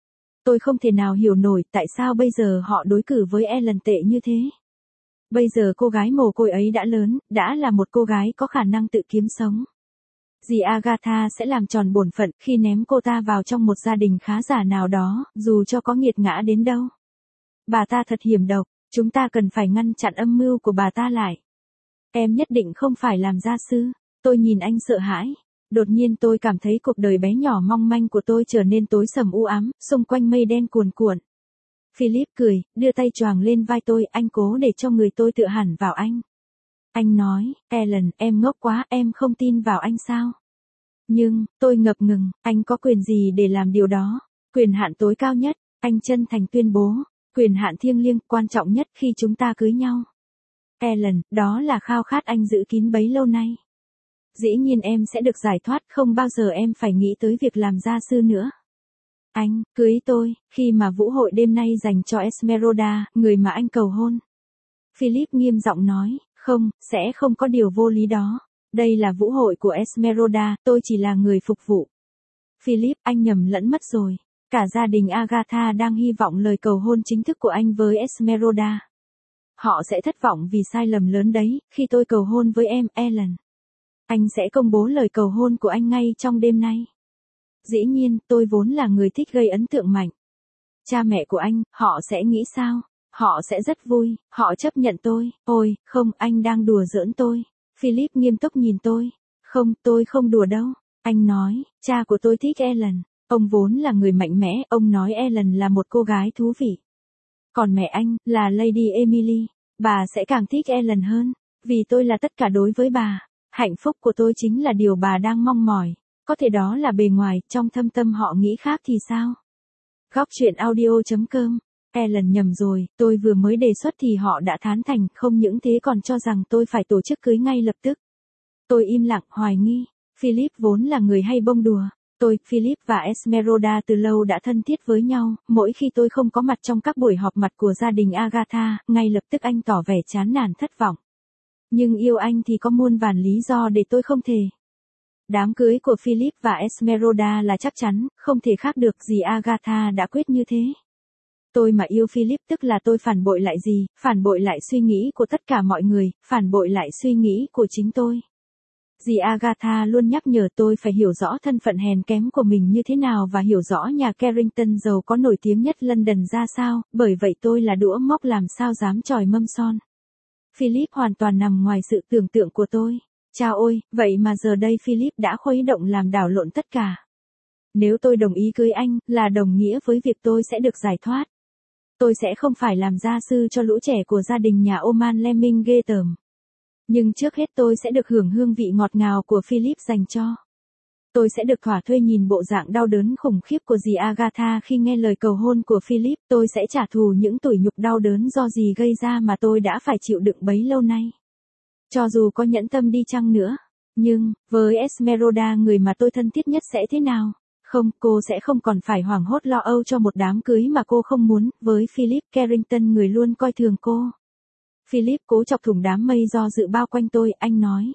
Tôi không thể nào hiểu nổi tại sao bây giờ họ đối xử với Ellen tệ như thế. Bây giờ cô gái mồ côi ấy đã lớn, đã là một cô gái có khả năng tự kiếm sống. Dì Agatha sẽ làm tròn bổn phận khi ném cô ta vào trong một gia đình khá giả nào đó, dù cho có nghiệt ngã đến đâu. Bà ta thật hiểm độc, chúng ta cần phải ngăn chặn âm mưu của bà ta lại. Em nhất định không phải làm gia sư. Tôi nhìn anh sợ hãi. Đột nhiên tôi cảm thấy cuộc đời bé nhỏ mong manh của tôi trở nên tối sầm u ám, xung quanh mây đen cuồn cuộn. Philip cười, đưa tay choàng lên vai tôi, anh cố để cho người tôi tựa hẳn vào anh. Anh nói, Ellen, em ngốc quá, em không tin vào anh sao? Nhưng, tôi ngập ngừng, anh có quyền gì để làm điều đó? Quyền hạn tối cao nhất, anh chân thành tuyên bố, quyền hạn thiêng liêng, quan trọng nhất khi chúng ta cưới nhau. Ellen, đó là khao khát anh giữ kín bấy lâu nay. Dĩ nhiên em sẽ được giải thoát, không bao giờ em phải nghĩ tới việc làm gia sư nữa. Anh, cưới tôi, khi mà vũ hội đêm nay dành cho Esmeralda, người mà anh cầu hôn. Philip nghiêm giọng nói, không, sẽ không có điều vô lý đó. Đây là vũ hội của Esmeralda, tôi chỉ là người phục vụ. Philip, anh nhầm lẫn mất rồi. Cả gia đình Agatha đang hy vọng lời cầu hôn chính thức của anh với Esmeralda. Họ sẽ thất vọng vì sai lầm lớn đấy, khi tôi cầu hôn với em, Ellen. Anh sẽ công bố lời cầu hôn của anh ngay trong đêm nay. Dĩ nhiên, tôi vốn là người thích gây ấn tượng mạnh. Cha mẹ của anh, họ sẽ nghĩ sao? Họ sẽ rất vui, họ chấp nhận tôi. Ôi, không, anh đang đùa giỡn tôi. Philip nghiêm túc nhìn tôi. Không, tôi không đùa đâu. Anh nói, cha của tôi thích Ellen. Ông vốn là người mạnh mẽ, ông nói Ellen là một cô gái thú vị. Còn mẹ anh, là Lady Emily, bà sẽ càng thích Ellen hơn, vì tôi là tất cả đối với bà. Hạnh phúc của tôi chính là điều bà đang mong mỏi. Có thể đó là bề ngoài, trong thâm tâm họ nghĩ khác thì sao? Góc truyện audio chấm com. Ellen nhầm rồi, tôi vừa mới đề xuất thì họ đã thán thành, không những thế còn cho rằng tôi phải tổ chức cưới ngay lập tức. Tôi im lặng, hoài nghi. Philip vốn là người hay bông đùa. Tôi, Philip và Esmeralda từ lâu đã thân thiết với nhau, mỗi khi tôi không có mặt trong các buổi họp mặt của gia đình Agatha, ngay lập tức anh tỏ vẻ chán nản thất vọng. Nhưng yêu anh thì có muôn vàn lý do để tôi không thể. Đám cưới của Philip và Esmeralda là chắc chắn, không thể khác được gì Agatha đã quyết như thế. Tôi mà yêu Philip tức là tôi phản bội lại gì, phản bội lại suy nghĩ của tất cả mọi người, phản bội lại suy nghĩ của chính tôi. Dì Agatha luôn nhắc nhở tôi phải hiểu rõ thân phận hèn kém của mình như thế nào và hiểu rõ nhà Carrington giàu có nổi tiếng nhất London ra sao, bởi vậy tôi là đũa móc làm sao dám chòi mâm son. Philip hoàn toàn nằm ngoài sự tưởng tượng của tôi. Chao ôi, vậy mà giờ đây Philip đã khuấy động làm đảo lộn tất cả. Nếu tôi đồng ý cưới anh, là đồng nghĩa với việc tôi sẽ được giải thoát. Tôi sẽ không phải làm gia sư cho lũ trẻ của gia đình nhà Oman Lemming ghê tởm. Nhưng trước hết tôi sẽ được hưởng hương vị ngọt ngào của Philip dành cho. Tôi sẽ được thỏa thuê nhìn bộ dạng đau đớn khủng khiếp của dì Agatha khi nghe lời cầu hôn của Philip. Tôi sẽ trả thù những tủi nhục đau đớn do dì gây ra mà tôi đã phải chịu đựng bấy lâu nay. Cho dù có nhẫn tâm đi chăng nữa. Nhưng, với Esmeralda người mà tôi thân thiết nhất sẽ thế nào? Không, cô sẽ không còn phải hoảng hốt lo âu cho một đám cưới mà cô không muốn. Với Philip Carrington người luôn coi thường cô. Philip cố chọc thủng đám mây do dự bao quanh tôi, anh nói.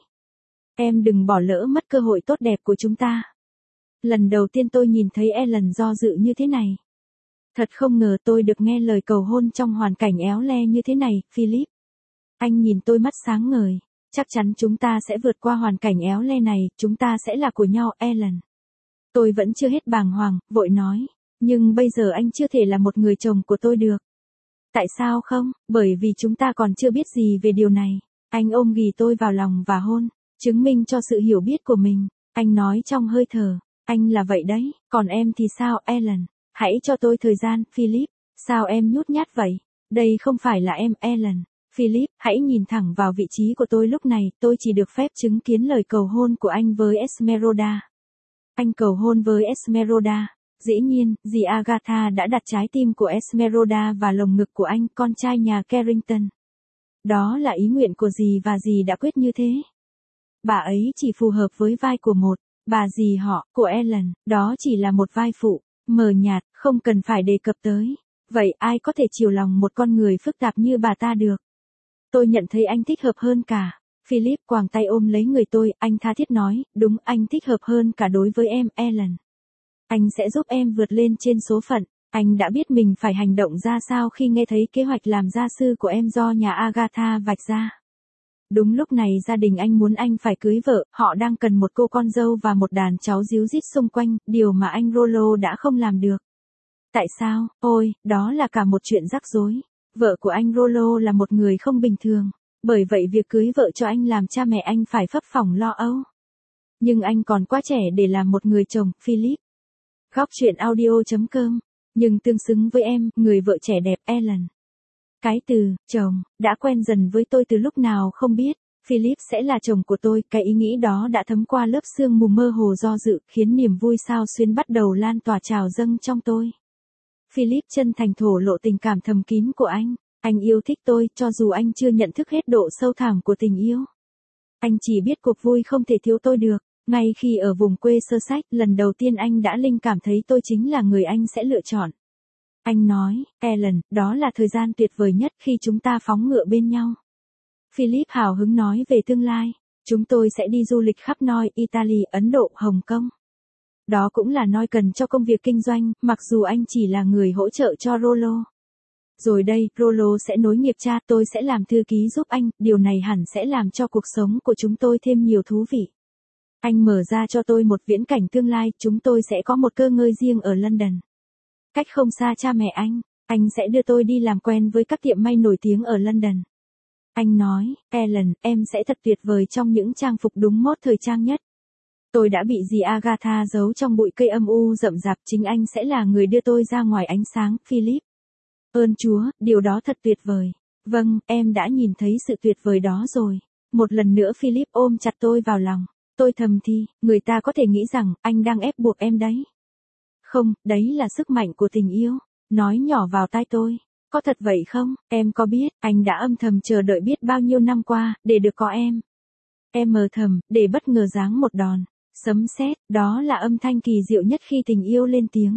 Em đừng bỏ lỡ mất cơ hội tốt đẹp của chúng ta. Lần đầu tiên tôi nhìn thấy Ellen do dự như thế này. Thật không ngờ tôi được nghe lời cầu hôn trong hoàn cảnh éo le như thế này, Philip. Anh nhìn tôi mắt sáng ngời. Chắc chắn chúng ta sẽ vượt qua hoàn cảnh éo le này, chúng ta sẽ là của nhau, Ellen. Tôi vẫn chưa hết bàng hoàng, vội nói. Nhưng bây giờ anh chưa thể là một người chồng của tôi được. Tại sao không? Bởi vì chúng ta còn chưa biết gì về điều này. Anh ôm ghì tôi vào lòng và hôn, chứng minh cho sự hiểu biết của mình. Anh nói trong hơi thở. Anh là vậy đấy, còn em thì sao, Ellen? Hãy cho tôi thời gian, Philip. Sao em nhút nhát vậy? Đây không phải là em, Ellen. Philip, hãy nhìn thẳng vào vị trí của tôi lúc này, tôi chỉ được phép chứng kiến lời cầu hôn của anh với Esmeralda. Anh cầu hôn với Esmeralda. Dĩ nhiên, dì Agatha đã đặt trái tim của Esmeralda vào lồng ngực của anh, con trai nhà Carrington. Đó là ý nguyện của dì và dì đã quyết như thế. Bà ấy chỉ phù hợp với vai của một, bà dì họ, của Ellen, đó chỉ là một vai phụ, mờ nhạt, không cần phải đề cập tới. Vậy ai có thể chiều lòng một con người phức tạp như bà ta được? Tôi nhận thấy anh thích hợp hơn cả. Philip quàng tay ôm lấy người tôi, anh tha thiết nói, đúng, anh thích hợp hơn cả đối với em, Ellen. Anh sẽ giúp em vượt lên trên số phận. Anh đã biết mình phải hành động ra sao khi nghe thấy kế hoạch làm gia sư của em do nhà Agatha vạch ra. Đúng lúc này gia đình anh muốn anh phải cưới vợ, họ đang cần một cô con dâu và một đàn cháu díu dít xung quanh, điều mà anh Rollo đã không làm được. Tại sao? Ôi, đó là cả một chuyện rắc rối. Vợ của anh Rollo là một người không bình thường. Bởi vậy việc cưới vợ cho anh làm cha mẹ anh phải phấp phỏng lo âu. Nhưng anh còn quá trẻ để làm một người chồng, Philip. Góc truyện audio chấm com. Nhưng tương xứng với em, người vợ trẻ đẹp, Ellen. Cái từ, chồng, đã quen dần với tôi từ lúc nào không biết. Philip sẽ là chồng của tôi, cái ý nghĩ đó đã thấm qua lớp sương mù mơ hồ do dự, khiến niềm vui sao xuyến bắt đầu lan tỏa trào dâng trong tôi. Philip chân thành thổ lộ tình cảm thầm kín của anh. Anh yêu thích tôi, cho dù anh chưa nhận thức hết độ sâu thẳm của tình yêu. Anh chỉ biết cuộc vui không thể thiếu tôi được. Ngay khi ở vùng quê sơ sách, lần đầu tiên anh đã linh cảm thấy tôi chính là người anh sẽ lựa chọn. Anh nói, Ellen, đó là thời gian tuyệt vời nhất khi chúng ta phóng ngựa bên nhau. Philip hào hứng nói về tương lai. Chúng tôi sẽ đi du lịch khắp nơi, Italy, Ấn Độ, Hồng Kông. Đó cũng là noi cần cho công việc kinh doanh, mặc dù anh chỉ là người hỗ trợ cho Rollo. Rồi đây, Rollo sẽ nối nghiệp cha, tôi sẽ làm thư ký giúp anh, điều này hẳn sẽ làm cho cuộc sống của chúng tôi thêm nhiều thú vị. Anh mở ra cho tôi một viễn cảnh tương lai, chúng tôi sẽ có một cơ ngơi riêng ở London. Cách không xa cha mẹ anh, anh sẽ đưa tôi đi làm quen với các tiệm may nổi tiếng ở London. Anh nói, Ellen, em sẽ thật tuyệt vời trong những trang phục đúng mốt thời trang nhất. Tôi đã bị dì Agatha giấu trong bụi cây âm u rậm rạp, chính anh sẽ là người đưa tôi ra ngoài ánh sáng, Philip. Ơn Chúa, điều đó thật tuyệt vời. Vâng, em đã nhìn thấy sự tuyệt vời đó rồi. Một lần nữa Philip ôm chặt tôi vào lòng. Tôi thầm thì, người ta có thể nghĩ rằng, anh đang ép buộc em đấy. Không, đấy là sức mạnh của tình yêu. Nói nhỏ vào tai tôi. Có thật vậy không? Em có biết, anh đã âm thầm chờ đợi biết bao nhiêu năm qua, để được có em. Em mờ thầm, để bất ngờ giáng một đòn. Sấm sét, đó là âm thanh kỳ diệu nhất khi tình yêu lên tiếng.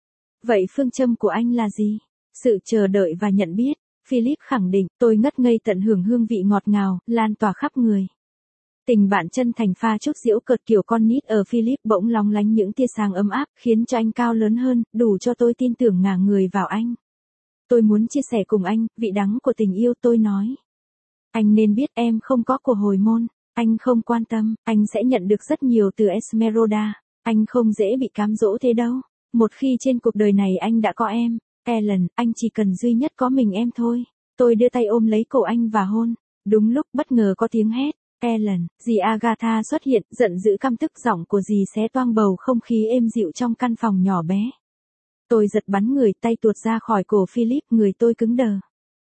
Vậy phương châm của anh là gì? Sự chờ đợi và nhận biết. Philip khẳng định, tôi ngất ngây tận hưởng hương vị ngọt ngào, lan tỏa khắp người. Tình bạn chân thành pha chút giễu cợt kiểu con nít ở Philip bỗng lóng lánh những tia sáng ấm áp, khiến cho anh cao lớn hơn, đủ cho tôi tin tưởng ngả người vào anh. Tôi muốn chia sẻ cùng anh, vị đắng của tình yêu, tôi nói. Anh nên biết em không có của hồi môn, anh không quan tâm, anh sẽ nhận được rất nhiều từ Esmeralda, anh không dễ bị cám dỗ thế đâu. Một khi trên cuộc đời này anh đã có em, Ellen, anh chỉ cần duy nhất có mình em thôi. Tôi đưa tay ôm lấy cổ anh và hôn. Đúng lúc bất ngờ có tiếng hét. Ellen, dì Agatha xuất hiện, giận dữ căm tức, giọng của dì xé toang bầu không khí êm dịu trong căn phòng nhỏ bé. Tôi giật bắn người, tay tuột ra khỏi cổ Philip, người tôi cứng đờ.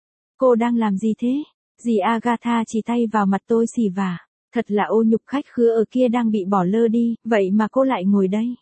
Cô đang làm gì thế? Dì Agatha chỉ tay vào mặt tôi xì vả. Thật là ô nhục, khách khứa ở kia đang bị bỏ lơ đi, vậy mà cô lại ngồi đây.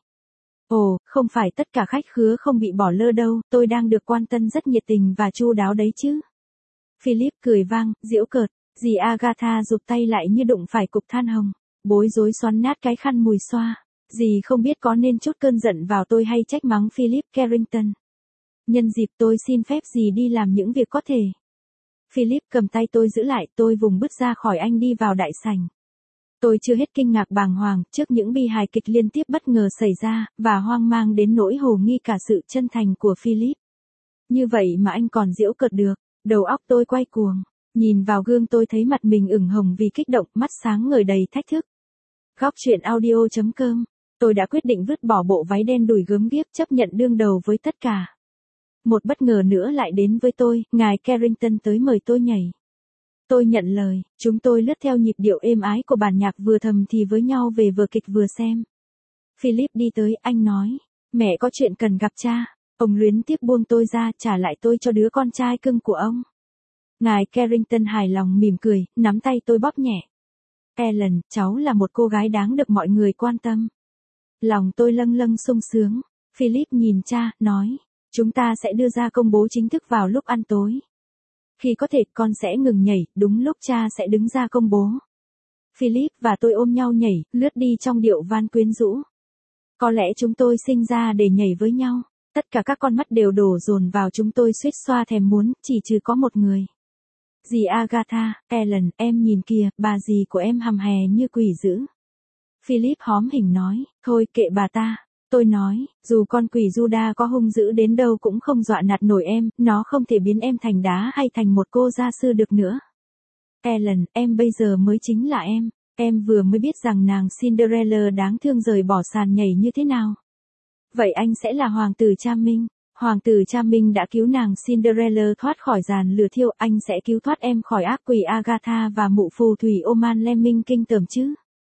Ồ, không phải tất cả khách khứa không bị bỏ lơ đâu, tôi đang được quan tâm rất nhiệt tình và chu đáo đấy chứ. Philip cười vang, giễu cợt, dì Agatha rụt tay lại như đụng phải cục than hồng, bối rối xoắn nát cái khăn mùi xoa. Dì không biết có nên trút cơn giận vào tôi hay trách mắng Philip Carrington. Nhân dịp tôi xin phép dì đi làm những việc có thể. Philip cầm tay tôi giữ lại, tôi vùng bứt ra khỏi anh đi vào đại sảnh. Tôi chưa hết kinh ngạc bàng hoàng trước những bi hài kịch liên tiếp bất ngờ xảy ra, và hoang mang đến nỗi hồ nghi cả sự chân thành của Philip. Như vậy mà anh còn giễu cợt được, đầu óc tôi quay cuồng. Nhìn vào gương tôi thấy mặt mình ửng hồng vì kích động, mắt sáng ngời đầy thách thức. Góc truyện audio chấm com. Tôi đã quyết định vứt bỏ bộ váy đen đùi gớm ghiếc, chấp nhận đương đầu với tất cả. Một bất ngờ nữa lại đến với tôi, ngài Carrington tới mời tôi nhảy. Tôi nhận lời, chúng tôi lướt theo nhịp điệu êm ái của bản nhạc, vừa thầm thì với nhau về vở kịch vừa xem. Philip đi tới, anh nói, mẹ có chuyện cần gặp cha. Ông luyến tiếc buông tôi ra, trả lại tôi cho đứa con trai cưng của ông. Ngài Carrington hài lòng mỉm cười, nắm tay tôi bóp nhẹ. Ellen, cháu là một cô gái đáng được mọi người quan tâm. Lòng tôi lâng lâng sung sướng. Philip nhìn cha, nói, chúng ta sẽ đưa ra công bố chính thức vào lúc ăn tối. Khi có thể, con sẽ ngừng nhảy, đúng lúc cha sẽ đứng ra công bố. Philip và tôi ôm nhau nhảy, lướt đi trong điệu van quyến rũ. Có lẽ chúng tôi sinh ra để nhảy với nhau. Tất cả các con mắt đều đổ dồn vào chúng tôi, suýt xoa thèm muốn, chỉ trừ có một người. Dì Agatha, Ellen, em nhìn kìa, bà dì của em hầm hè như quỷ dữ. Philip hóm hỉnh nói, thôi kệ bà ta. Tôi nói, dù con quỷ Juda có hung dữ đến đâu cũng không dọa nạt nổi em, nó không thể biến em thành đá hay thành một cô gia sư được nữa. Ellen, em bây giờ mới chính là em, em vừa mới biết rằng nàng Cinderella đáng thương rời bỏ sàn nhảy như thế nào. Vậy anh sẽ là hoàng tử Charming. Hoàng tử Charming đã cứu nàng Cinderella thoát khỏi giàn lửa thiêu, anh sẽ cứu thoát em khỏi ác quỷ Agatha và mụ phù thủy Oman Lemming kinh tởm chứ.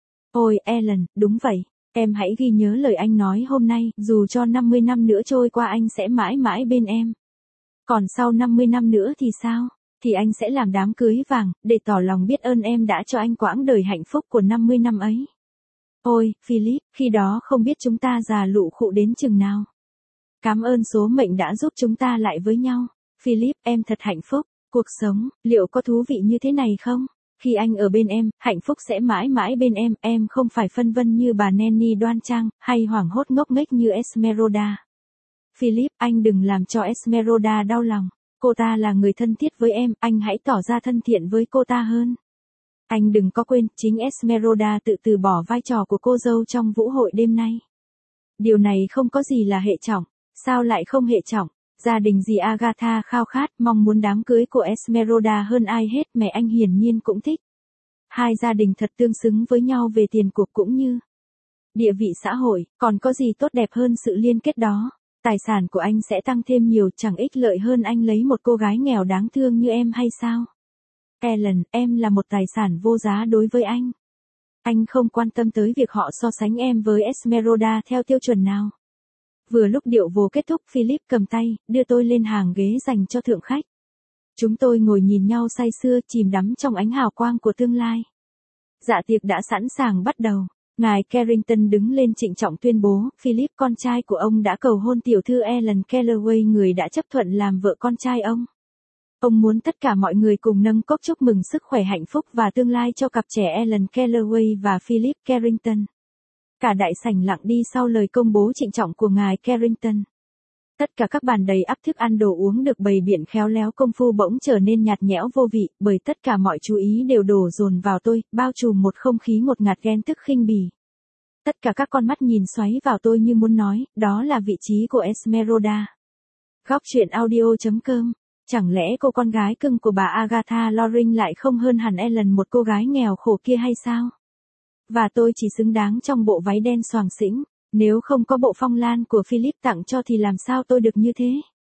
Ôi Ellen, đúng vậy. Em hãy ghi nhớ lời anh nói hôm nay, dù cho năm mươi năm nữa trôi qua anh sẽ mãi mãi bên em. Còn sau năm mươi năm nữa thì sao? Thì anh sẽ làm đám cưới vàng, để tỏ lòng biết ơn em đã cho anh quãng đời hạnh phúc của năm mươi năm ấy. Ôi, Philip, khi đó không biết chúng ta già lụ khụ đến chừng nào. Cảm ơn số mệnh đã giúp chúng ta lại với nhau. Philip, em thật hạnh phúc. Cuộc sống, liệu có thú vị như thế này không? Khi anh ở bên em, hạnh phúc sẽ mãi mãi bên em, em không phải phân vân như bà Nanny đoan trang, hay hoảng hốt ngốc nghếch như Esmeralda. Philip, anh đừng làm cho Esmeralda đau lòng. Cô ta là người thân thiết với em, anh hãy tỏ ra thân thiện với cô ta hơn. Anh đừng có quên, chính Esmeralda tự từ bỏ vai trò của cô dâu trong vũ hội đêm nay. Điều này không có gì là hệ trọng. Sao lại không hệ trọng? Gia đình dì Agatha khao khát, mong muốn đám cưới của Esmeralda hơn ai hết, mẹ anh hiển nhiên cũng thích. Hai gia đình thật tương xứng với nhau về tiền cuộc cũng như địa vị xã hội, còn có gì tốt đẹp hơn sự liên kết đó. Tài sản của anh sẽ tăng thêm nhiều, chẳng ích lợi hơn anh lấy một cô gái nghèo đáng thương như em hay sao? Ellen, em là một tài sản vô giá đối với anh. Anh không quan tâm tới việc họ so sánh em với Esmeralda theo tiêu chuẩn nào. Vừa lúc điệu vồ kết thúc, Philip cầm tay, đưa tôi lên hàng ghế dành cho thượng khách. Chúng tôi ngồi nhìn nhau say sưa, chìm đắm trong ánh hào quang của tương lai. Dạ tiệc đã sẵn sàng bắt đầu. Ngài Carrington đứng lên trịnh trọng tuyên bố, Philip con trai của ông đã cầu hôn tiểu thư Ellen Calloway, người đã chấp thuận làm vợ con trai ông. Ông muốn tất cả mọi người cùng nâng cốc chúc mừng sức khỏe, hạnh phúc và tương lai cho cặp trẻ Ellen Calloway và Philip Carrington. Cả đại sảnh lặng đi sau lời công bố trịnh trọng của ngài Carrington. Tất cả các bàn đầy ắp thức ăn đồ uống được bày biện khéo léo công phu bỗng trở nên nhạt nhẽo vô vị, bởi tất cả mọi chú ý đều đổ dồn vào tôi, bao trùm một không khí ngột ngạt ghen tức khinh bỉ. Tất cả các con mắt nhìn xoáy vào tôi như muốn nói, đó là vị trí của Esmeralda. Góc truyện audio chấm com. Chẳng lẽ cô con gái cưng của bà Agatha Loring lại không hơn hẳn Ellen, một cô gái nghèo khổ kia hay sao? Và tôi chỉ xứng đáng trong bộ váy đen xoàng xĩnh. Nếu không có bộ phong lan của Philip tặng cho thì làm sao tôi được như thế?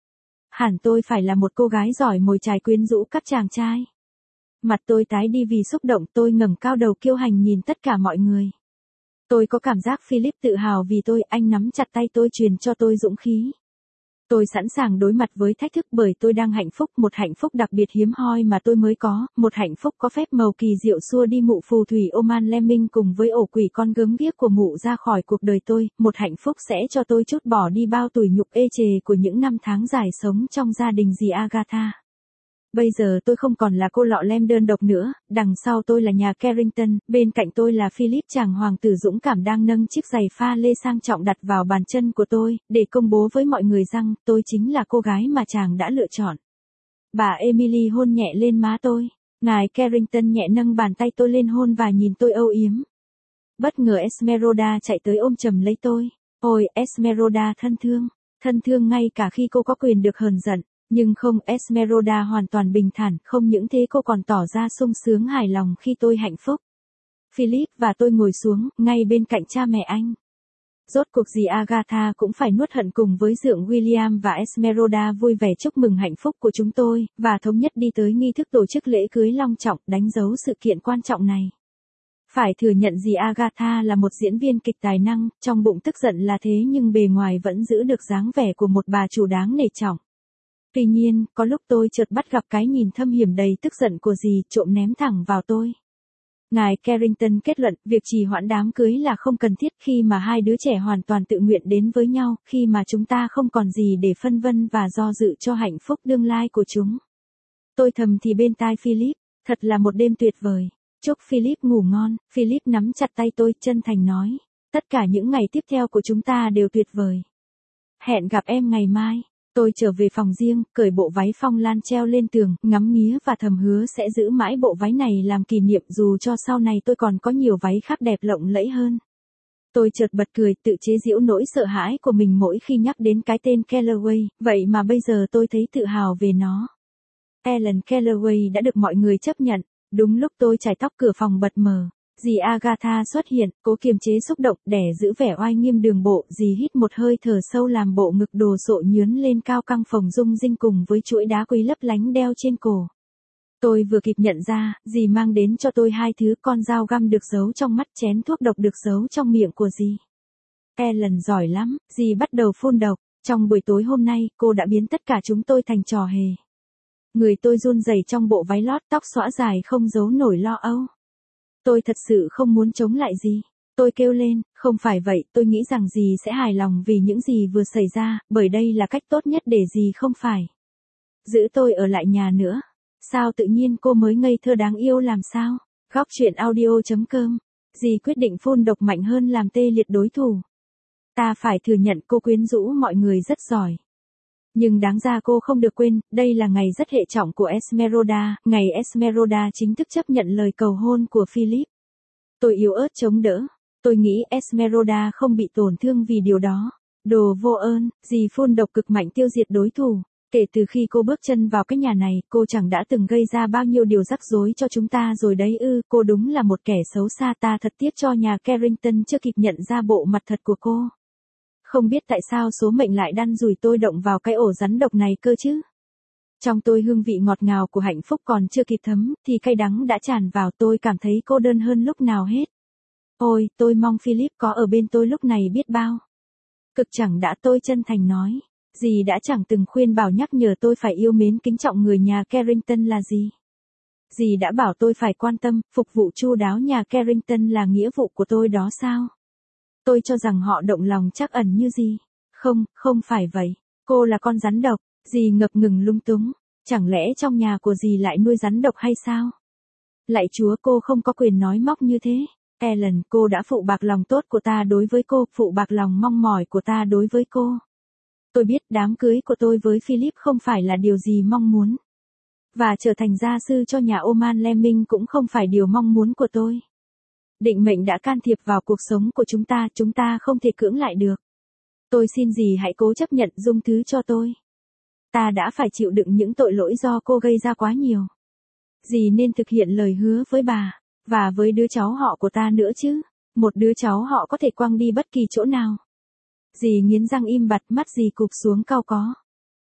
Hẳn tôi phải là một cô gái giỏi mồi chài quyến rũ các chàng trai. Mặt tôi tái đi vì xúc động, tôi ngẩng cao đầu kiêu hành nhìn tất cả mọi người. Tôi có cảm giác Philip tự hào vì tôi, anh nắm chặt tay tôi truyền cho tôi dũng khí. Tôi sẵn sàng đối mặt với thách thức bởi tôi đang hạnh phúc, một hạnh phúc đặc biệt hiếm hoi mà tôi mới có, một hạnh phúc có phép màu kỳ diệu xua đi mụ phù thủy Oman Lemming cùng với ổ quỷ con gớm ghiếc của mụ ra khỏi cuộc đời tôi, một hạnh phúc sẽ cho tôi trút bỏ đi bao tủi nhục ê chề của những năm tháng dài sống trong gia đình dì Agatha. Bây giờ tôi không còn là cô lọ lem đơn độc nữa, đằng sau tôi là nhà Carrington, bên cạnh tôi là Philip chàng hoàng tử dũng cảm đang nâng chiếc giày pha lê sang trọng đặt vào bàn chân của tôi, để công bố với mọi người rằng tôi chính là cô gái mà chàng đã lựa chọn. Bà Emily hôn nhẹ lên má tôi, ngài Carrington nhẹ nâng bàn tay tôi lên hôn và nhìn tôi âu yếm. Bất ngờ Esmeralda chạy tới ôm chầm lấy tôi. Ôi, Esmeralda thân thương, thân thương ngay cả khi cô có quyền được hờn giận. Nhưng không, Esmeralda hoàn toàn bình thản, không những thế cô còn tỏ ra sung sướng hài lòng khi tôi hạnh phúc. Philip và tôi ngồi xuống, ngay bên cạnh cha mẹ anh. Rốt cuộc dì Agatha cũng phải nuốt hận cùng với dượng William và Esmeralda vui vẻ chúc mừng hạnh phúc của chúng tôi, và thống nhất đi tới nghi thức tổ chức lễ cưới long trọng, đánh dấu sự kiện quan trọng này. Phải thừa nhận dì Agatha là một diễn viên kịch tài năng, trong bụng tức giận là thế nhưng bề ngoài vẫn giữ được dáng vẻ của một bà chủ đáng nể trọng. Tuy nhiên, có lúc tôi chợt bắt gặp cái nhìn thâm hiểm đầy tức giận của dì, trộm ném thẳng vào tôi. Ngài Carrington kết luận, việc trì hoãn đám cưới là không cần thiết khi mà hai đứa trẻ hoàn toàn tự nguyện đến với nhau, khi mà chúng ta không còn gì để phân vân và do dự cho hạnh phúc tương lai của chúng. Tôi thầm thì bên tai Philip, thật là một đêm tuyệt vời. Chúc Philip ngủ ngon. Philip nắm chặt tay tôi, chân thành nói, tất cả những ngày tiếp theo của chúng ta đều tuyệt vời. Hẹn gặp em ngày mai. Tôi trở về phòng riêng, cởi bộ váy phong lan treo lên tường, ngắm nghía và thầm hứa sẽ giữ mãi bộ váy này làm kỷ niệm dù cho sau này tôi còn có nhiều váy khác đẹp lộng lẫy hơn. Tôi chợt bật cười, tự chế giễu nỗi sợ hãi của mình mỗi khi nhắc đến cái tên Calloway, vậy mà bây giờ tôi thấy tự hào về nó. Ellen Calloway đã được mọi người chấp nhận. Đúng lúc tôi chải tóc, cửa phòng bật mở. Dì Agatha xuất hiện, cố kiềm chế xúc động, để giữ vẻ oai nghiêm đường bộ, dì hít một hơi thở sâu làm bộ ngực đồ sộ nhướn lên cao căng phồng rung rinh cùng với chuỗi đá quý lấp lánh đeo trên cổ. Tôi vừa kịp nhận ra, dì mang đến cho tôi hai thứ: con dao găm được giấu trong mắt, chén thuốc độc được giấu trong miệng của dì. Ellen giỏi lắm, dì bắt đầu phun độc. Trong buổi tối hôm nay, cô đã biến tất cả chúng tôi thành trò hề. Người tôi run rẩy trong bộ váy lót, tóc xõa dài không giấu nổi lo âu. Tôi thật sự không muốn chống lại gì. Tôi kêu lên, không phải vậy, tôi nghĩ rằng dì sẽ hài lòng vì những gì vừa xảy ra, bởi đây là cách tốt nhất để dì không phải giữ tôi ở lại nhà nữa. Sao tự nhiên cô mới ngây thơ đáng yêu làm sao? Góc truyện audio chấm com. Dì quyết định phun độc mạnh hơn làm tê liệt đối thủ. Ta phải thừa nhận cô quyến rũ mọi người rất giỏi. Nhưng đáng ra cô không được quên, đây là ngày rất hệ trọng của Esmeralda, ngày Esmeralda chính thức chấp nhận lời cầu hôn của Philip. Tôi yếu ớt chống đỡ. Tôi nghĩ Esmeralda không bị tổn thương vì điều đó. Đồ vô ơn, dì phun độc cực mạnh tiêu diệt đối thủ. Kể từ khi cô bước chân vào cái nhà này, cô chẳng đã từng gây ra bao nhiêu điều rắc rối cho chúng ta rồi đấy ư. Cô đúng là một kẻ xấu xa, ta thật tiếc cho nhà Carrington chưa kịp nhận ra bộ mặt thật của cô. Không biết tại sao số mệnh lại đăn dùi tôi động vào cái ổ rắn độc này cơ chứ. Trong tôi hương vị ngọt ngào của hạnh phúc còn chưa kịp thấm, thì cay đắng đã tràn vào. Tôi cảm thấy cô đơn hơn lúc nào hết. Ôi, tôi mong Philip có ở bên tôi lúc này biết bao. Cực chẳng đã, tôi chân thành nói. Dì đã chẳng từng khuyên bảo nhắc nhở tôi phải yêu mến kính trọng người nhà Carrington là gì. Dì đã bảo tôi phải quan tâm, phục vụ chu đáo nhà Carrington là nghĩa vụ của tôi đó sao? Tôi cho rằng họ động lòng trắc ẩn như gì. Không, không phải vậy. Cô là con rắn độc. Dì ngập ngừng lung túng. Chẳng lẽ trong nhà của dì lại nuôi rắn độc hay sao? Lạy Chúa, cô không có quyền nói móc như thế. Ellen, cô đã phụ bạc lòng tốt của ta đối với cô, phụ bạc lòng mong mỏi của ta đối với cô. Tôi biết đám cưới của tôi với Philip không phải là điều gì mong muốn. Và trở thành gia sư cho nhà Oman Lemming cũng không phải điều mong muốn của tôi. Định mệnh đã can thiệp vào cuộc sống của chúng ta, chúng ta không thể cưỡng lại được. Tôi xin dì hãy cố chấp nhận dung thứ cho tôi. Ta đã phải chịu đựng những tội lỗi do cô gây ra quá nhiều. Dì nên thực hiện lời hứa với bà, và với đứa cháu họ của ta nữa chứ. Một đứa cháu họ có thể quăng đi bất kỳ chỗ nào. Dì nghiến răng im bặt, mắt dì cụp xuống cau có.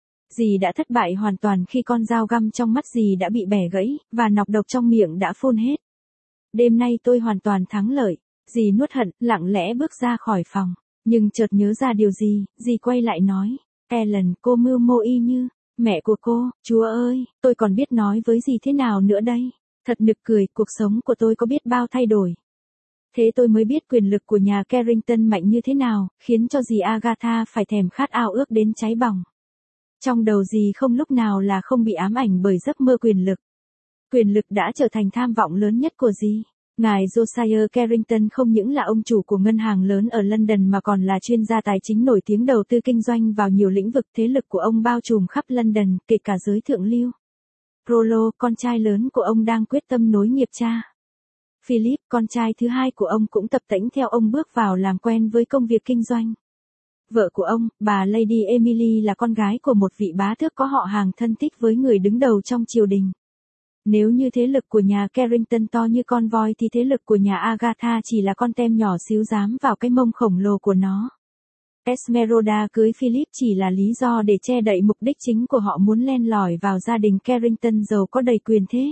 Dì đã thất bại hoàn toàn khi con dao găm trong mắt dì đã bị bẻ gãy, và nọc độc trong miệng đã phun hết. Đêm nay tôi hoàn toàn thắng lợi. Dì nuốt hận, lặng lẽ bước ra khỏi phòng. Nhưng chợt nhớ ra điều gì, dì quay lại nói. Ellen, cô mưu mô y như mẹ của cô. Chúa ơi, tôi còn biết nói với dì thế nào nữa đây. Thật nực cười, cuộc sống của tôi có biết bao thay đổi. Thế tôi mới biết quyền lực của nhà Carrington mạnh như thế nào, khiến cho dì Agatha phải thèm khát ao ước đến cháy bỏng. Trong đầu dì không lúc nào là không bị ám ảnh bởi giấc mơ quyền lực. Quyền lực đã trở thành tham vọng lớn nhất của dì. Ngài Josiah Carrington không những là ông chủ của ngân hàng lớn ở London mà còn là chuyên gia tài chính nổi tiếng đầu tư kinh doanh vào nhiều lĩnh vực. Thế lực của ông bao trùm khắp London, kể cả giới thượng lưu. Rollo, con trai lớn của ông đang quyết tâm nối nghiệp cha. Philip, con trai thứ hai của ông cũng tập tễnh theo ông bước vào làm quen với công việc kinh doanh. Vợ của ông, bà Lady Emily là con gái của một vị bá tước có họ hàng thân thích với người đứng đầu trong triều đình. Nếu như thế lực của nhà Carrington to như con voi thì thế lực của nhà Agatha chỉ là con tem nhỏ xíu dám vào cái mông khổng lồ của nó. Esmeralda cưới Philip chỉ là lý do để che đậy mục đích chính của họ muốn len lỏi vào gia đình Carrington giàu có đầy quyền thế.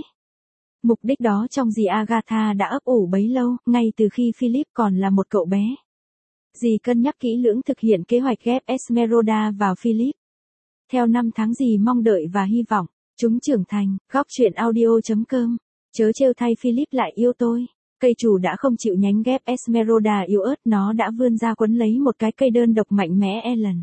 Mục đích đó trong dì Agatha đã ấp ủ bấy lâu, ngay từ khi Philip còn là một cậu bé. Dì cân nhắc kỹ lưỡng thực hiện kế hoạch ghép Esmeralda vào Philip. Theo năm tháng dì mong đợi và hy vọng, chúng trưởng thành. Góc truyện audio chấm com. Chớ trêu thay Philip lại yêu tôi. Cây chủ đã không chịu nhánh ghép Esmeralda yếu ớt, nó đã vươn ra quấn lấy một cái cây đơn độc mạnh mẽ. Ellen.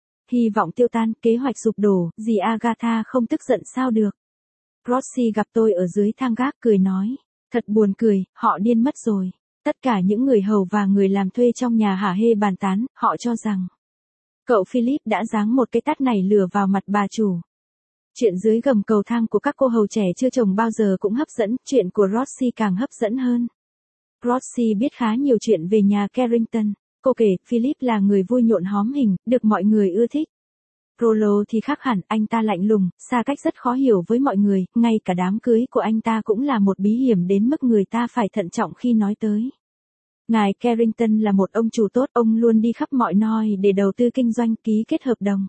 Hy vọng tiêu tan, kế hoạch sụp đổ, dì Agatha không tức giận sao được. Rosie gặp tôi ở dưới thang gác cười nói. Thật buồn cười, họ điên mất rồi. Tất cả những người hầu và người làm thuê trong nhà hả hê bàn tán, họ cho rằng cậu Philip đã giáng một cái tát này lửa vào mặt bà chủ. Chuyện dưới gầm cầu thang của các cô hầu trẻ chưa chồng bao giờ cũng hấp dẫn, chuyện của Rosie càng hấp dẫn hơn. Rosie biết khá nhiều chuyện về nhà Carrington. Cô kể, Philip là người vui nhộn hóm hình, được mọi người ưa thích. Rollo thì khác hẳn, anh ta lạnh lùng, xa cách rất khó hiểu với mọi người, ngay cả đám cưới của anh ta cũng là một bí hiểm đến mức người ta phải thận trọng khi nói tới. Ngài Carrington là một ông chủ tốt, ông luôn đi khắp mọi nơi để đầu tư kinh doanh, ký kết hợp đồng.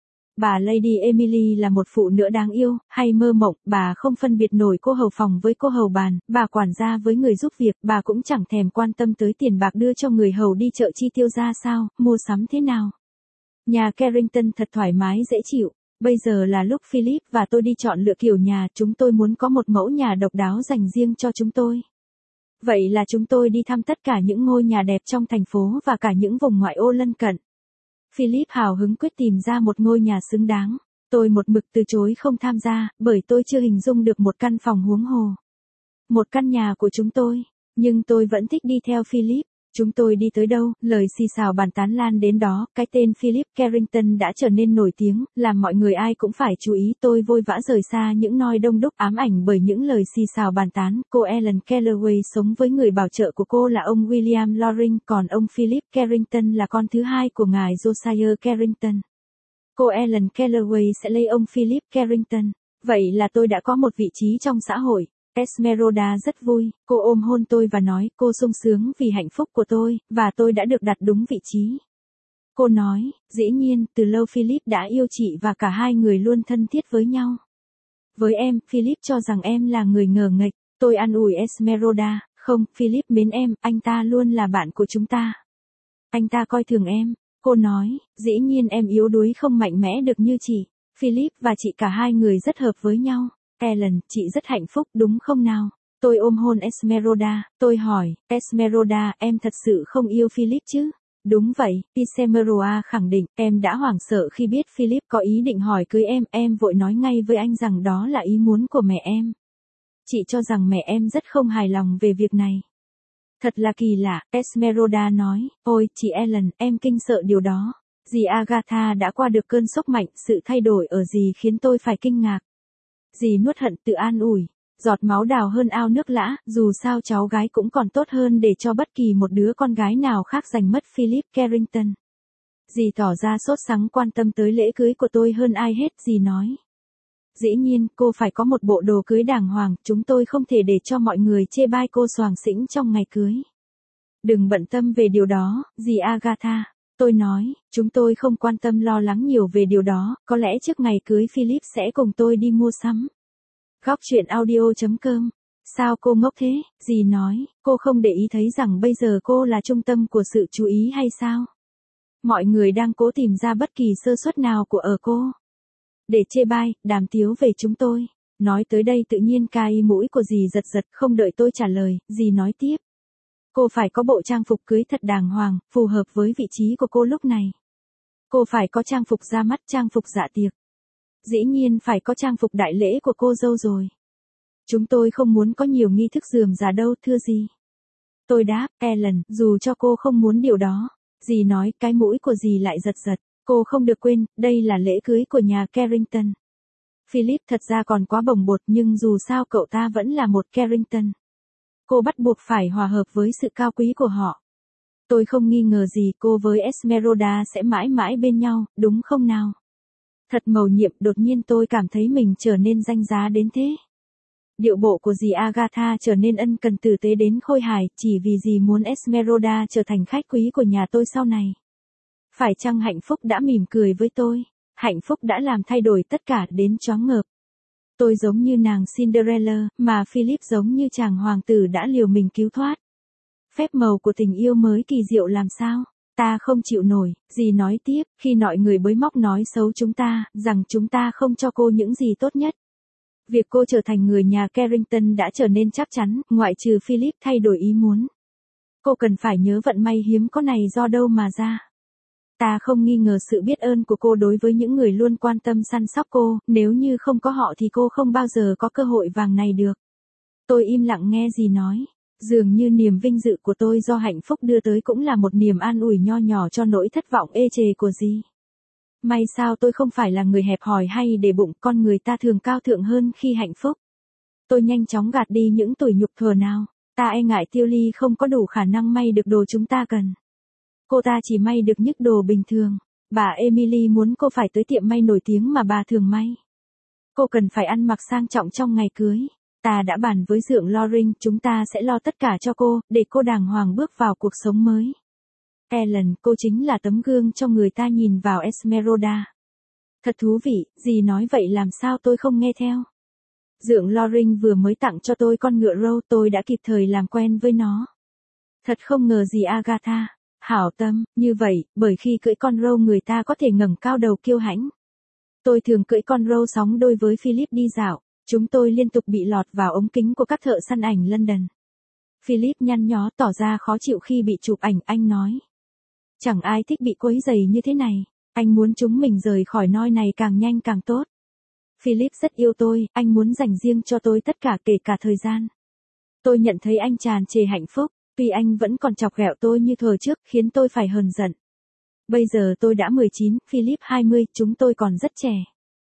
Bà Lady Emily là một phụ nữ đáng yêu, hay mơ mộng, bà không phân biệt nổi cô hầu phòng với cô hầu bàn, bà quản gia với người giúp việc, bà cũng chẳng thèm quan tâm tới tiền bạc đưa cho người hầu đi chợ chi tiêu ra sao, mua sắm thế nào. Nhà Carrington thật thoải mái dễ chịu. Bây giờ là lúc Philip và tôi đi chọn lựa kiểu nhà, chúng tôi muốn có một mẫu nhà độc đáo dành riêng cho chúng tôi. Vậy là chúng tôi đi thăm tất cả những ngôi nhà đẹp trong thành phố và cả những vùng ngoại ô lân cận. Philip hào hứng quyết tìm ra một ngôi nhà xứng đáng. Tôi một mực từ chối không tham gia, bởi tôi chưa hình dung được một căn phòng huống hồ. Một căn nhà của chúng tôi, nhưng tôi vẫn thích đi theo Philip. Chúng tôi đi tới đâu, lời xì xào bàn tán lan đến đó, cái tên Philip Carrington đã trở nên nổi tiếng, làm mọi người ai cũng phải chú ý. Tôi vội vã rời xa những noi đông đúc ám ảnh bởi những lời xì xào bàn tán. Cô Ellen Calloway sống với người bảo trợ của cô là ông William Loring, còn ông Philip Carrington là con thứ hai của ngài Josiah Carrington. Cô Ellen Calloway sẽ lấy ông Philip Carrington. Vậy là tôi đã có một vị trí trong xã hội. Esmeralda rất vui, cô ôm hôn tôi và nói cô sung sướng vì hạnh phúc của tôi, và tôi đã được đặt đúng vị trí. Cô nói, dĩ nhiên, từ lâu Philip đã yêu chị và cả hai người luôn thân thiết với nhau. Với em, Philip cho rằng em là người ngờ nghệch. Tôi an ủi Esmeralda, không, Philip mến em, anh ta luôn là bạn của chúng ta. Anh ta coi thường em. Cô nói, dĩ nhiên em yếu đuối không mạnh mẽ được như chị. Philip và chị cả hai người rất hợp với nhau. Ellen, chị rất hạnh phúc đúng không nào? Tôi ôm hôn Esmeralda, tôi hỏi, Esmeralda, em thật sự không yêu Philip chứ? Đúng vậy, Esmeralda khẳng định, em đã hoảng sợ khi biết Philip có ý định hỏi cưới em, em vội nói ngay với anh rằng đó là ý muốn của mẹ em. Chị cho rằng mẹ em rất không hài lòng về việc này. Thật là kỳ lạ, Esmeralda nói, ôi, chị Ellen, em kinh sợ điều đó. Dì Agatha đã qua được cơn sốc mạnh, sự thay đổi ở dì khiến tôi phải kinh ngạc. Dì nuốt hận tự an ủi, giọt máu đào hơn ao nước lã, dù sao cháu gái cũng còn tốt hơn để cho bất kỳ một đứa con gái nào khác giành mất Philip Carrington. Dì tỏ ra sốt sắng quan tâm tới lễ cưới của tôi hơn ai hết, dì nói. Dĩ nhiên, cô phải có một bộ đồ cưới đàng hoàng, chúng tôi không thể để cho mọi người chê bai cô xoàng xĩnh trong ngày cưới. Đừng bận tâm về điều đó, dì Agatha. Tôi nói, chúng tôi không quan tâm lo lắng nhiều về điều đó, có lẽ trước ngày cưới Philip sẽ cùng tôi đi mua sắm. Góc truyện audio chấm com. Sao cô ngốc thế? Dì nói, cô không để ý thấy rằng bây giờ cô là trung tâm của sự chú ý hay sao? Mọi người đang cố tìm ra bất kỳ sơ suất nào của ở cô. Để chê bai, đàm tiếu về chúng tôi. Nói tới đây tự nhiên cai mũi của dì giật giật, không đợi tôi trả lời, dì nói tiếp. Cô phải có bộ trang phục cưới thật đàng hoàng, phù hợp với vị trí của cô lúc này. Cô phải có trang phục ra mắt, trang phục dạ tiệc. Dĩ nhiên phải có trang phục đại lễ của cô dâu rồi. Chúng tôi không muốn có nhiều nghi thức rườm rà đâu, thưa dì. Tôi đáp, Ellen, dù cho cô không muốn điều đó. Dì nói, cái mũi của dì lại giật giật. Cô không được quên, đây là lễ cưới của nhà Carrington. Philip thật ra còn quá bồng bột nhưng dù sao cậu ta vẫn là một Carrington. Cô bắt buộc phải hòa hợp với sự cao quý của họ. Tôi không nghi ngờ gì cô với Esmeralda sẽ mãi mãi bên nhau, đúng không nào? Thật mầu nhiệm, đột nhiên tôi cảm thấy mình trở nên danh giá đến thế. Điệu bộ của dì Agatha trở nên ân cần tử tế đến khôi hài, chỉ vì dì muốn Esmeralda trở thành khách quý của nhà tôi sau này. Phải chăng hạnh phúc đã mỉm cười với tôi? Hạnh phúc đã làm thay đổi tất cả đến choáng ngợp. Tôi giống như nàng Cinderella, mà Philip giống như chàng hoàng tử đã liều mình cứu thoát. Phép màu của tình yêu mới kỳ diệu làm sao? Ta không chịu nổi, dì nói tiếp, khi mọi người bới móc nói xấu chúng ta, rằng chúng ta không cho cô những gì tốt nhất. Việc cô trở thành người nhà Carrington đã trở nên chắc chắn, ngoại trừ Philip thay đổi ý muốn. Cô cần phải nhớ vận may hiếm có này do đâu mà ra. Ta không nghi ngờ sự biết ơn của cô đối với những người luôn quan tâm săn sóc cô, nếu như không có họ thì cô không bao giờ có cơ hội vàng này được. Tôi im lặng nghe dì nói, dường như niềm vinh dự của tôi do hạnh phúc đưa tới cũng là một niềm an ủi nho nhỏ cho nỗi thất vọng ê chề của dì. May sao tôi không phải là người hẹp hòi hay để bụng, con người ta thường cao thượng hơn khi hạnh phúc. Tôi nhanh chóng gạt đi những tủi nhục thừa nào, ta e ngại Tiêu Ly không có đủ khả năng may được đồ chúng ta cần. Cô ta chỉ may được những đồ bình thường. Bà Emily muốn cô phải tới tiệm may nổi tiếng mà bà thường may. Cô cần phải ăn mặc sang trọng trong ngày cưới. Ta đã bàn với dượng Loring, chúng ta sẽ lo tất cả cho cô, để cô đàng hoàng bước vào cuộc sống mới. Ellen, cô chính là tấm gương cho người ta nhìn vào Esmeralda. Thật thú vị, dì nói vậy làm sao tôi không nghe theo. Dượng Loring vừa mới tặng cho tôi con ngựa Roe, tôi đã kịp thời làm quen với nó. Thật không ngờ dì Agatha. Hảo tâm, như vậy, bởi khi cưỡi con Roe người ta có thể ngẩng cao đầu kiêu hãnh. Tôi thường cưỡi con Roe sóng đôi với Philip đi dạo, chúng tôi liên tục bị lọt vào ống kính của các thợ săn ảnh London. Philip nhăn nhó tỏ ra khó chịu khi bị chụp ảnh, anh nói. Chẳng ai thích bị quấy rầy như thế này, anh muốn chúng mình rời khỏi nơi này càng nhanh càng tốt. Philip rất yêu tôi, anh muốn dành riêng cho tôi tất cả kể cả thời gian. Tôi nhận thấy anh tràn trề hạnh phúc. Tuy anh vẫn còn chọc ghẹo tôi như thời trước, khiến tôi phải hờn giận. Bây giờ tôi đã mười chín, Philip hai mươi, chúng tôi còn rất trẻ.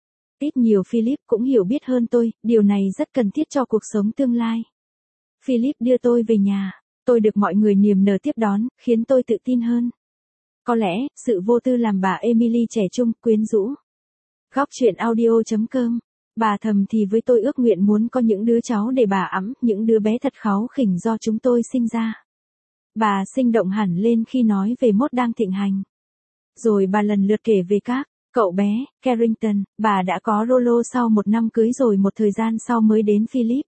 Ít nhiều Philip cũng hiểu biết hơn tôi, điều này rất cần thiết cho cuộc sống tương lai. Philip đưa tôi về nhà, tôi được mọi người niềm nở tiếp đón, khiến tôi tự tin hơn. Có lẽ, sự vô tư làm bà Emily trẻ trung, quyến rũ. Góc chuyện audio chấm com. Bà thầm thì với tôi ước nguyện muốn có những đứa cháu để bà ẵm, những đứa bé thật kháu khỉnh do chúng tôi sinh ra. Bà sinh động hẳn lên khi nói về mốt đang thịnh hành. Rồi bà lần lượt kể về các cậu bé, Carrington, bà đã có Rollo sau một năm cưới rồi một thời gian sau mới đến Philip.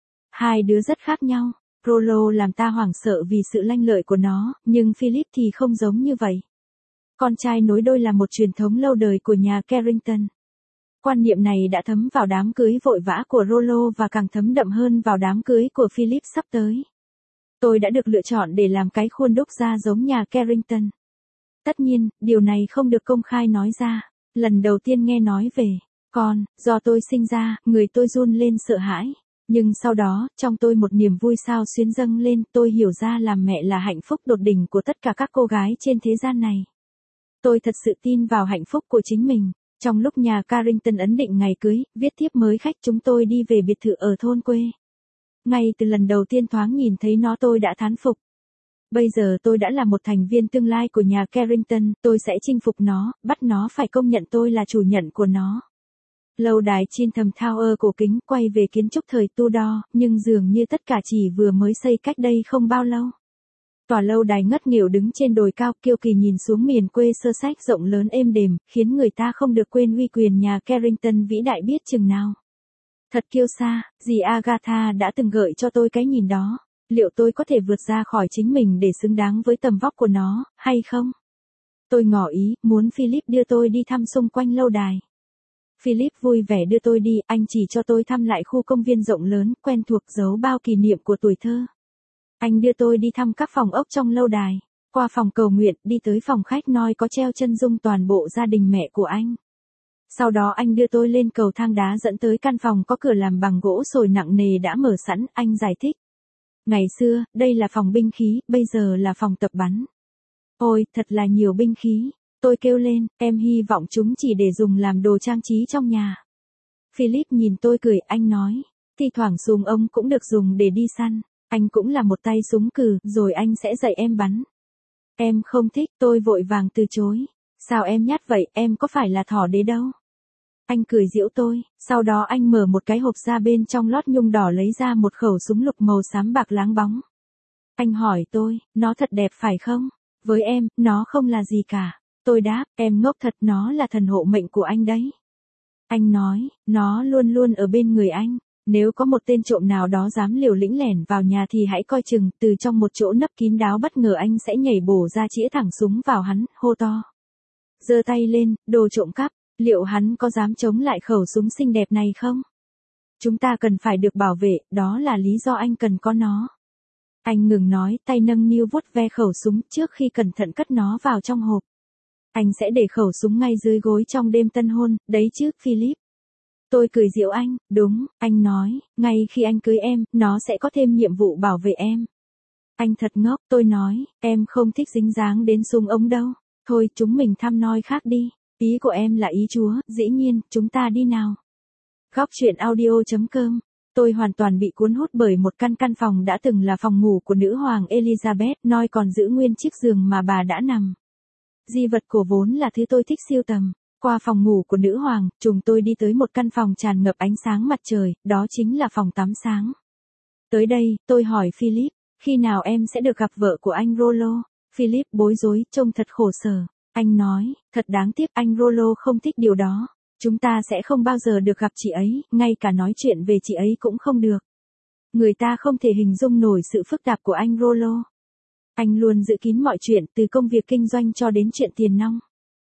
Hai đứa rất khác nhau. Rollo làm ta hoảng sợ vì sự lanh lợi của nó, nhưng Philip thì không giống như vậy. Con trai nối đôi là một truyền thống lâu đời của nhà Carrington. Quan niệm này đã thấm vào đám cưới vội vã của Rollo và càng thấm đậm hơn vào đám cưới của Philip sắp tới. Tôi đã được lựa chọn để làm cái khuôn đúc ra giống nhà Carrington. Tất nhiên, điều này không được công khai nói ra. Lần đầu tiên nghe nói về con, do tôi sinh ra, người tôi run lên sợ hãi. Nhưng sau đó, trong tôi một niềm vui sao xuyến dâng lên, tôi hiểu ra làm mẹ là hạnh phúc đột đỉnh của tất cả các cô gái trên thế gian này. Tôi thật sự tin vào hạnh phúc của chính mình. Trong lúc nhà Carrington ấn định ngày cưới, viết thiếp mới khách chúng tôi đi về biệt thự ở thôn quê. Ngay từ lần đầu tiên thoáng nhìn thấy nó tôi đã thán phục. Bây giờ tôi đã là một thành viên tương lai của nhà Carrington, tôi sẽ chinh phục nó, bắt nó phải công nhận tôi là chủ nhân của nó. Lâu đài Chintham Tower cổ kính quay về kiến trúc thời Tudor, nhưng dường như tất cả chỉ vừa mới xây cách đây không bao lâu. Tòa lâu đài ngất nghỉu đứng trên đồi cao kiêu kỳ nhìn xuống miền quê xơ sách rộng lớn êm đềm, khiến người ta không được quên uy quyền nhà Carrington vĩ đại biết chừng nào. Thật kiêu sa, dì Agatha đã từng gợi cho tôi cái nhìn đó. Liệu tôi có thể vượt ra khỏi chính mình để xứng đáng với tầm vóc của nó, hay không? Tôi ngỏ ý, muốn Philip đưa tôi đi thăm xung quanh lâu đài. Philip vui vẻ đưa tôi đi, anh chỉ cho tôi thăm lại khu công viên rộng lớn, quen thuộc giấu bao kỷ niệm của tuổi thơ. Anh đưa tôi đi thăm các phòng ốc trong lâu đài, qua phòng cầu nguyện, đi tới phòng khách noi có treo chân dung toàn bộ gia đình mẹ của anh. Sau đó anh đưa tôi lên cầu thang đá dẫn tới căn phòng có cửa làm bằng gỗ sồi nặng nề đã mở sẵn, anh giải thích. Ngày xưa, đây là phòng binh khí, bây giờ là phòng tập bắn. Ôi, thật là nhiều binh khí. Tôi kêu lên, em hy vọng chúng chỉ để dùng làm đồ trang trí trong nhà. Philip nhìn tôi cười, anh nói, thi thoảng súng ống cũng được dùng để đi săn. Anh cũng là một tay súng cừ, rồi anh sẽ dạy em bắn. Em không thích, tôi vội vàng từ chối. Sao em nhát vậy, em có phải là thỏ đế đâu. Anh cười giễu tôi, sau đó anh mở một cái hộp ra bên trong lót nhung đỏ lấy ra một khẩu súng lục màu xám bạc láng bóng. Anh hỏi tôi, nó thật đẹp phải không? Với em, nó không là gì cả. Tôi đáp, em ngốc thật, nó là thần hộ mệnh của anh đấy. Anh nói, nó luôn luôn ở bên người anh. Nếu có một tên trộm nào đó dám liều lĩnh lẻn vào nhà thì hãy coi chừng, từ trong một chỗ nấp kín đáo bất ngờ anh sẽ nhảy bổ ra chĩa thẳng súng vào hắn, hô to. Giơ tay lên, đồ trộm cắp, liệu hắn có dám chống lại khẩu súng xinh đẹp này không? Chúng ta cần phải được bảo vệ, đó là lý do anh cần có nó. Anh ngừng nói, tay nâng niu vuốt ve khẩu súng trước khi cẩn thận cất nó vào trong hộp. Anh sẽ để khẩu súng ngay dưới gối trong đêm tân hôn, đấy chứ, Philip. Tôi cười giễu anh, đúng, anh nói, ngay khi anh cưới em, nó sẽ có thêm nhiệm vụ bảo vệ em. Anh thật ngốc, tôi nói, em không thích dính dáng đến súng ống đâu. Thôi, chúng mình thăm noi khác đi. Ý của em là ý Chúa, dĩ nhiên, chúng ta đi nào. Góc chuyện audio chấm com. Tôi hoàn toàn bị cuốn hút bởi một căn căn phòng đã từng là phòng ngủ của nữ hoàng Elizabeth, noi còn giữ nguyên chiếc giường mà bà đã nằm. Di vật cổ vốn là thứ tôi thích siêu tầm. Qua phòng ngủ của nữ hoàng, chúng tôi đi tới một căn phòng tràn ngập ánh sáng mặt trời, đó chính là phòng tắm sáng. Tới đây, tôi hỏi Philip, khi nào em sẽ được gặp vợ của anh Rollo? Philip bối rối, trông thật khổ sở. Anh nói, thật đáng tiếc anh Rollo không thích điều đó. Chúng ta sẽ không bao giờ được gặp chị ấy, ngay cả nói chuyện về chị ấy cũng không được. Người ta không thể hình dung nổi sự phức tạp của anh Rollo. Anh luôn giữ kín mọi chuyện, từ công việc kinh doanh cho đến chuyện tiền nong.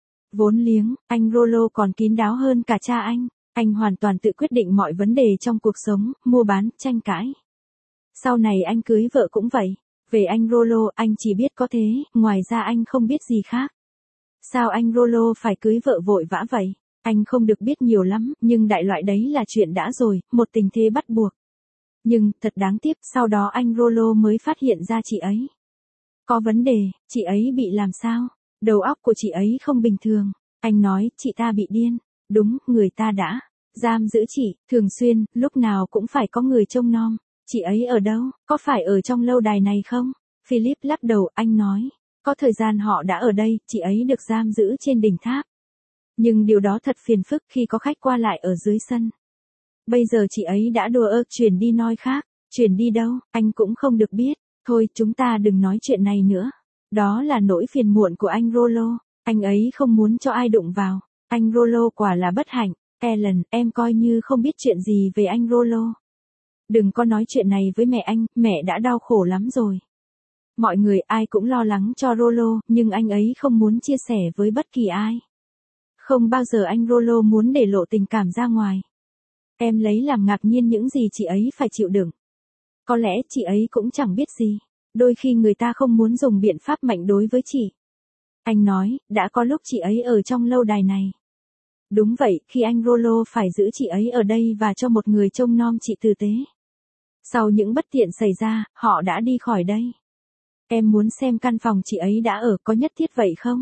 Vốn liếng, anh Rollo còn kín đáo hơn cả cha anh. Anh hoàn toàn tự quyết định mọi vấn đề trong cuộc sống, mua bán, tranh cãi. Sau này anh cưới vợ cũng vậy. Về anh Rollo, anh chỉ biết có thế, ngoài ra anh không biết gì khác. Sao anh Rollo phải cưới vợ vội vã vậy? Anh không được biết nhiều lắm, nhưng đại loại đấy là chuyện đã rồi, một tình thế bắt buộc. Nhưng, thật đáng tiếc, sau đó anh Rollo mới phát hiện ra chị ấy. Có vấn đề, chị ấy bị làm sao? Đầu óc của chị ấy không bình thường. Anh nói, chị ta bị điên. Đúng, người ta đã giam giữ chị, thường xuyên, lúc nào cũng phải có người trông nom. Chị ấy ở đâu, có phải ở trong lâu đài này không? Philip lắc đầu, anh nói. Có thời gian họ đã ở đây, chị ấy được giam giữ trên đỉnh tháp. Nhưng điều đó thật phiền phức khi có khách qua lại ở dưới sân. Bây giờ chị ấy đã đùa ơ, chuyển đi nơi khác. Chuyển đi đâu, anh cũng không được biết. Thôi, chúng ta đừng nói chuyện này nữa. Đó là nỗi phiền muộn của anh Rollo. Anh ấy không muốn cho ai đụng vào. Anh Rollo quả là bất hạnh. Ellen, em coi như không biết chuyện gì về anh Rollo. Đừng có nói chuyện này với mẹ anh, mẹ đã đau khổ lắm rồi. Mọi người ai cũng lo lắng cho Rollo, nhưng anh ấy không muốn chia sẻ với bất kỳ ai. Không bao giờ anh Rollo muốn để lộ tình cảm ra ngoài. Em lấy làm ngạc nhiên những gì chị ấy phải chịu đựng. Có lẽ chị ấy cũng chẳng biết gì. Đôi khi người ta không muốn dùng biện pháp mạnh đối với chị. Anh nói, đã có lúc chị ấy ở trong lâu đài này. Đúng vậy, khi anh Rollo phải giữ chị ấy ở đây và cho một người trông nom chị tử tế. Sau những bất tiện xảy ra, họ đã đi khỏi đây. Em muốn xem căn phòng chị ấy đã ở, có nhất thiết vậy không?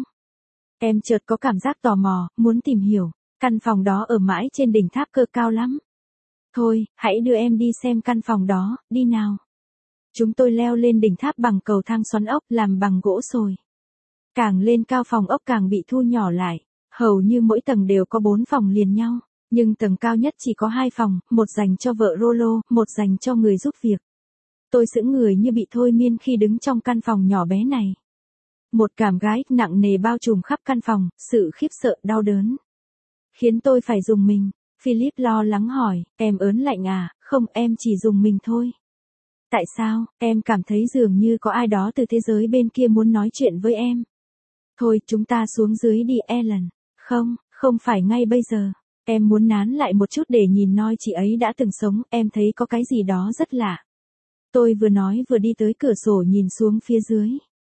Em chợt có cảm giác tò mò, muốn tìm hiểu. Căn phòng đó ở mãi trên đỉnh tháp cơ, cao lắm. Thôi, hãy đưa em đi xem căn phòng đó, đi nào. Chúng tôi leo lên đỉnh tháp bằng cầu thang xoắn ốc làm bằng gỗ sồi. Càng lên cao phòng ốc càng bị thu nhỏ lại. Hầu như mỗi tầng đều có bốn phòng liền nhau. Nhưng tầng cao nhất chỉ có hai phòng, một dành cho vợ Rollo, một dành cho người giúp việc. Tôi sững người như bị thôi miên khi đứng trong căn phòng nhỏ bé này. Một cảm gái nặng nề bao trùm khắp căn phòng, sự khiếp sợ, đau đớn. Khiến tôi phải rùng mình. Philip lo lắng hỏi, em ớn lạnh à? Không, em chỉ rùng mình thôi. Tại sao, em cảm thấy dường như có ai đó từ thế giới bên kia muốn nói chuyện với em. Thôi, chúng ta xuống dưới đi Ellen. Không, không phải ngay bây giờ. Em muốn nán lại một chút để nhìn noi chị ấy đã từng sống, em thấy có cái gì đó rất lạ. Tôi vừa nói vừa đi tới cửa sổ nhìn xuống phía dưới.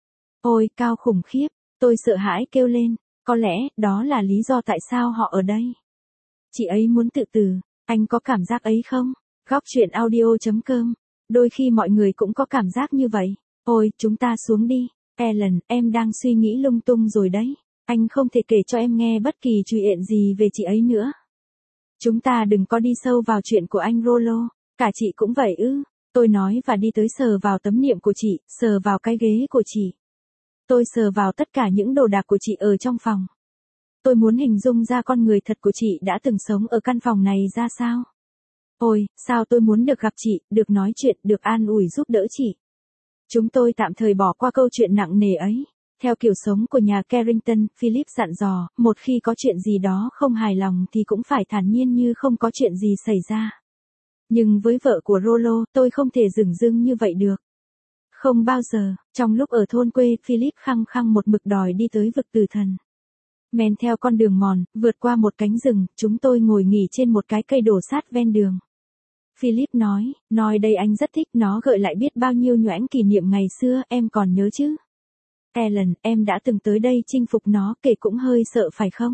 Ôi, cao khủng khiếp, tôi sợ hãi kêu lên, có lẽ đó là lý do tại sao họ ở đây. Chị ấy muốn tự tử, anh có cảm giác ấy không? Góc truyện audio chấm com. Đôi khi mọi người cũng có cảm giác như vậy. Ôi, chúng ta xuống đi. Ellen, em đang suy nghĩ lung tung rồi đấy. Anh không thể kể cho em nghe bất kỳ chuyện gì về chị ấy nữa. Chúng ta đừng có đi sâu vào chuyện của anh Rollo. Cả chị cũng vậy ư. Tôi nói và đi tới sờ vào tấm niệm của chị, sờ vào cái ghế của chị. Tôi sờ vào tất cả những đồ đạc của chị ở trong phòng. Tôi muốn hình dung ra con người thật của chị đã từng sống ở căn phòng này ra sao. Ôi, sao tôi muốn được gặp chị, được nói chuyện, được an ủi giúp đỡ chị. Chúng tôi tạm thời bỏ qua câu chuyện nặng nề ấy. Theo kiểu sống của nhà Carrington, Philip dặn dò, một khi có chuyện gì đó không hài lòng thì cũng phải thản nhiên như không có chuyện gì xảy ra. Nhưng với vợ của Rollo, tôi không thể dửng dưng như vậy được. Không bao giờ, trong lúc ở thôn quê, Philip khăng khăng một mực đòi đi tới vực tử thần. Men theo con đường mòn, vượt qua một cánh rừng, chúng tôi ngồi nghỉ trên một cái cây đổ sát ven đường. Philip nói, nói đây anh rất thích, nó gợi lại biết bao nhiêu nhoẻn kỷ niệm ngày xưa, em còn nhớ chứ? Ellen, em đã từng tới đây chinh phục nó, kể cũng hơi sợ phải không?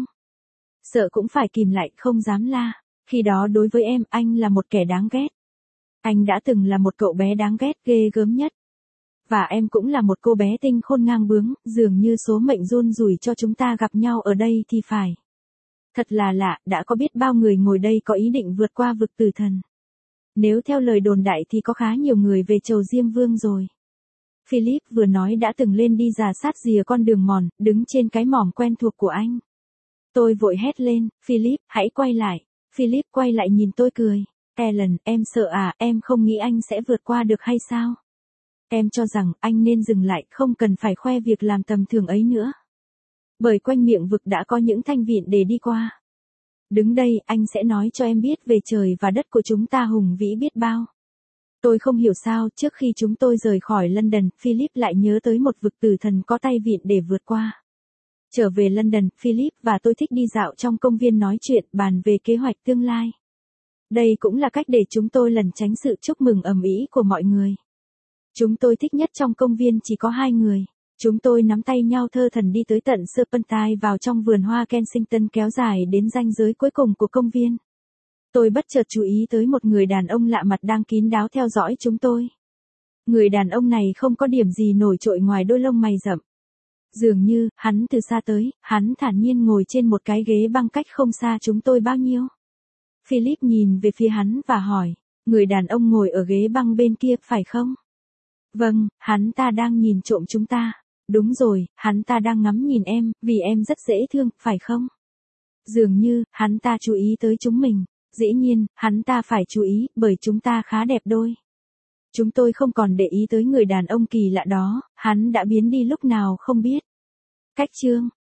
Sợ cũng phải kìm lại, không dám la. Khi đó đối với em, anh là một kẻ đáng ghét. Anh đã từng là một cậu bé đáng ghét, ghê gớm nhất. Và em cũng là một cô bé tinh khôn ngang bướng, dường như số mệnh run rủi cho chúng ta gặp nhau ở đây thì phải. Thật là lạ, đã có biết bao người ngồi đây có ý định vượt qua vực tử thần. Nếu theo lời đồn đại thì có khá nhiều người về chầu Diêm Vương rồi. Philip vừa nói đã từng lên đi rà sát rìa con đường mòn, đứng trên cái mỏm quen thuộc của anh. Tôi vội hét lên, Philip, hãy quay lại. Philip quay lại nhìn tôi cười. Ellen, em sợ à, em không nghĩ anh sẽ vượt qua được hay sao? Em cho rằng anh nên dừng lại, không cần phải khoe việc làm tầm thường ấy nữa. Bởi quanh miệng vực đã có những thanh vịn để đi qua. Đứng đây, anh sẽ nói cho em biết về trời và đất của chúng ta hùng vĩ biết bao. Tôi không hiểu sao, trước khi chúng tôi rời khỏi London, Philip lại nhớ tới một vực tử thần có tay vịn để vượt qua. Trở về London, Philip và tôi thích đi dạo trong công viên nói chuyện, bàn về kế hoạch tương lai. Đây cũng là cách để chúng tôi lẩn tránh sự chúc mừng ầm ĩ của mọi người. Chúng tôi thích nhất trong công viên chỉ có hai người. Chúng tôi nắm tay nhau thơ thẩn đi tới tận Serpentine vào trong vườn hoa Kensington kéo dài đến ranh giới cuối cùng của công viên. Tôi bất chợt chú ý tới một người đàn ông lạ mặt đang kín đáo theo dõi chúng tôi. Người đàn ông này không có điểm gì nổi trội ngoài đôi lông mày rậm. Dường như, hắn từ xa tới, hắn thản nhiên ngồi trên một cái ghế băng cách không xa chúng tôi bao nhiêu. Philip nhìn về phía hắn và hỏi, người đàn ông ngồi ở ghế băng bên kia, phải không? Vâng, hắn ta đang nhìn trộm chúng ta. Đúng rồi, hắn ta đang ngắm nhìn em, vì em rất dễ thương, phải không? Dường như, hắn ta chú ý tới chúng mình. Dĩ nhiên, hắn ta phải chú ý, bởi chúng ta khá đẹp đôi. Chúng tôi không còn để ý tới người đàn ông kỳ lạ đó, hắn đã biến đi lúc nào không biết. Cách chương